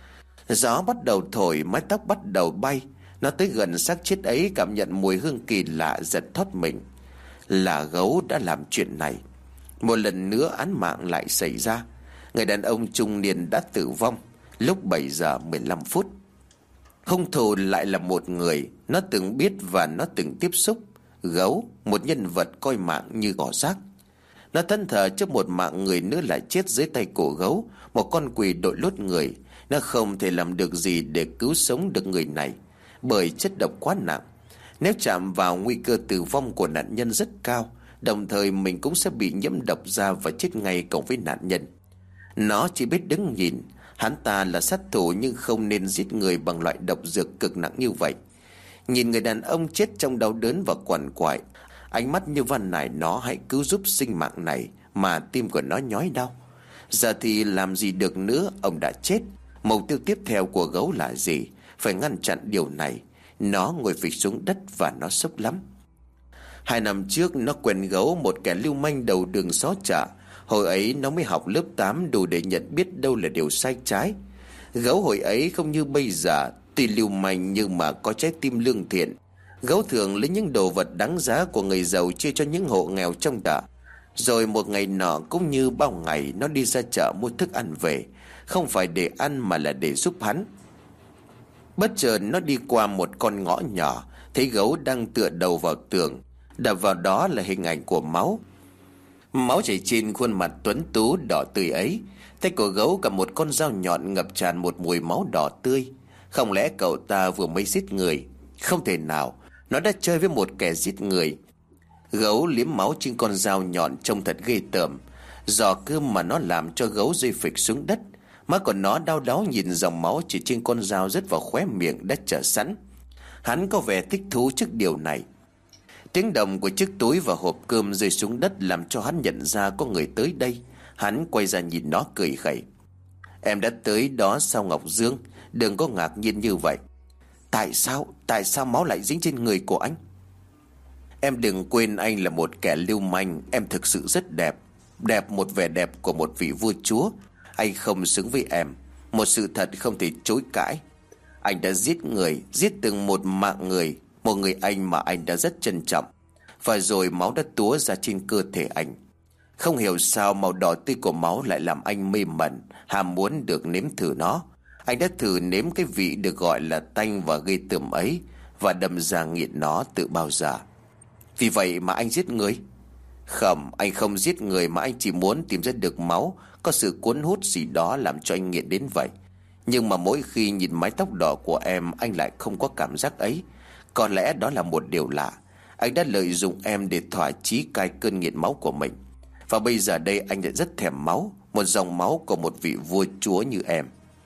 Gió bắt đầu thổi, mái tóc bắt đầu bay. Nó tới gần xác chết ấy, cảm nhận mùi hương kỳ lạ, giật thót mình. Là gấu đã làm chuyện này. Một lần nữa án mạng lại xảy ra. Người đàn ông trung niên đã tử vong lúc 7 giờ 15 phút. Hung thủ lại là một người nó từng biết và nó từng tiếp xúc. Gấu, một nhân vật coi mạng như cỏ rác. Nó thân thờ trước một mạng người nữa lại chết dưới tay của gấu, một con quỷ đội lốt người. Nó không thể làm được gì để cứu sống được người này, bởi chất độc quá nặng. Nếu chạm vào, nguy cơ tử vong của nạn nhân rất cao, đồng thời mình cũng sẽ bị nhiễm độc da và chết ngay cộng với nạn nhân. Nó chỉ biết đứng nhìn. Hắn ta là sát thủ nhưng không nên giết người bằng loại độc dược cực nặng như vậy. Nhìn người đàn ông chết trong đau đớn và quằn quại, ánh mắt như van nài nó hãy cứu giúp sinh mạng này, mà tim của nó nhói đau. Giờ thì làm gì được nữa, ông đã chết. Mục tiêu tiếp theo của gấu là gì? Phải ngăn chặn điều này. Nó ngồi phịch xuống đất và nó sốc lắm. 2 năm trước nó quen gấu, một kẻ lưu manh đầu đường xó chợ. Hồi ấy nó mới học lớp 8, đủ để nhận biết đâu là điều sai trái. Gấu hồi ấy không như bây giờ, tuy lưu manh nhưng mà có trái tim lương thiện. Gấu thường lấy những đồ vật đáng giá của người giàu chia cho những hộ nghèo trong chợ. Rồi một ngày nọ cũng như bao ngày, nó đi ra chợ mua thức ăn về, không phải để ăn mà là để giúp hắn. Bất chợt nó đi qua một con ngõ nhỏ, thấy gấu đang tựa đầu vào tường. Đập vào đó là hình ảnh của Máu. Máu chảy trên khuôn mặt tuấn tú đỏ tươi ấy. Tay của gấu cầm một con dao nhọn ngập tràn một mùi máu đỏ tươi. Không lẽ cậu ta vừa mới giết người? Không thể nào, nó đã chơi với một kẻ giết người. Gấu liếm máu trên con dao nhọn trông thật ghê tởm. Giò cơm mà nó làm cho gấu rơi phịch xuống đất. Má còn nó đau đáu nhìn dòng máu chỉ trên con dao rớt vào khóe miệng đã chờ sẵn. Hắn có vẻ thích thú trước điều này. Tiếng động của chiếc túi và hộp cơm rơi xuống đất làm cho hắn nhận ra có người tới đây. Hắn quay ra nhìn nó cười khẩy. Em đã tới đó sao Ngọc Dương? Đừng có ngạc nhiên như vậy. Tại sao máu lại dính trên người của anh? Em đừng quên anh là một kẻ lưu manh. Em thực sự rất đẹp. Đẹp một vẻ đẹp của một vị vua chúa. Anh không xứng với em. Một sự thật không thể chối cãi. Anh đã giết người, giết từng một mạng người. Một người anh mà anh đã rất trân trọng. Và rồi máu đã túa ra trên cơ thể anh. Không hiểu sao màu đỏ tươi của máu lại làm anh mê mẩn, ham muốn được nếm thử nó. Anh đã thử nếm cái vị được gọi là tanh và ghê tởm ấy, và đâm ra nghiện nó từ bao giờ. Vì vậy mà anh giết người? Không, anh không giết người, mà anh chỉ muốn tìm ra được máu. Có sự cuốn hút gì đó làm cho anh nghiện đến vậy. Nhưng mà mỗi khi nhìn mái tóc đỏ của em, anh lại không có cảm giác ấy. Có lẽ đó là một điều lạ. Anh đã lợi dụng em để thỏa chí cai cơn nghiện máu của mình. Và bây giờ đây anh lại rất thèm máu, một dòng máu của một vị vua chúa như em.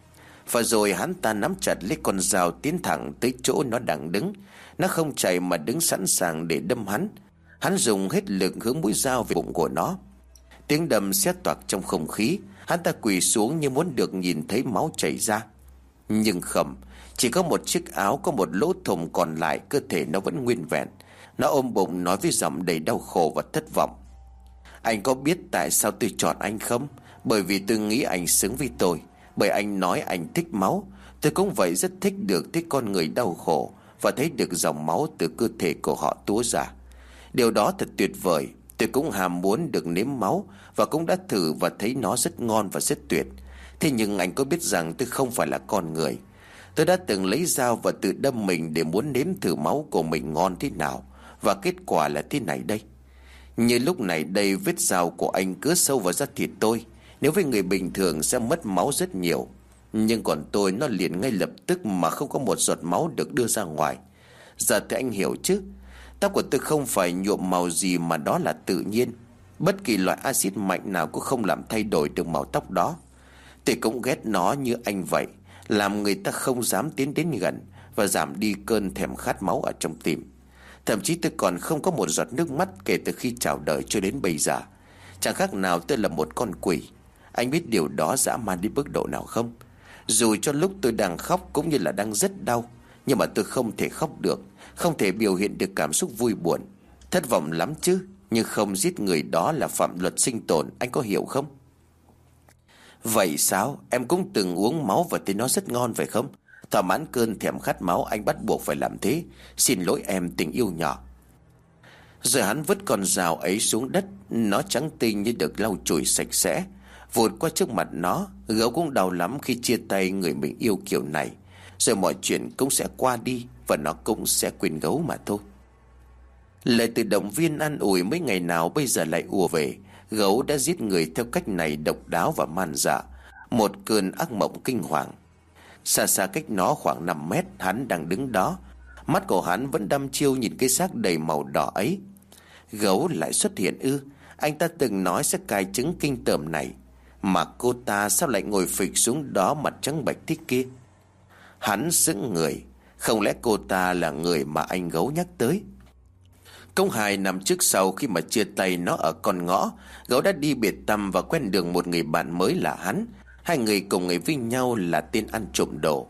Và rồi hắn ta nắm chặt lấy con dao tiến thẳng tới chỗ nó đang đứng. Nó không chạy mà đứng sẵn sàng để đâm hắn. Hắn dùng hết lực hướng mũi dao về bụng của nó. Tiếng đâm xé toạc trong không khí. Hắn ta quỳ xuống như muốn được nhìn thấy máu chảy ra. Nhưng không, chỉ có một chiếc áo có một lỗ thủng, còn lại cơ thể nó vẫn nguyên vẹn. Nó ôm bụng nói với giọng đầy đau khổ và thất vọng. Anh có biết tại sao tôi chọn anh không? Bởi vì tôi nghĩ anh xứng với tôi. Bởi anh nói anh thích máu. Tôi cũng vậy, rất thích được thấy con người đau khổ và thấy được dòng máu từ cơ thể của họ túa ra. Điều đó thật tuyệt vời. Tôi cũng ham muốn được nếm máu, và cũng đã thử và thấy nó rất ngon và rất tuyệt. Thế nhưng anh có biết rằng tôi không phải là con người. Tôi đã từng lấy dao và tự đâm mình để muốn nếm thử máu của mình ngon thế nào. Và kết quả là thế này đây. Như lúc này đây, vết dao của anh cứa sâu vào da thịt tôi. Nếu với người bình thường sẽ mất máu rất nhiều, nhưng còn tôi nó liền ngay lập tức mà không có một giọt máu được đưa ra ngoài. Giờ thì anh hiểu chứ. Tóc của tôi không phải nhuộm màu gì, mà đó là tự nhiên. Bất kỳ loại axit mạnh nào cũng không làm thay đổi được màu tóc đó. Tôi cũng ghét nó như anh vậy, làm người ta không dám tiến đến gần, và giảm đi cơn thèm khát máu ở trong tim. Thậm chí tôi còn không có một giọt nước mắt kể từ khi chào đời cho đến bây giờ. Chẳng khác nào tôi là một con quỷ. Anh biết điều đó dã man đến mức độ nào không? Dù cho lúc tôi đang khóc cũng như là đang rất đau, nhưng mà tôi không thể khóc được, không thể biểu hiện được cảm xúc vui buồn. Thất vọng lắm chứ, nhưng không giết người đó là phạm luật sinh tồn, anh có hiểu không? Vậy sao? Em cũng từng uống máu và thấy nó rất ngon phải không? Thỏa mãn cơn thèm khát máu, anh bắt buộc phải làm thế. Xin lỗi em tình yêu nhỏ. Rồi hắn vứt con dao ấy xuống đất. Nó trắng tinh như được lau chùi sạch sẽ, vụt qua trước mặt nó. Gấu cũng đau lắm khi chia tay người mình yêu kiểu này. Rồi mọi chuyện cũng sẽ qua đi, và nó cũng sẽ quên gấu mà thôi. Lời từ động viên an ủi mấy ngày nào bây giờ lại ùa về. Gấu đã giết người theo cách này độc đáo và man dợ. Một cơn ác mộng kinh hoàng. Xa xa cách nó khoảng 5 mét, hắn đang đứng đó. Mắt của hắn vẫn đăm chiêu nhìn cái xác đầy màu đỏ ấy. Gấu lại xuất hiện ư? Anh ta từng nói sẽ cài trứng kinh tởm này, mà cô ta sao lại ngồi phịch xuống đó mặt trắng bệch thế kia? Hắn sững người. Không lẽ cô ta là người mà anh Gấu nhắc tới? Cũng 2 năm trước, sau khi mà chia tay nó ở con ngõ, Gấu đã đi biệt tăm và quen được một người bạn mới là hắn. Hai người cùng ngày với nhau là tên ăn trộm đồ.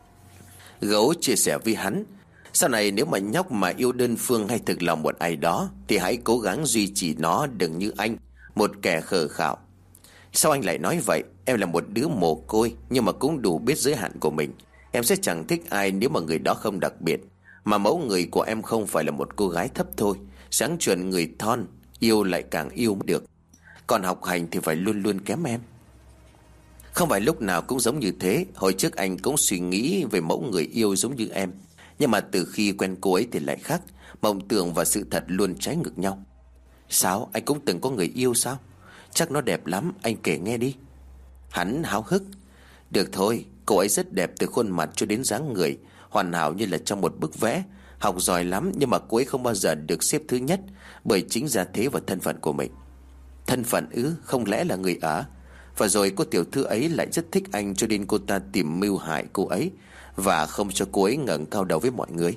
Gấu chia sẻ với hắn: sau này nếu mà nhóc mà yêu đơn phương hay thực lòng một ai đó thì hãy cố gắng duy trì nó, đừng như anh, một kẻ khờ khạo. Sao anh lại nói vậy? Em là một đứa mồ côi nhưng mà cũng đủ biết giới hạn của mình. Em sẽ chẳng thích ai nếu mà người đó không đặc biệt. Mà mẫu người của em không phải là một cô gái thấp thôi, sáng chuẩn người thon, yêu lại càng yêu mới được. Còn học hành thì phải luôn luôn kém em. Không phải lúc nào cũng giống như thế. Hồi trước anh cũng suy nghĩ về mẫu người yêu giống như em, nhưng mà từ khi quen cô ấy thì lại khác. Mộng tưởng và sự thật luôn trái ngược nhau. Sao, anh cũng từng có người yêu sao? Chắc nó đẹp lắm, anh kể nghe đi. Hắn háo hức: được thôi, cô ấy rất đẹp từ khuôn mặt cho đến dáng người, hoàn hảo như là trong một bức vẽ. Học giỏi lắm nhưng mà cô ấy không bao giờ được xếp thứ nhất, bởi chính gia thế và thân phận của mình. Thân phận ư? Không lẽ là người ở? Và rồi cô tiểu thư ấy lại rất thích anh, cho nên cô ta tìm mưu hại cô ấy và không cho cô ấy ngẩng cao đầu với mọi người.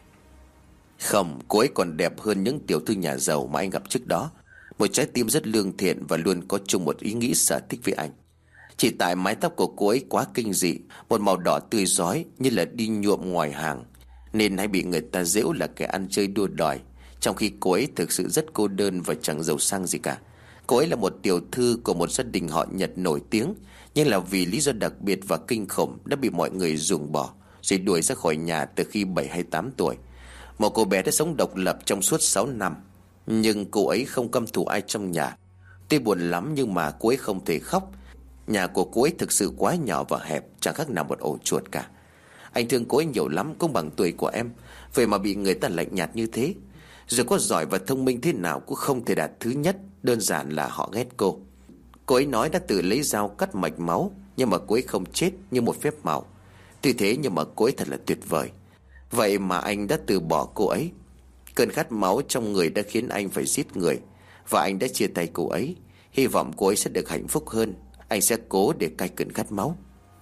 Không, cô ấy còn đẹp hơn những tiểu thư nhà giàu mà anh gặp trước đó. Một trái tim rất lương thiện và luôn có chung một ý nghĩ sở thích với anh. Chỉ tại mái tóc của cô ấy quá kinh dị, một màu đỏ tươi rói như là đi nhuộm ngoài hàng, nên hay bị người ta giễu là kẻ ăn chơi đua đòi. Trong khi cô ấy thực sự rất cô đơn và chẳng giàu sang gì cả. Cô ấy là một tiểu thư của một gia đình họ Nhật nổi tiếng, nhưng là vì lý do đặc biệt và kinh khủng đã bị mọi người ruồng bỏ, rồi đuổi ra khỏi nhà từ khi 7 hay 8 tuổi. Một cô bé đã sống độc lập trong suốt 6 năm. Nhưng cô ấy không căm thù ai trong nhà. Tuy buồn lắm nhưng mà cô ấy không thể khóc. Nhà của cô ấy thực sự quá nhỏ và hẹp, chẳng khác nào một ổ chuột cả. Anh thương cô ấy nhiều lắm, cũng bằng tuổi của em, vậy mà bị người ta lạnh nhạt như thế. Rồi có giỏi và thông minh thế nào cũng không thể đạt thứ nhất. Đơn giản là họ ghét cô. Cô ấy nói đã tự lấy dao cắt mạch máu, nhưng mà cô ấy không chết như một phép màu. Tuy thế nhưng mà cô ấy thật là tuyệt vời. Vậy mà anh đã từ bỏ cô ấy. Cơn khát máu trong người đã khiến anh phải giết người, và anh đã chia tay cô ấy. Hy vọng cô ấy sẽ được hạnh phúc hơn. Anh sẽ cố để cai cơn khát máu.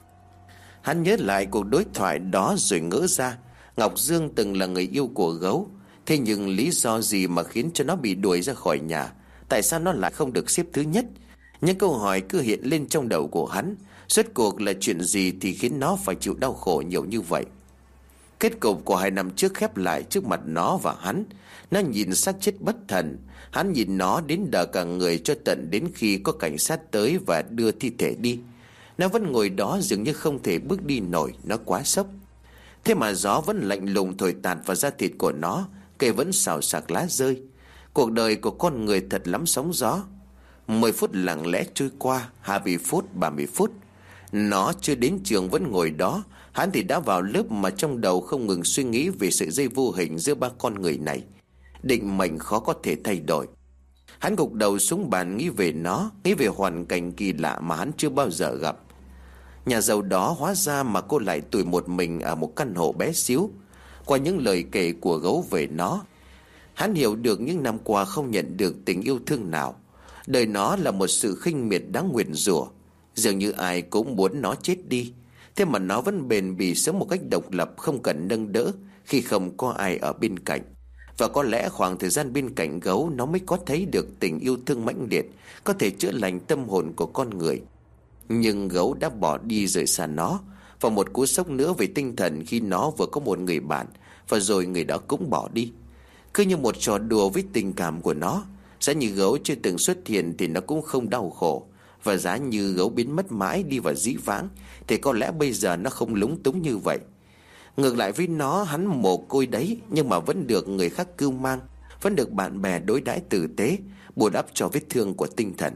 Hắn nhớ lại cuộc đối thoại đó rồi ngỡ ra. Ngọc Dương từng là người yêu của Gấu. Thế nhưng lý do gì mà khiến cho nó bị đuổi ra khỏi nhà? Tại sao nó lại không được xếp thứ nhất? Những câu hỏi cứ hiện lên trong đầu của hắn. Rốt cuộc là chuyện gì thì khiến nó phải chịu đau khổ nhiều như vậy? Kết cục của 2 năm trước khép lại trước mặt nó và hắn. Nó nhìn xác chết bất thần. Hắn nhìn nó đến đờ cả người, cho tận đến khi có cảnh sát tới và đưa thi thể đi. Nó vẫn ngồi đó dường như không thể bước đi nổi. Nó quá sốc. Thế mà gió vẫn lạnh lùng thổi tạt vào da thịt của nó. Cây vẫn xào xạc lá rơi. Cuộc đời của con người thật lắm sóng gió. 10 phút lặng lẽ trôi qua, 20 phút, 30 phút. Nó chưa đến trường vẫn ngồi đó. Hắn thì đã vào lớp mà trong đầu không ngừng suy nghĩ về sợi dây vô hình giữa ba con người này. Định mệnh khó có thể thay đổi. Hắn gục đầu xuống bàn nghĩ về nó, nghĩ về hoàn cảnh kỳ lạ mà hắn chưa bao giờ gặp. Nhà giàu đó hóa ra mà cô lại tủi một mình ở một căn hộ bé xíu. Qua những lời kể của Gấu về nó, hắn hiểu được những năm qua không nhận được tình yêu thương nào. Đời nó là một sự khinh miệt đáng nguyền rủa. Dường như ai cũng muốn nó chết đi. Thế mà nó vẫn bền bỉ sống một cách độc lập, không cần nâng đỡ khi không có ai ở bên cạnh. Và có lẽ khoảng thời gian bên cạnh Gấu, nó mới có thấy được tình yêu thương mãnh liệt, có thể chữa lành tâm hồn của con người. Nhưng Gấu đã bỏ đi rời xa nó, và một cú sốc nữa về tinh thần khi nó vừa có một người bạn, và rồi người đó cũng bỏ đi. Cứ như một trò đùa với tình cảm của nó. Giá như Gấu chưa từng xuất hiện thì nó cũng không đau khổ. Và giá như Gấu biến mất mãi đi vào dĩ vãng thì có lẽ bây giờ nó không lúng túng như vậy. Ngược lại với nó, hắn mồ côi đấy, nhưng mà vẫn được người khác cưu mang, vẫn được bạn bè đối đãi tử tế, bù đắp cho vết thương của tinh thần.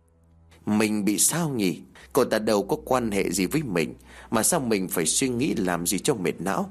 Mình bị sao nhỉ? Cô ta đâu có quan hệ gì với mình, mà sao mình phải suy nghĩ làm gì cho mệt não?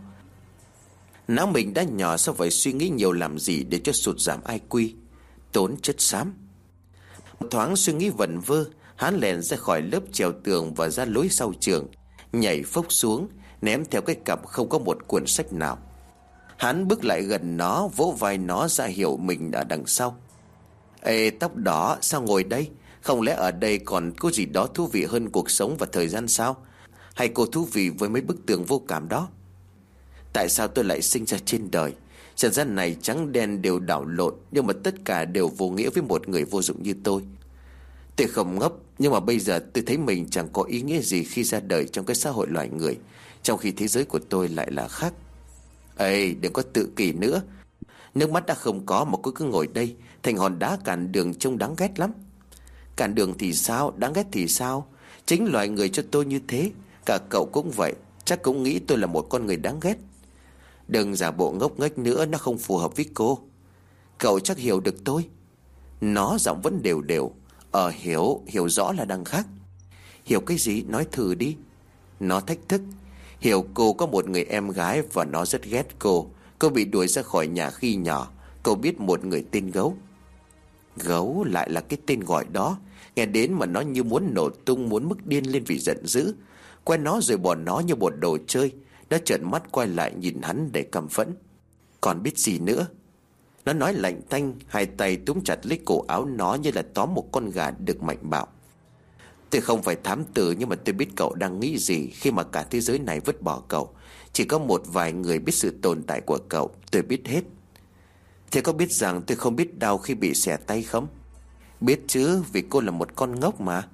Não mình đã nhỏ, sao phải suy nghĩ nhiều làm gì để cho sụt giảm IQ? Tốn chất xám. Một thoáng suy nghĩ vẩn vơ, hắn lèn ra khỏi lớp trèo tường và ra lối sau trường, nhảy phốc xuống, ném theo cái cặp không có một cuốn sách nào. Hắn bước lại gần nó, vỗ vai nó ra hiệu mình ở đằng sau. Ê, tóc đỏ, sao ngồi đây? Không lẽ ở đây còn có gì đó thú vị hơn cuộc sống và thời gian sao? Hay cô thú vị với mấy bức tường vô cảm đó? Tại sao tôi lại sinh ra trên đời? Trần gian này trắng đen đều đảo lộn, nhưng mà tất cả đều vô nghĩa với một người vô dụng như tôi. Tôi không ngốc, Nhưng mà bây giờ tôi thấy mình chẳng có ý nghĩa gì khi ra đời trong cái xã hội loài người, trong khi thế giới của tôi lại là khác. Ê, đừng có tự kỷ nữa. Nước mắt đã không có mà cô cứ ngồi đây thành hòn đá cản đường trông đáng ghét lắm. Cản đường thì sao, đáng ghét thì sao? Chính loài người cho tôi như thế. Cả cậu cũng vậy, chắc cũng nghĩ tôi là một con người đáng ghét. Đừng giả bộ ngốc nghếch nữa, nó không phù hợp với cô. Cậu chắc hiểu được tôi. Nó giọng vẫn đều đều. Hiểu rõ là đang khác. Hiểu cái gì, nói thử đi. Nó thách thức. Hiểu cô có một người em gái và nó rất ghét cô. Cô bị đuổi ra khỏi nhà khi nhỏ. Cô biết một người tên Gấu. Gấu lại là cái tên gọi đó. Nghe đến mà nó như muốn nổ tung, muốn mức điên lên vì giận dữ. Quen nó rồi bỏ nó như một đồ chơi. Nó trợn mắt quay lại nhìn hắn để căm phẫn. Còn biết gì nữa? Nó nói lạnh tanh, hai tay túm chặt lấy cổ áo nó như là tóm một con gà được mạnh bạo. Tôi không phải thám tử, nhưng mà tôi biết cậu đang nghĩ gì khi mà cả thế giới này vứt bỏ cậu. Chỉ có một vài người biết sự tồn tại của cậu. Tôi biết hết. Thế có biết rằng tôi không biết đau khi bị xẻ tay không? Biết chứ, vì cô là một con ngốc mà.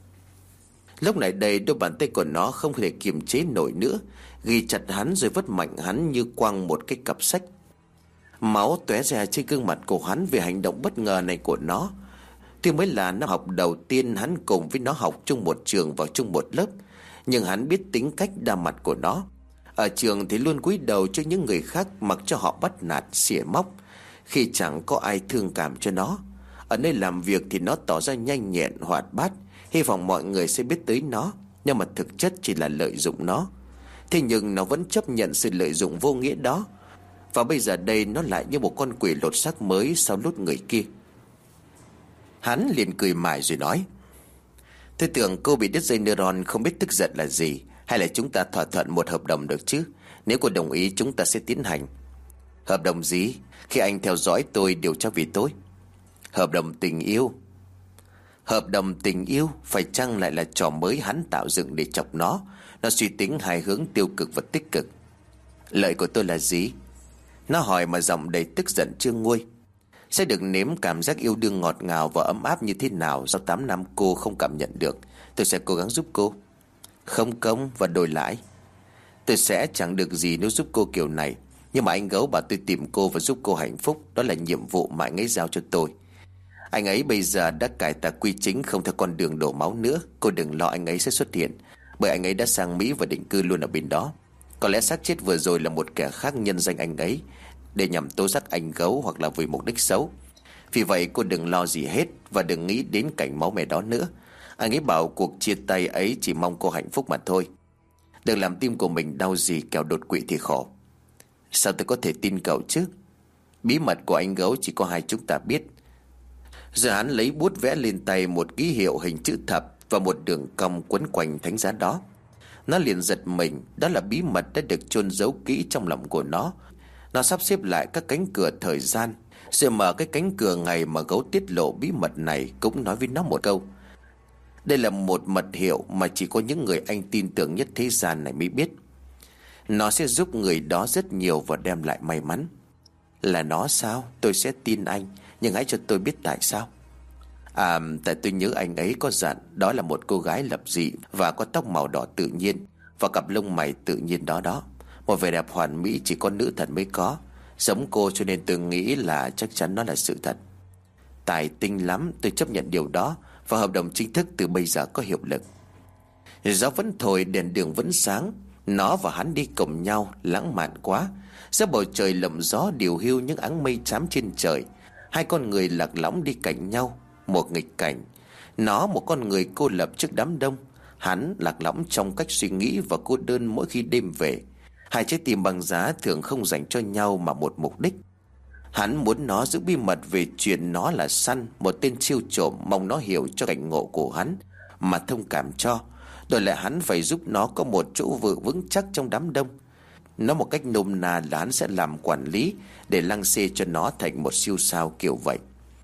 Lúc này đây đôi bàn tay của nó không thể kiềm chế nổi nữa, ghi chặt hắn rồi vứt mạnh hắn như quăng một cái cặp sách. Máu tóe ra trên gương mặt của hắn vì hành động bất ngờ này của nó. Tuy mới là năm học đầu tiên hắn cùng với nó học chung một trường, vào chung một lớp, nhưng hắn biết tính cách đa mặt của nó. Ở trường thì luôn cúi đầu cho những người khác, mặc cho họ bắt nạt, xỉa móc khi chẳng có ai thương cảm cho nó. Ở nơi làm việc thì nó tỏ ra nhanh nhẹn, hoạt bát, hy vọng mọi người sẽ biết tới nó, nhưng mà thực chất chỉ là lợi dụng nó. Thế nhưng nó vẫn chấp nhận sự lợi dụng vô nghĩa đó. Và bây giờ đây nó lại như một con quỷ lột xác mới sau lút người kia. Hắn liền cười mải rồi nói: Tôi tưởng cô bị đứt dây neuron không biết tức giận là gì. Hay là chúng ta thỏa thuận một hợp đồng được chứ? Nếu cô đồng ý chúng ta sẽ tiến hành. Hợp đồng gì? Khi anh theo dõi tôi điều tra vì tôi. Hợp đồng tình yêu. Hợp đồng tình yêu phải chăng lại là trò mới hắn tạo dựng để chọc nó? Nó suy tính hai hướng tiêu cực và tích cực. Lợi của tôi là gì? Nó hỏi mà giọng đầy tức giận chưa nguôi. Sẽ được nếm cảm giác yêu đương ngọt ngào và ấm áp như thế nào sau 8 năm cô không cảm nhận được. Tôi sẽ cố gắng giúp cô. Không công và đổi lãi. Tôi sẽ chẳng được gì nếu giúp cô kiểu này, nhưng mà anh Gấu bảo tôi tìm cô và giúp cô hạnh phúc. Đó là nhiệm vụ mà anh ấy giao cho tôi. Anh ấy bây giờ đã cải tà quy chính, không theo con đường đổ máu nữa. Cô đừng lo anh ấy sẽ xuất hiện, bởi anh ấy đã sang Mỹ và định cư luôn ở bên đó. Có lẽ xác chết vừa rồi là một kẻ khác nhân danh anh ấy để nhằm tố giác anh Gấu, hoặc là vì mục đích xấu. Vì vậy cô đừng lo gì hết và đừng nghĩ đến cảnh máu me đó nữa. Anh ấy bảo cuộc chia tay ấy chỉ mong cô hạnh phúc mà thôi. Đừng làm tim của mình đau gì, kẻo đột quỵ thì khổ. Sao tôi có thể tin cậu chứ? Bí mật của anh Gấu chỉ có hai chúng ta biết. Giờ hắn lấy bút vẽ lên tay một ký hiệu hình chữ thập và một đường cong quấn quanh thánh giá đó. Nó liền giật mình. Đó là bí mật đã được chôn giấu kỹ trong lòng của nó. Nó sắp xếp lại các cánh cửa thời gian, rồi mở cái cánh cửa ngày mà Gấu tiết lộ bí mật này, cũng nói với nó một câu: đây là một mật hiệu mà chỉ có những người anh tin tưởng nhất thế gian này mới biết. Nó sẽ giúp người đó rất nhiều và đem lại may mắn. Là nó sao? Tôi sẽ tin anh, nhưng hãy cho tôi biết tại sao. Tại tôi nhớ anh ấy có dặn đó là một cô gái lập dị và có tóc màu đỏ tự nhiên và cặp lông mày tự nhiên đó đó. Một vẻ đẹp hoàn mỹ chỉ có nữ thần mới có, giống cô, cho nên tôi nghĩ là chắc chắn nó là sự thật. Tài tinh lắm, tôi chấp nhận điều đó, và hợp đồng chính thức từ bây giờ có hiệu lực. Gió vẫn thổi, đèn đường vẫn sáng. Nó và hắn đi cùng nhau, lãng mạn quá. Giữa bầu trời lộng gió điều hiu những áng mây xám trên trời. Hai con người lạc lõng đi cạnh nhau, một nghịch cảnh. Nó một con người cô lập trước đám đông, hắn lạc lõng trong cách suy nghĩ và cô đơn mỗi khi đêm về. Hai trái tim bằng giá thường không dành cho nhau mà một mục đích. Hắn muốn nó giữ bí mật về chuyện nó là săn, một tên siêu trộm, mong nó hiểu cho cảnh ngộ của hắn mà thông cảm cho. Đổi lại hắn phải giúp nó có một chỗ vững vững chắc trong đám đông. Nó một cách nôm na là hắn sẽ làm quản lý để lăng xê cho nó thành một siêu sao kiểu vậy.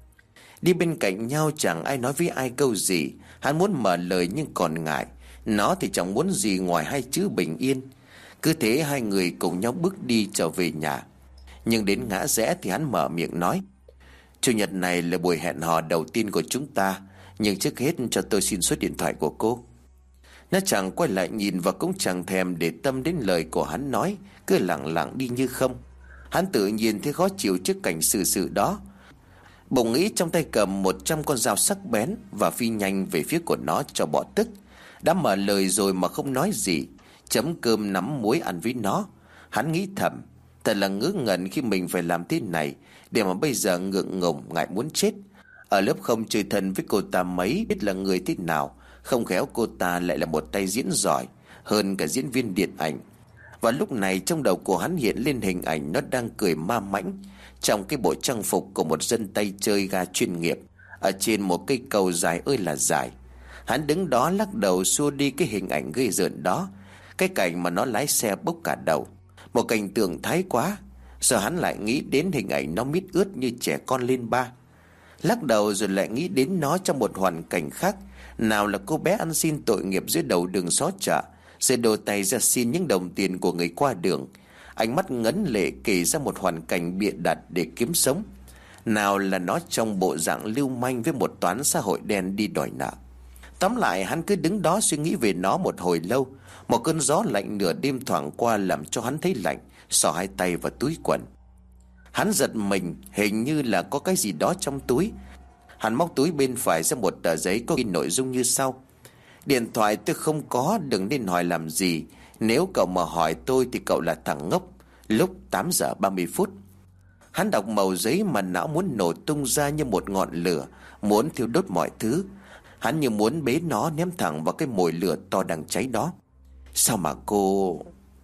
Đi bên cạnh nhau chẳng ai nói với ai câu gì. Hắn muốn mở lời nhưng còn ngại. Nó thì chẳng muốn gì ngoài hai chữ bình yên. Cứ thế hai người cùng nhau bước đi trở về nhà. Nhưng đến ngã rẽ thì hắn mở miệng nói: Chủ nhật này là buổi hẹn hò đầu tiên của chúng ta, Nhưng trước hết cho tôi xin số điện thoại của cô. Nó chẳng quay lại nhìn và cũng chẳng thèm để tâm đến lời của hắn nói, cứ lặng lặng đi như không. Hắn tự nhiên thấy khó chịu trước cảnh sự đó. Bỗng nghĩ trong tay cầm 100 con dao sắc bén và phi nhanh về phía của nó cho bỏ tức. Đã mở lời rồi mà không nói gì, chấm cơm nắm muối ăn với nó. Hắn nghĩ thầm, thật là ngớ ngẩn khi mình phải làm thế này, để mà bây giờ ngượng ngùng ngại muốn chết. Ở lớp không chơi thân với cô ta mấy, biết là người thế nào. Không khéo cô ta lại là một tay diễn giỏi hơn cả diễn viên điện ảnh. Và lúc này trong đầu của hắn hiện lên hình ảnh nó đang cười ma mãnh trong cái bộ trang phục của một dân tay chơi ga chuyên nghiệp, ở trên một cây cầu dài ơi là dài. Hắn đứng đó lắc đầu xua đi cái hình ảnh ghê rợn đó, cái cảnh mà nó lái xe bốc cả đầu. Một cảnh tượng thái quá. Giờ hắn lại nghĩ đến hình ảnh nó mít ướt như trẻ con lên ba. Lắc đầu rồi lại nghĩ đến nó trong một hoàn cảnh khác. Nào là cô bé ăn xin tội nghiệp dưới đầu đường xó chợ, giơ đôi tay ra xin những đồng tiền của người qua đường, ánh mắt ngấn lệ kể ra một hoàn cảnh bịa đặt để kiếm sống. Nào là nó trong bộ dạng lưu manh với một toán xã hội đen đi đòi nợ. Tóm lại hắn cứ đứng đó suy nghĩ về nó một hồi lâu. Một cơn gió lạnh nửa đêm thoảng qua làm cho hắn thấy lạnh, xỏ hai tay vào túi quần. Hắn giật mình, hình như là có cái gì đó trong túi. Hắn móc túi bên phải ra một tờ giấy có ghi nội dung như sau: điện thoại tôi không có, đừng nên hỏi làm gì. Nếu cậu mà hỏi tôi thì cậu là thằng ngốc. Lúc 8 giờ 30 phút. Hắn đọc màu giấy mà não muốn nổ tung ra như một ngọn lửa, muốn thiêu đốt mọi thứ. Hắn như muốn bế nó ném thẳng vào cái mồi lửa to đang cháy đó. Sao mà cô...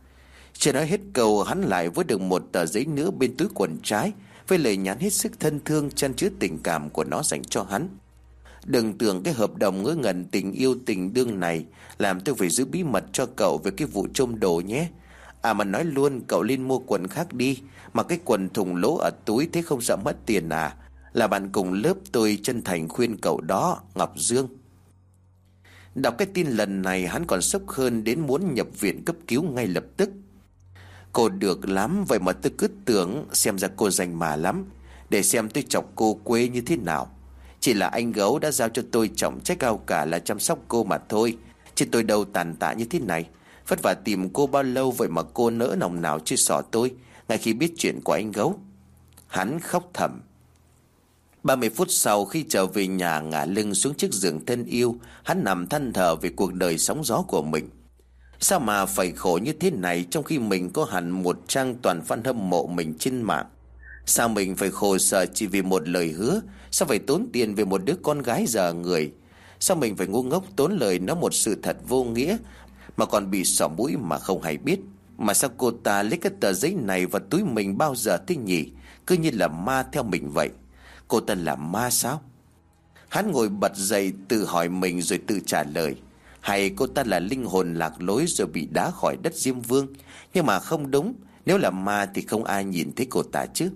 Chưa nói hết câu, hắn lại vớt được một tờ giấy nữa bên túi quần trái, với lời nhắn hết sức thân thương chan chứa tình cảm của nó dành cho hắn. Đừng tưởng cái hợp đồng ngớ ngẩn tình yêu tình đương này làm tôi phải giữ bí mật cho cậu về cái vụ trôm đồ nhé. À mà nói luôn, cậu lên mua quần khác đi, mà cái quần thùng lỗ ở túi thế không sợ mất tiền à? Là bạn cùng lớp tôi chân thành khuyên cậu đó, Ngọc Dương. Đọc cái tin lần này hắn còn sốc hơn đến muốn nhập viện cấp cứu ngay lập tức. Cô được lắm, vậy mà tôi cứ tưởng xem ra cô danh mà lắm, để xem tôi chọc cô quê như thế nào. Chỉ là anh Gấu đã giao cho tôi trọng trách cao cả là chăm sóc cô mà thôi, chứ tôi đâu tàn tạ như thế này. Vất vả tìm cô bao lâu vậy mà cô nỡ lòng nào chơi xỏ tôi ngay khi biết chuyện của anh Gấu. Hắn khóc thầm. 30 phút sau, khi trở về nhà ngả lưng xuống chiếc giường thân yêu, hắn nằm than thở về cuộc đời sóng gió của mình. Sao mà phải khổ như thế này trong khi mình có hẳn một trang toàn fan hâm mộ mình trên mạng? Sao mình phải khổ sở chỉ vì một lời hứa? Sao phải tốn tiền về một đứa con gái dở người? Sao mình phải ngu ngốc tốn lời nói một sự thật vô nghĩa mà còn bị xỏ mũi mà không hay biết? Mà sao cô ta lấy cái tờ giấy này vào túi mình bao giờ thế nhỉ? Cứ như là ma theo mình vậy. Cô ta là ma sao? Hắn ngồi bật dậy tự hỏi mình rồi tự trả lời. Hay cô ta là linh hồn lạc lối rồi bị đá khỏi đất Diêm Vương? Nhưng mà không đúng, nếu là ma thì không ai nhìn thấy cô ta chứ.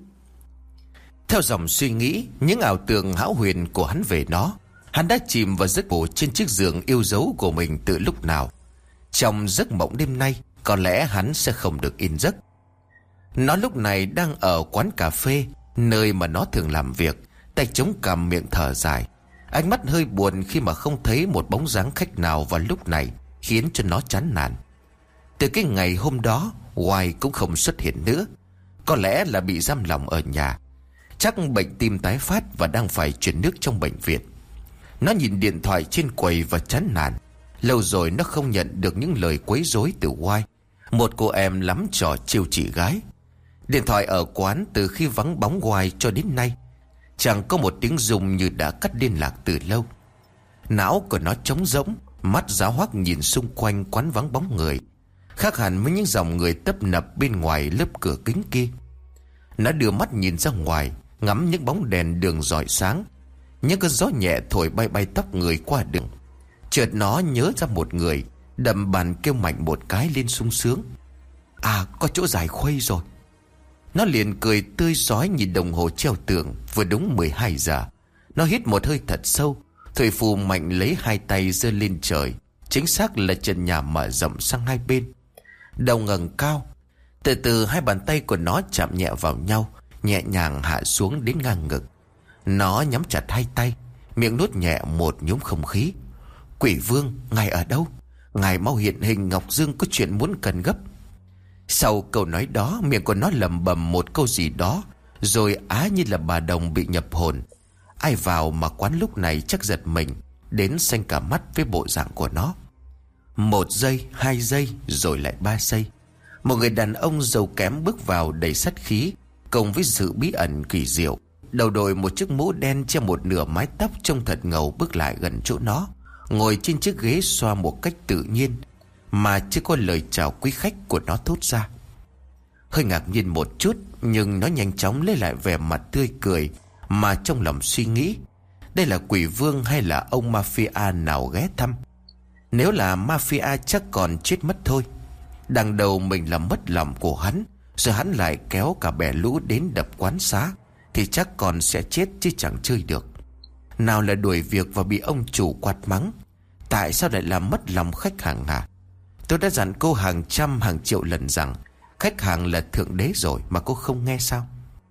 Theo dòng suy nghĩ, những ảo tưởng hão huyền của hắn về nó, hắn đã chìm vào giấc ngủ trên chiếc giường yêu dấu của mình từ lúc nào. Trong giấc mộng đêm nay, có lẽ hắn sẽ không được yên giấc. Nó lúc này đang ở quán cà phê, nơi mà nó thường làm việc, tay chống cằm miệng thở dài. Ánh mắt hơi buồn khi mà không thấy một bóng dáng khách nào vào lúc này, khiến cho nó chán nản. Từ cái ngày hôm đó, Hoài cũng không xuất hiện nữa. Có lẽ là bị giam lòng ở nhà, chắc bệnh tim tái phát và đang phải chuyển nước trong bệnh viện. Nó nhìn điện thoại trên quầy và chán nản. Lâu rồi nó không nhận được những lời quấy rối từ Hoài, một cô em lắm trò trêu chị gái. Điện thoại ở quán từ khi vắng bóng Hoài cho đến nay chẳng có một tiếng rung, như đã cắt liên lạc từ lâu. Não của nó trống rỗng, mắt giáo hoác nhìn xung quanh quán vắng bóng người, khác hẳn với những dòng người tấp nập bên ngoài lớp cửa kính kia. Nó đưa mắt nhìn ra ngoài, ngắm những bóng đèn đường rọi sáng, những cơn gió nhẹ thổi bay bay tóc người qua đường. Chợt nó nhớ ra một người, đầm bàn kêu mạnh một cái lên sung sướng. À, có chỗ giải khuây rồi. Nó liền cười tươi rói nhìn đồng hồ treo tường, vừa đúng 12 giờ. Nó hít một hơi thật sâu, thổi phù mạnh lấy hai tay giơ lên trời, chính xác là trần nhà mở rộng sang hai bên. Đầu ngẩng cao, từ từ hai bàn tay của nó chạm nhẹ vào nhau, nhẹ nhàng hạ xuống đến ngang ngực. Nó nhắm chặt hai tay, miệng nuốt nhẹ một nhúm không khí. Quỷ vương, ngài ở đâu? Ngài mau hiện hình, Ngọc Dương có chuyện muốn cần gấp. Sau câu nói đó, miệng của nó lẩm bẩm một câu gì đó, rồi á như là bà Đồng bị nhập hồn. Ai vào mà quán lúc này chắc giật mình, đến xanh cả mắt với bộ dạng của nó. 1 giây, 2 giây, rồi lại 3 giây. Một người đàn ông giàu kém bước vào đầy sát khí, cùng với sự bí ẩn kỳ diệu. Đầu đội một chiếc mũ đen che một nửa mái tóc trông thật ngầu, bước lại gần chỗ nó, ngồi trên chiếc ghế xoa một cách tự nhiên, mà chưa có lời chào quý khách của nó thốt ra. Hơi ngạc nhiên một chút, nhưng nó nhanh chóng lấy lại vẻ mặt tươi cười, mà trong lòng suy nghĩ, đây là quỷ vương hay là ông mafia nào ghé thăm? Nếu là mafia chắc còn chết mất thôi. Đằng đầu mình làm mất lòng của hắn, rồi hắn lại kéo cả bè lũ đến đập quán xá, thì chắc còn sẽ chết chứ chẳng chơi được. Nào là đuổi việc và bị ông chủ quát mắng, tại sao lại làm mất lòng khách hàng hả? Tôi đã dặn cô hàng trăm hàng triệu lần rằng khách hàng là thượng đế rồi, mà cô không nghe sao?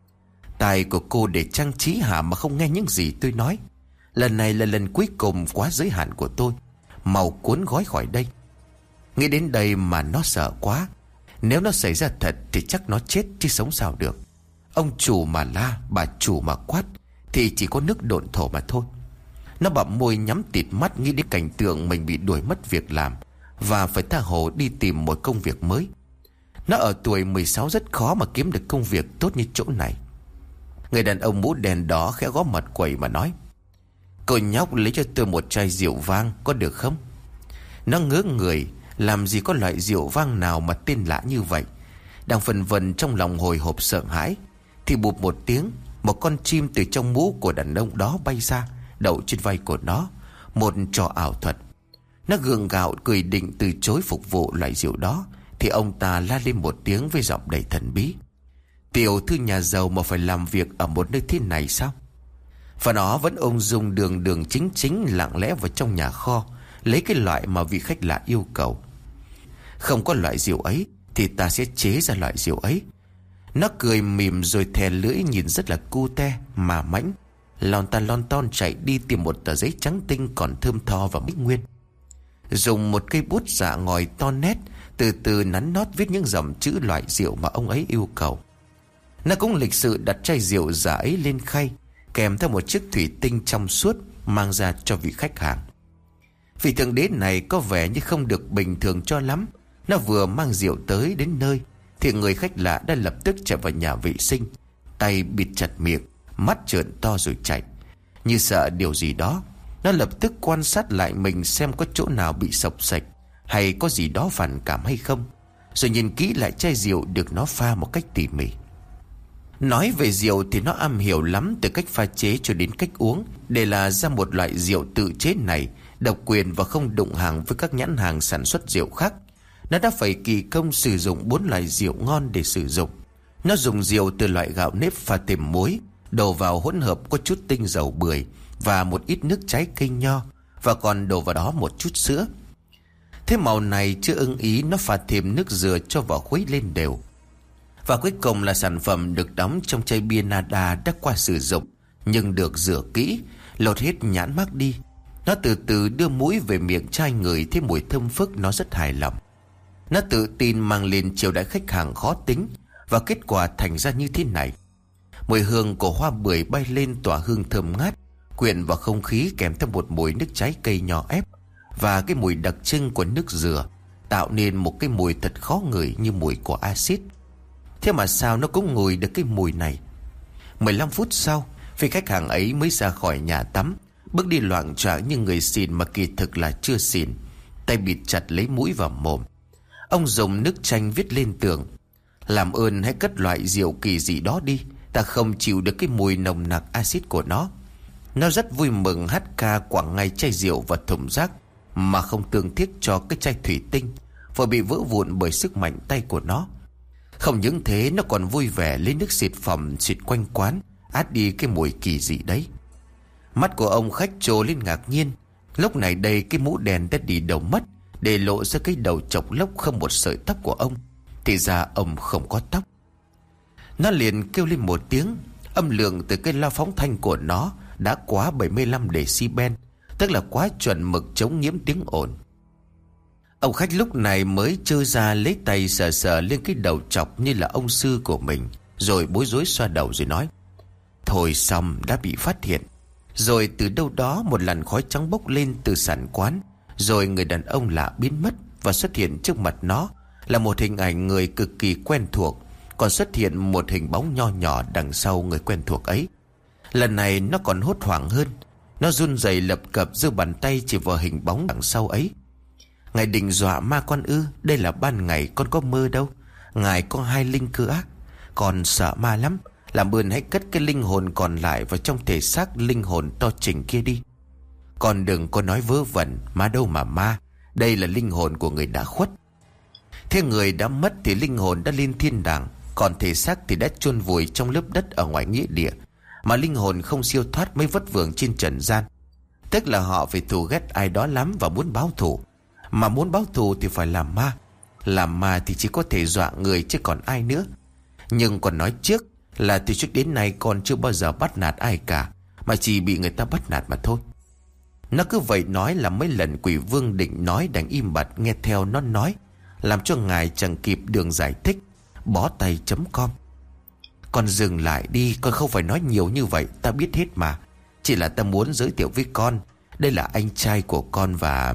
Tai của cô để trang trí hả mà không nghe những gì tôi nói? Lần này là lần cuối cùng quá giới hạn của tôi, mau cuốn gói khỏi đây. Nghĩ đến đây mà nó sợ quá. Nếu nó xảy ra thật thì chắc nó chết chứ sống sao được. Ông chủ mà la, bà chủ mà quát thì chỉ có nước độn thổ mà thôi. Nó bặm môi nhắm tịt mắt, nghĩ đến cảnh tượng mình bị đuổi mất việc làm và phải tha hồ đi tìm một công việc mới. Nó ở tuổi 16 rất khó mà kiếm được công việc tốt như chỗ này. Người đàn ông mũ đèn đó khẽ gõ mặt quầy mà nói: "Cô nhóc, lấy cho tôi một chai rượu vang có được không?" Nó ngớ người, làm gì có loại rượu vang nào mà tên lạ như vậy. Đang phân vân trong lòng hồi hộp sợ hãi, thì bụp một tiếng, một con chim từ trong mũ của đàn ông đó bay ra, đậu trên vai của nó. Một trò ảo thuật. Nó gượng gạo cười định từ chối phục vụ loại rượu đó, thì ông ta la lên một tiếng với giọng đầy thần bí: "Tiểu thư nhà giàu mà phải làm việc ở một nơi thế này sao?" Và nó vẫn ung dung đường đường chính chính lặng lẽ vào trong nhà kho, lấy cái loại mà vị khách lạ yêu cầu. "Không có loại rượu ấy thì ta sẽ chế ra loại rượu ấy." Nó cười mỉm rồi thè lưỡi nhìn rất là cute mà mãnh, lon ton chạy đi tìm một tờ giấy trắng tinh còn thơm tho và mít nguyên. Dùng một cây bút dạ ngòi to nét, từ từ nắn nót viết những dòng chữ loại rượu mà ông ấy yêu cầu. Nó cũng lịch sự đặt chai rượu giả ấy lên khay, kèm theo một chiếc thủy tinh trong suốt, mang ra cho vị khách hàng. Vị thượng đế này có vẻ như không được bình thường cho lắm. Nó vừa mang rượu tới đến nơi thì người khách lạ đã lập tức chạy vào nhà vệ sinh, tay bịt chặt miệng, mắt trợn to rồi chạy. Như sợ điều gì đó, nó lập tức quan sát lại mình xem có chỗ nào bị xộc xệch hay có gì đó phản cảm hay không, rồi nhìn kỹ lại chai rượu được nó pha một cách tỉ mỉ. Nói về rượu thì nó am hiểu lắm, từ cách pha chế cho đến cách uống. Để là ra một loại rượu tự chế này, độc quyền và không đụng hàng với các nhãn hàng sản xuất rượu khác. Nó đã phải kỳ công sử dụng 4 loại rượu ngon để sử dụng. Nó dùng rượu từ loại gạo nếp pha thêm muối, đổ vào hỗn hợp có chút tinh dầu bưởi và một ít nước trái cây nho, và còn đổ vào đó một chút sữa. Thế màu này chưa ưng ý, nó pha thêm nước dừa cho vào khuấy lên đều. Và cuối cùng là sản phẩm được đóng trong chai bia Nada đã qua sử dụng nhưng được rửa kỹ, lột hết nhãn mác đi. Nó từ từ đưa mũi về miệng chai, ngửi thấy mùi thơm phức, nó rất hài lòng. Nó tự tin mang lên chiều đãi khách hàng khó tính, và kết quả thành ra như thế này. Mùi hương của hoa bưởi bay lên tỏa hương thơm ngát, quyện vào không khí, kèm theo một mùi nước trái cây nhỏ ép và cái mùi đặc trưng của nước dừa, tạo nên một cái mùi thật khó ngửi như mùi của axit. Thế mà sao nó cũng ngửi được cái mùi này. 15 phút sau, vị khách hàng ấy mới ra khỏi nhà tắm, bước đi loạng choạng như người xỉn mà kỳ thực là chưa xỉn, tay bịt chặt lấy mũi và mồm. Ông dùng nước chanh viết lên tường: "Làm ơn hãy cất loại rượu kỳ dị đó đi, ta không chịu được cái mùi nồng nặc axit của nó." Nó rất vui mừng hát ca quẳng ngay chai rượu vào thùng rác, mà không thương tiếc cho cái chai thủy tinh vừa bị vỡ vụn bởi sức mạnh tay của nó. Không những thế, nó còn vui vẻ lấy nước xịt phòng xịt quanh quán, át đi cái mùi kỳ dị đấy. Mắt của ông khách trố lên ngạc nhiên. Lúc này đây cái mũ đèn đã đi đầu mất, để lộ ra cái đầu chọc lốc không một sợi tóc của ông. Thì ra ông không có tóc. Nó liền kêu lên một tiếng. Âm lượng từ cái loa phóng thanh của nó đã quá 75 decibel, tức là quá chuẩn mực chống nhiễm tiếng ồn. Ông khách lúc này mới trơ ra lấy tay sờ sờ lên cái đầu chọc như là ông sư của mình, rồi bối rối xoa đầu rồi nói: Thôi xong, đã bị phát hiện. Rồi từ đâu đó một làn khói trắng bốc lên từ sàn quán, rồi người đàn ông lạ biến mất, và xuất hiện trước mặt nó là một hình ảnh người cực kỳ quen thuộc, còn xuất hiện một hình bóng nho nhỏ đằng sau người quen thuộc ấy. Lần này nó còn hốt hoảng hơn. Nó run rẩy lập cập giơ bàn tay chỉ vào hình bóng đằng sau ấy. Ngài định dọa ma con ư? Đây là ban ngày, con có mơ đâu. Ngài có hai linh cơ ác, con sợ ma lắm. Làm ơn hãy cất cái linh hồn còn lại vào trong thể xác linh hồn to trình kia đi. Con đừng có nói vớ vẩn, ma đâu mà ma. Đây là linh hồn của người đã khuất. Thế người đã mất thì linh hồn đã lên thiên đàng, còn thể xác thì đã chôn vùi trong lớp đất ở ngoài nghĩa địa. Mà linh hồn không siêu thoát mới vất vưởng trên trần gian. Tức là họ phải thù ghét ai đó lắm và muốn báo thù. Mà muốn báo thù thì phải làm ma. Làm ma thì chỉ có thể dọa người chứ còn ai nữa. Nhưng còn nói trước là từ trước đến nay con chưa bao giờ bắt nạt ai cả, mà chỉ bị người ta bắt nạt mà thôi. Nó cứ vậy nói là mấy lần quỷ vương định nói đành im bặt nghe theo nó nói, làm cho ngài chẳng kịp đường giải thích. Bó tay chấm com. Con dừng lại đi, con không phải nói nhiều như vậy, ta biết hết mà. Chỉ là ta muốn giới thiệu với con, đây là anh trai của con và...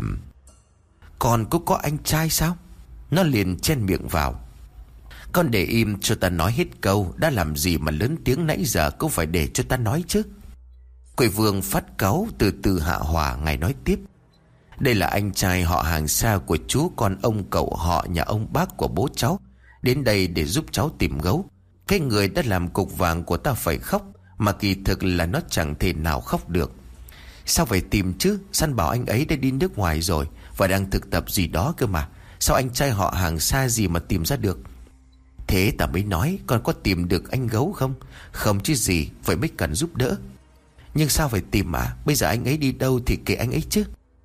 Con cũng có anh trai sao? Nó liền chen miệng vào. Con để im cho ta nói hết câu. Đã làm gì mà lớn tiếng nãy giờ, cũng phải để cho ta nói chứ. Quỷ vương phát cáu từ từ hạ hỏa. Ngài nói tiếp: Đây là anh trai họ hàng xa của chú con ông cậu họ nhà ông bác của bố cháu, đến đây để giúp cháu tìm gấu. Cái người đã làm cục vàng của ta phải khóc, mà kỳ thực là nó chẳng thể nào khóc được. Sao phải tìm chứ? Săn bảo anh ấy đã đi nước ngoài rồi và đang thực tập gì đó cơ mà. Sao anh trai họ hàng xa gì mà tìm ra được? Thế ta mới nói con có tìm được anh gấu không? Không chứ gì, vậy mới cần giúp đỡ. Nhưng sao phải tìm à? Bây giờ anh ấy đi đâu thì kệ anh ấy chứ.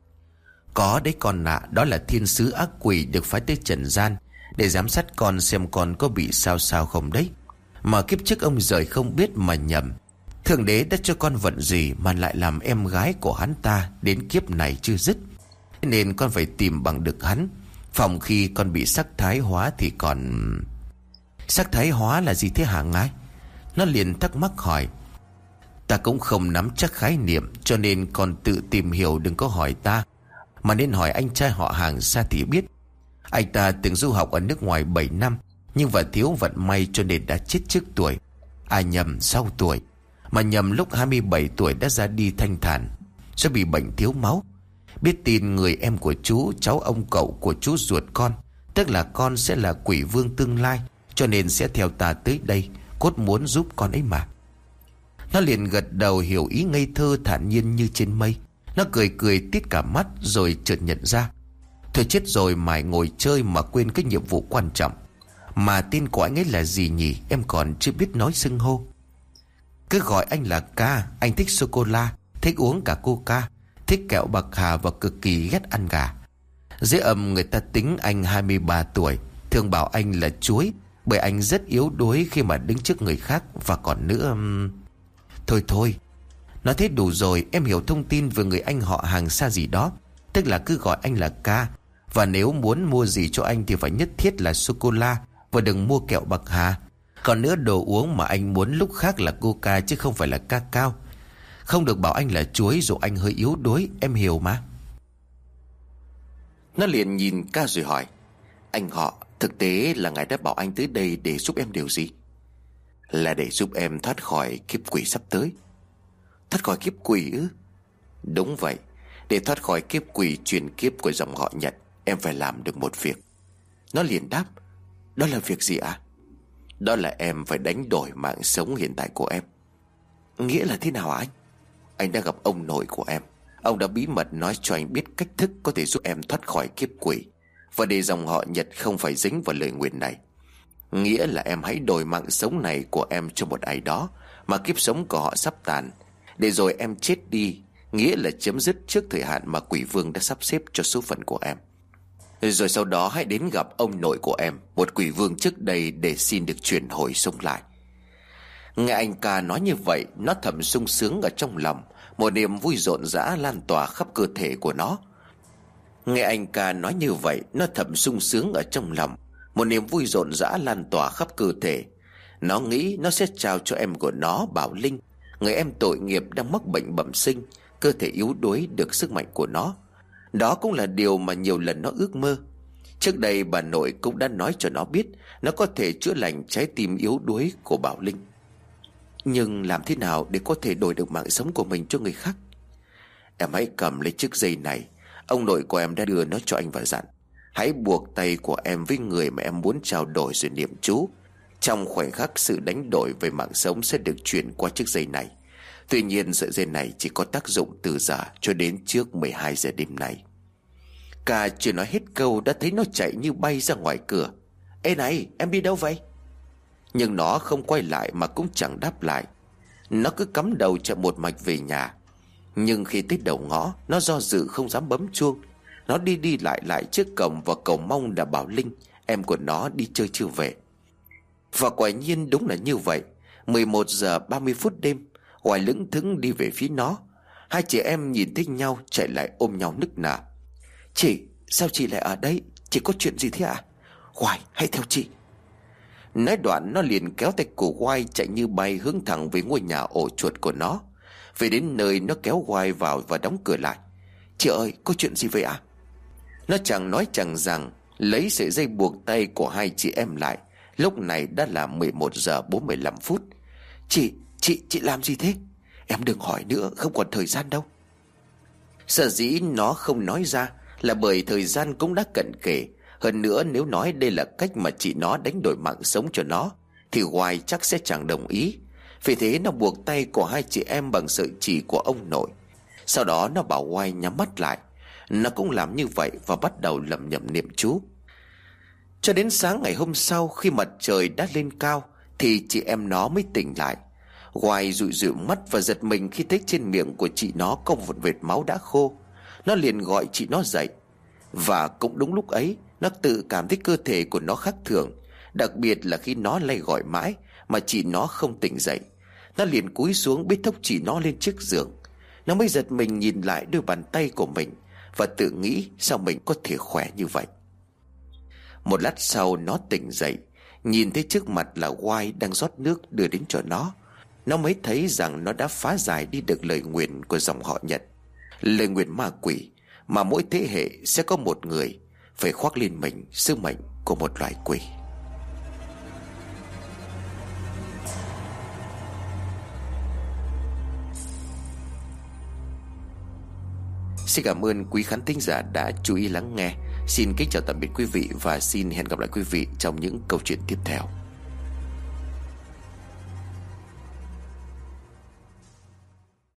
Có đấy con ạ, đó là thiên sứ ác quỷ được phái tới trần gian để giám sát con xem con có bị sao sao không đấy. Mà kiếp trước ông rời không biết mà nhầm. Thượng đế đã cho con vận gì mà lại làm em gái của hắn ta đến kiếp này chưa dứt. Nên con phải tìm bằng được hắn. Phòng khi con bị sắc thái hóa thì còn... Sắc thái hóa là gì thế hả ngài? Nó liền thắc mắc hỏi. Ta cũng không nắm chắc khái niệm, cho nên con tự tìm hiểu, đừng có hỏi ta, mà nên hỏi anh trai họ hàng xa thì biết. Anh ta từng du học ở nước ngoài 7 năm, nhưng và thiếu vận may cho nên đã chết trước tuổi. À nhầm, sau tuổi. Mà nhầm lúc 27 tuổi đã ra đi thanh thản, sẽ bị bệnh thiếu máu. Biết tin người em của chú, cháu ông cậu của chú ruột con, tức là con sẽ là quỷ vương tương lai, cho nên sẽ theo ta tới đây, cốt muốn giúp con ấy mà. Nó liền gật đầu hiểu ý ngây thơ thản nhiên như trên mây. Nó cười cười tít cả mắt rồi chợt nhận ra. Thôi chết rồi, mải ngồi chơi mà quên cái nhiệm vụ quan trọng. Mà tên của anh ấy là gì nhỉ? Em còn chưa biết nói xưng hô. Cứ gọi anh là Ca. Anh thích sô-cô-la, thích uống cả coca, thích kẹo bạc hà và cực kỳ ghét ăn gà. Dưới âm người ta tính anh 23 tuổi. Thường bảo anh là chuối, bởi anh rất yếu đuối khi mà đứng trước người khác. Và còn nữa... Thôi nói thế đủ rồi. Em hiểu thông tin về người anh họ hàng xa gì đó, tức là cứ gọi anh là Ca. Và nếu muốn mua gì cho anh thì phải nhất thiết là sô-cô-la, và đừng mua kẹo bạc hà. Còn nữa, đồ uống mà anh muốn lúc khác là coca chứ không phải là cacao. Không được bảo anh là chuối dù anh hơi yếu đuối, em hiểu mà. Nó liền nhìn Ca rồi hỏi: Anh họ, thực tế là ngài đã bảo anh tới đây để giúp em điều gì? Là để giúp em thoát khỏi kiếp quỷ sắp tới. Thoát khỏi kiếp quỷ ư? Đúng vậy. Để thoát khỏi kiếp quỷ truyền kiếp của dòng họ Nhật, em phải làm được một việc. Nó liền đáp: Đó là việc gì ạ? Đó là em phải đánh đổi mạng sống hiện tại của em. Nghĩa là thế nào hả anh? Anh đã gặp ông nội của em. Ông đã bí mật nói cho anh biết cách thức có thể giúp em thoát khỏi kiếp quỷ, và để dòng họ Nhật không phải dính vào lời nguyền này. Nghĩa là em hãy đổi mạng sống này của em cho một ai đó mà kiếp sống của họ sắp tàn, để rồi em chết đi, nghĩa là chấm dứt trước thời hạn mà quỷ vương đã sắp xếp cho số phận của em. Rồi sau đó hãy đến gặp ông nội của em, một quỷ vương trước đây, để xin được chuyển hồi sống lại. Nghe anh ca nói như vậy, nó thầm sung sướng ở trong lòng. Một niềm vui rộn rã lan tỏa khắp cơ thể của nó. Nghe anh ca nói như vậy, nó thầm sung sướng ở trong lòng. Một niềm vui rộn rã lan tỏa khắp cơ thể. Nó nghĩ nó sẽ trao cho em của nó, Bảo Linh, người em tội nghiệp đang mắc bệnh bẩm sinh, cơ thể yếu đuối, được sức mạnh của nó. Đó cũng là điều mà nhiều lần nó ước mơ. Trước đây bà nội cũng đã nói cho nó biết nó có thể chữa lành trái tim yếu đuối của Bảo Linh. Nhưng làm thế nào để có thể đổi được mạng sống của mình cho người khác? Em hãy cầm lấy chiếc dây này. Ông nội của em đã đưa nó cho anh và dặn: hãy buộc tay của em với người mà em muốn trao đổi rồi niệm chú. Trong khoảnh khắc, sự đánh đổi về mạng sống sẽ được chuyển qua chiếc dây này. Tuy nhiên sợi dây này chỉ có tác dụng từ giờ cho đến trước 12 giờ đêm nay. Cả chưa nói hết câu đã thấy nó chạy như bay ra ngoài cửa. Ê này, em đi đâu vậy? Nhưng nó không quay lại mà cũng chẳng đáp lại. Nó cứ cắm đầu chạy một mạch về nhà. Nhưng khi tới đầu ngõ, nó do dự không dám bấm chuông. Nó đi lại trước cổng và cầu mong là Bảo Linh, em của nó, đi chơi chưa về. Và quả nhiên đúng là như vậy. 11 giờ 30 phút đêm, Hoài lững thững đi về phía nó. Hai chị em nhìn thấy nhau chạy lại ôm nhau nức nở. Chị, sao chị lại ở đây? Chị có chuyện gì thế ạ? Hoài, hãy theo chị. Nói đoạn nó liền kéo tay của Hoài chạy như bay hướng thẳng về ngôi nhà ổ chuột của nó. Về đến nơi, nó kéo Hoài vào và đóng cửa lại. Chị ơi, có chuyện gì vậy ạ? Nó chẳng nói chẳng rằng lấy sợi dây buộc tay của hai chị em lại. Lúc này đã là 11 giờ 45 phút. Chị làm gì thế? Em đừng hỏi nữa, không còn thời gian đâu. Sở dĩ nó không nói ra là bởi thời gian cũng đã cận kề. Hơn nữa, nếu nói đây là cách mà chị nó đánh đổi mạng sống cho nó thì Hoài chắc sẽ chẳng đồng ý. Vì thế nó buộc tay của hai chị em bằng sợi chỉ của ông nội. Sau đó nó bảo Hoài nhắm mắt lại. Nó cũng làm như vậy và bắt đầu lẩm nhẩm niệm chú. Cho đến sáng ngày hôm sau, khi mặt trời đã lên cao thì chị em nó mới tỉnh lại. Hoài dụi dụi mắt và giật mình khi thấy trên miệng của chị nó có một vệt máu đã khô. Nó liền gọi chị nó dậy. Và cũng đúng lúc ấy, nó tự cảm thấy cơ thể của nó khác thường. Đặc biệt là khi nó lay gọi mãi mà chị nó không tỉnh dậy. Nó liền cúi xuống bế thốc chị nó lên chiếc giường. Nó mới giật mình nhìn lại đôi bàn tay của mình và tự nghĩ sao mình có thể khỏe như vậy. Một lát sau nó tỉnh dậy, nhìn thấy trước mặt là Hoài đang rót nước đưa đến cho nó. Nó mới thấy rằng nó đã phá giải đi được lời nguyền của dòng họ Nhật. Lời nguyền ma quỷ mà mỗi thế hệ sẽ có một người phải khoác lên mình sứ mệnh của một loài quỷ. Xin cảm ơn quý khán thính giả đã chú ý lắng nghe. Xin kính chào tạm biệt quý vị và xin hẹn gặp lại quý vị trong những câu chuyện tiếp theo.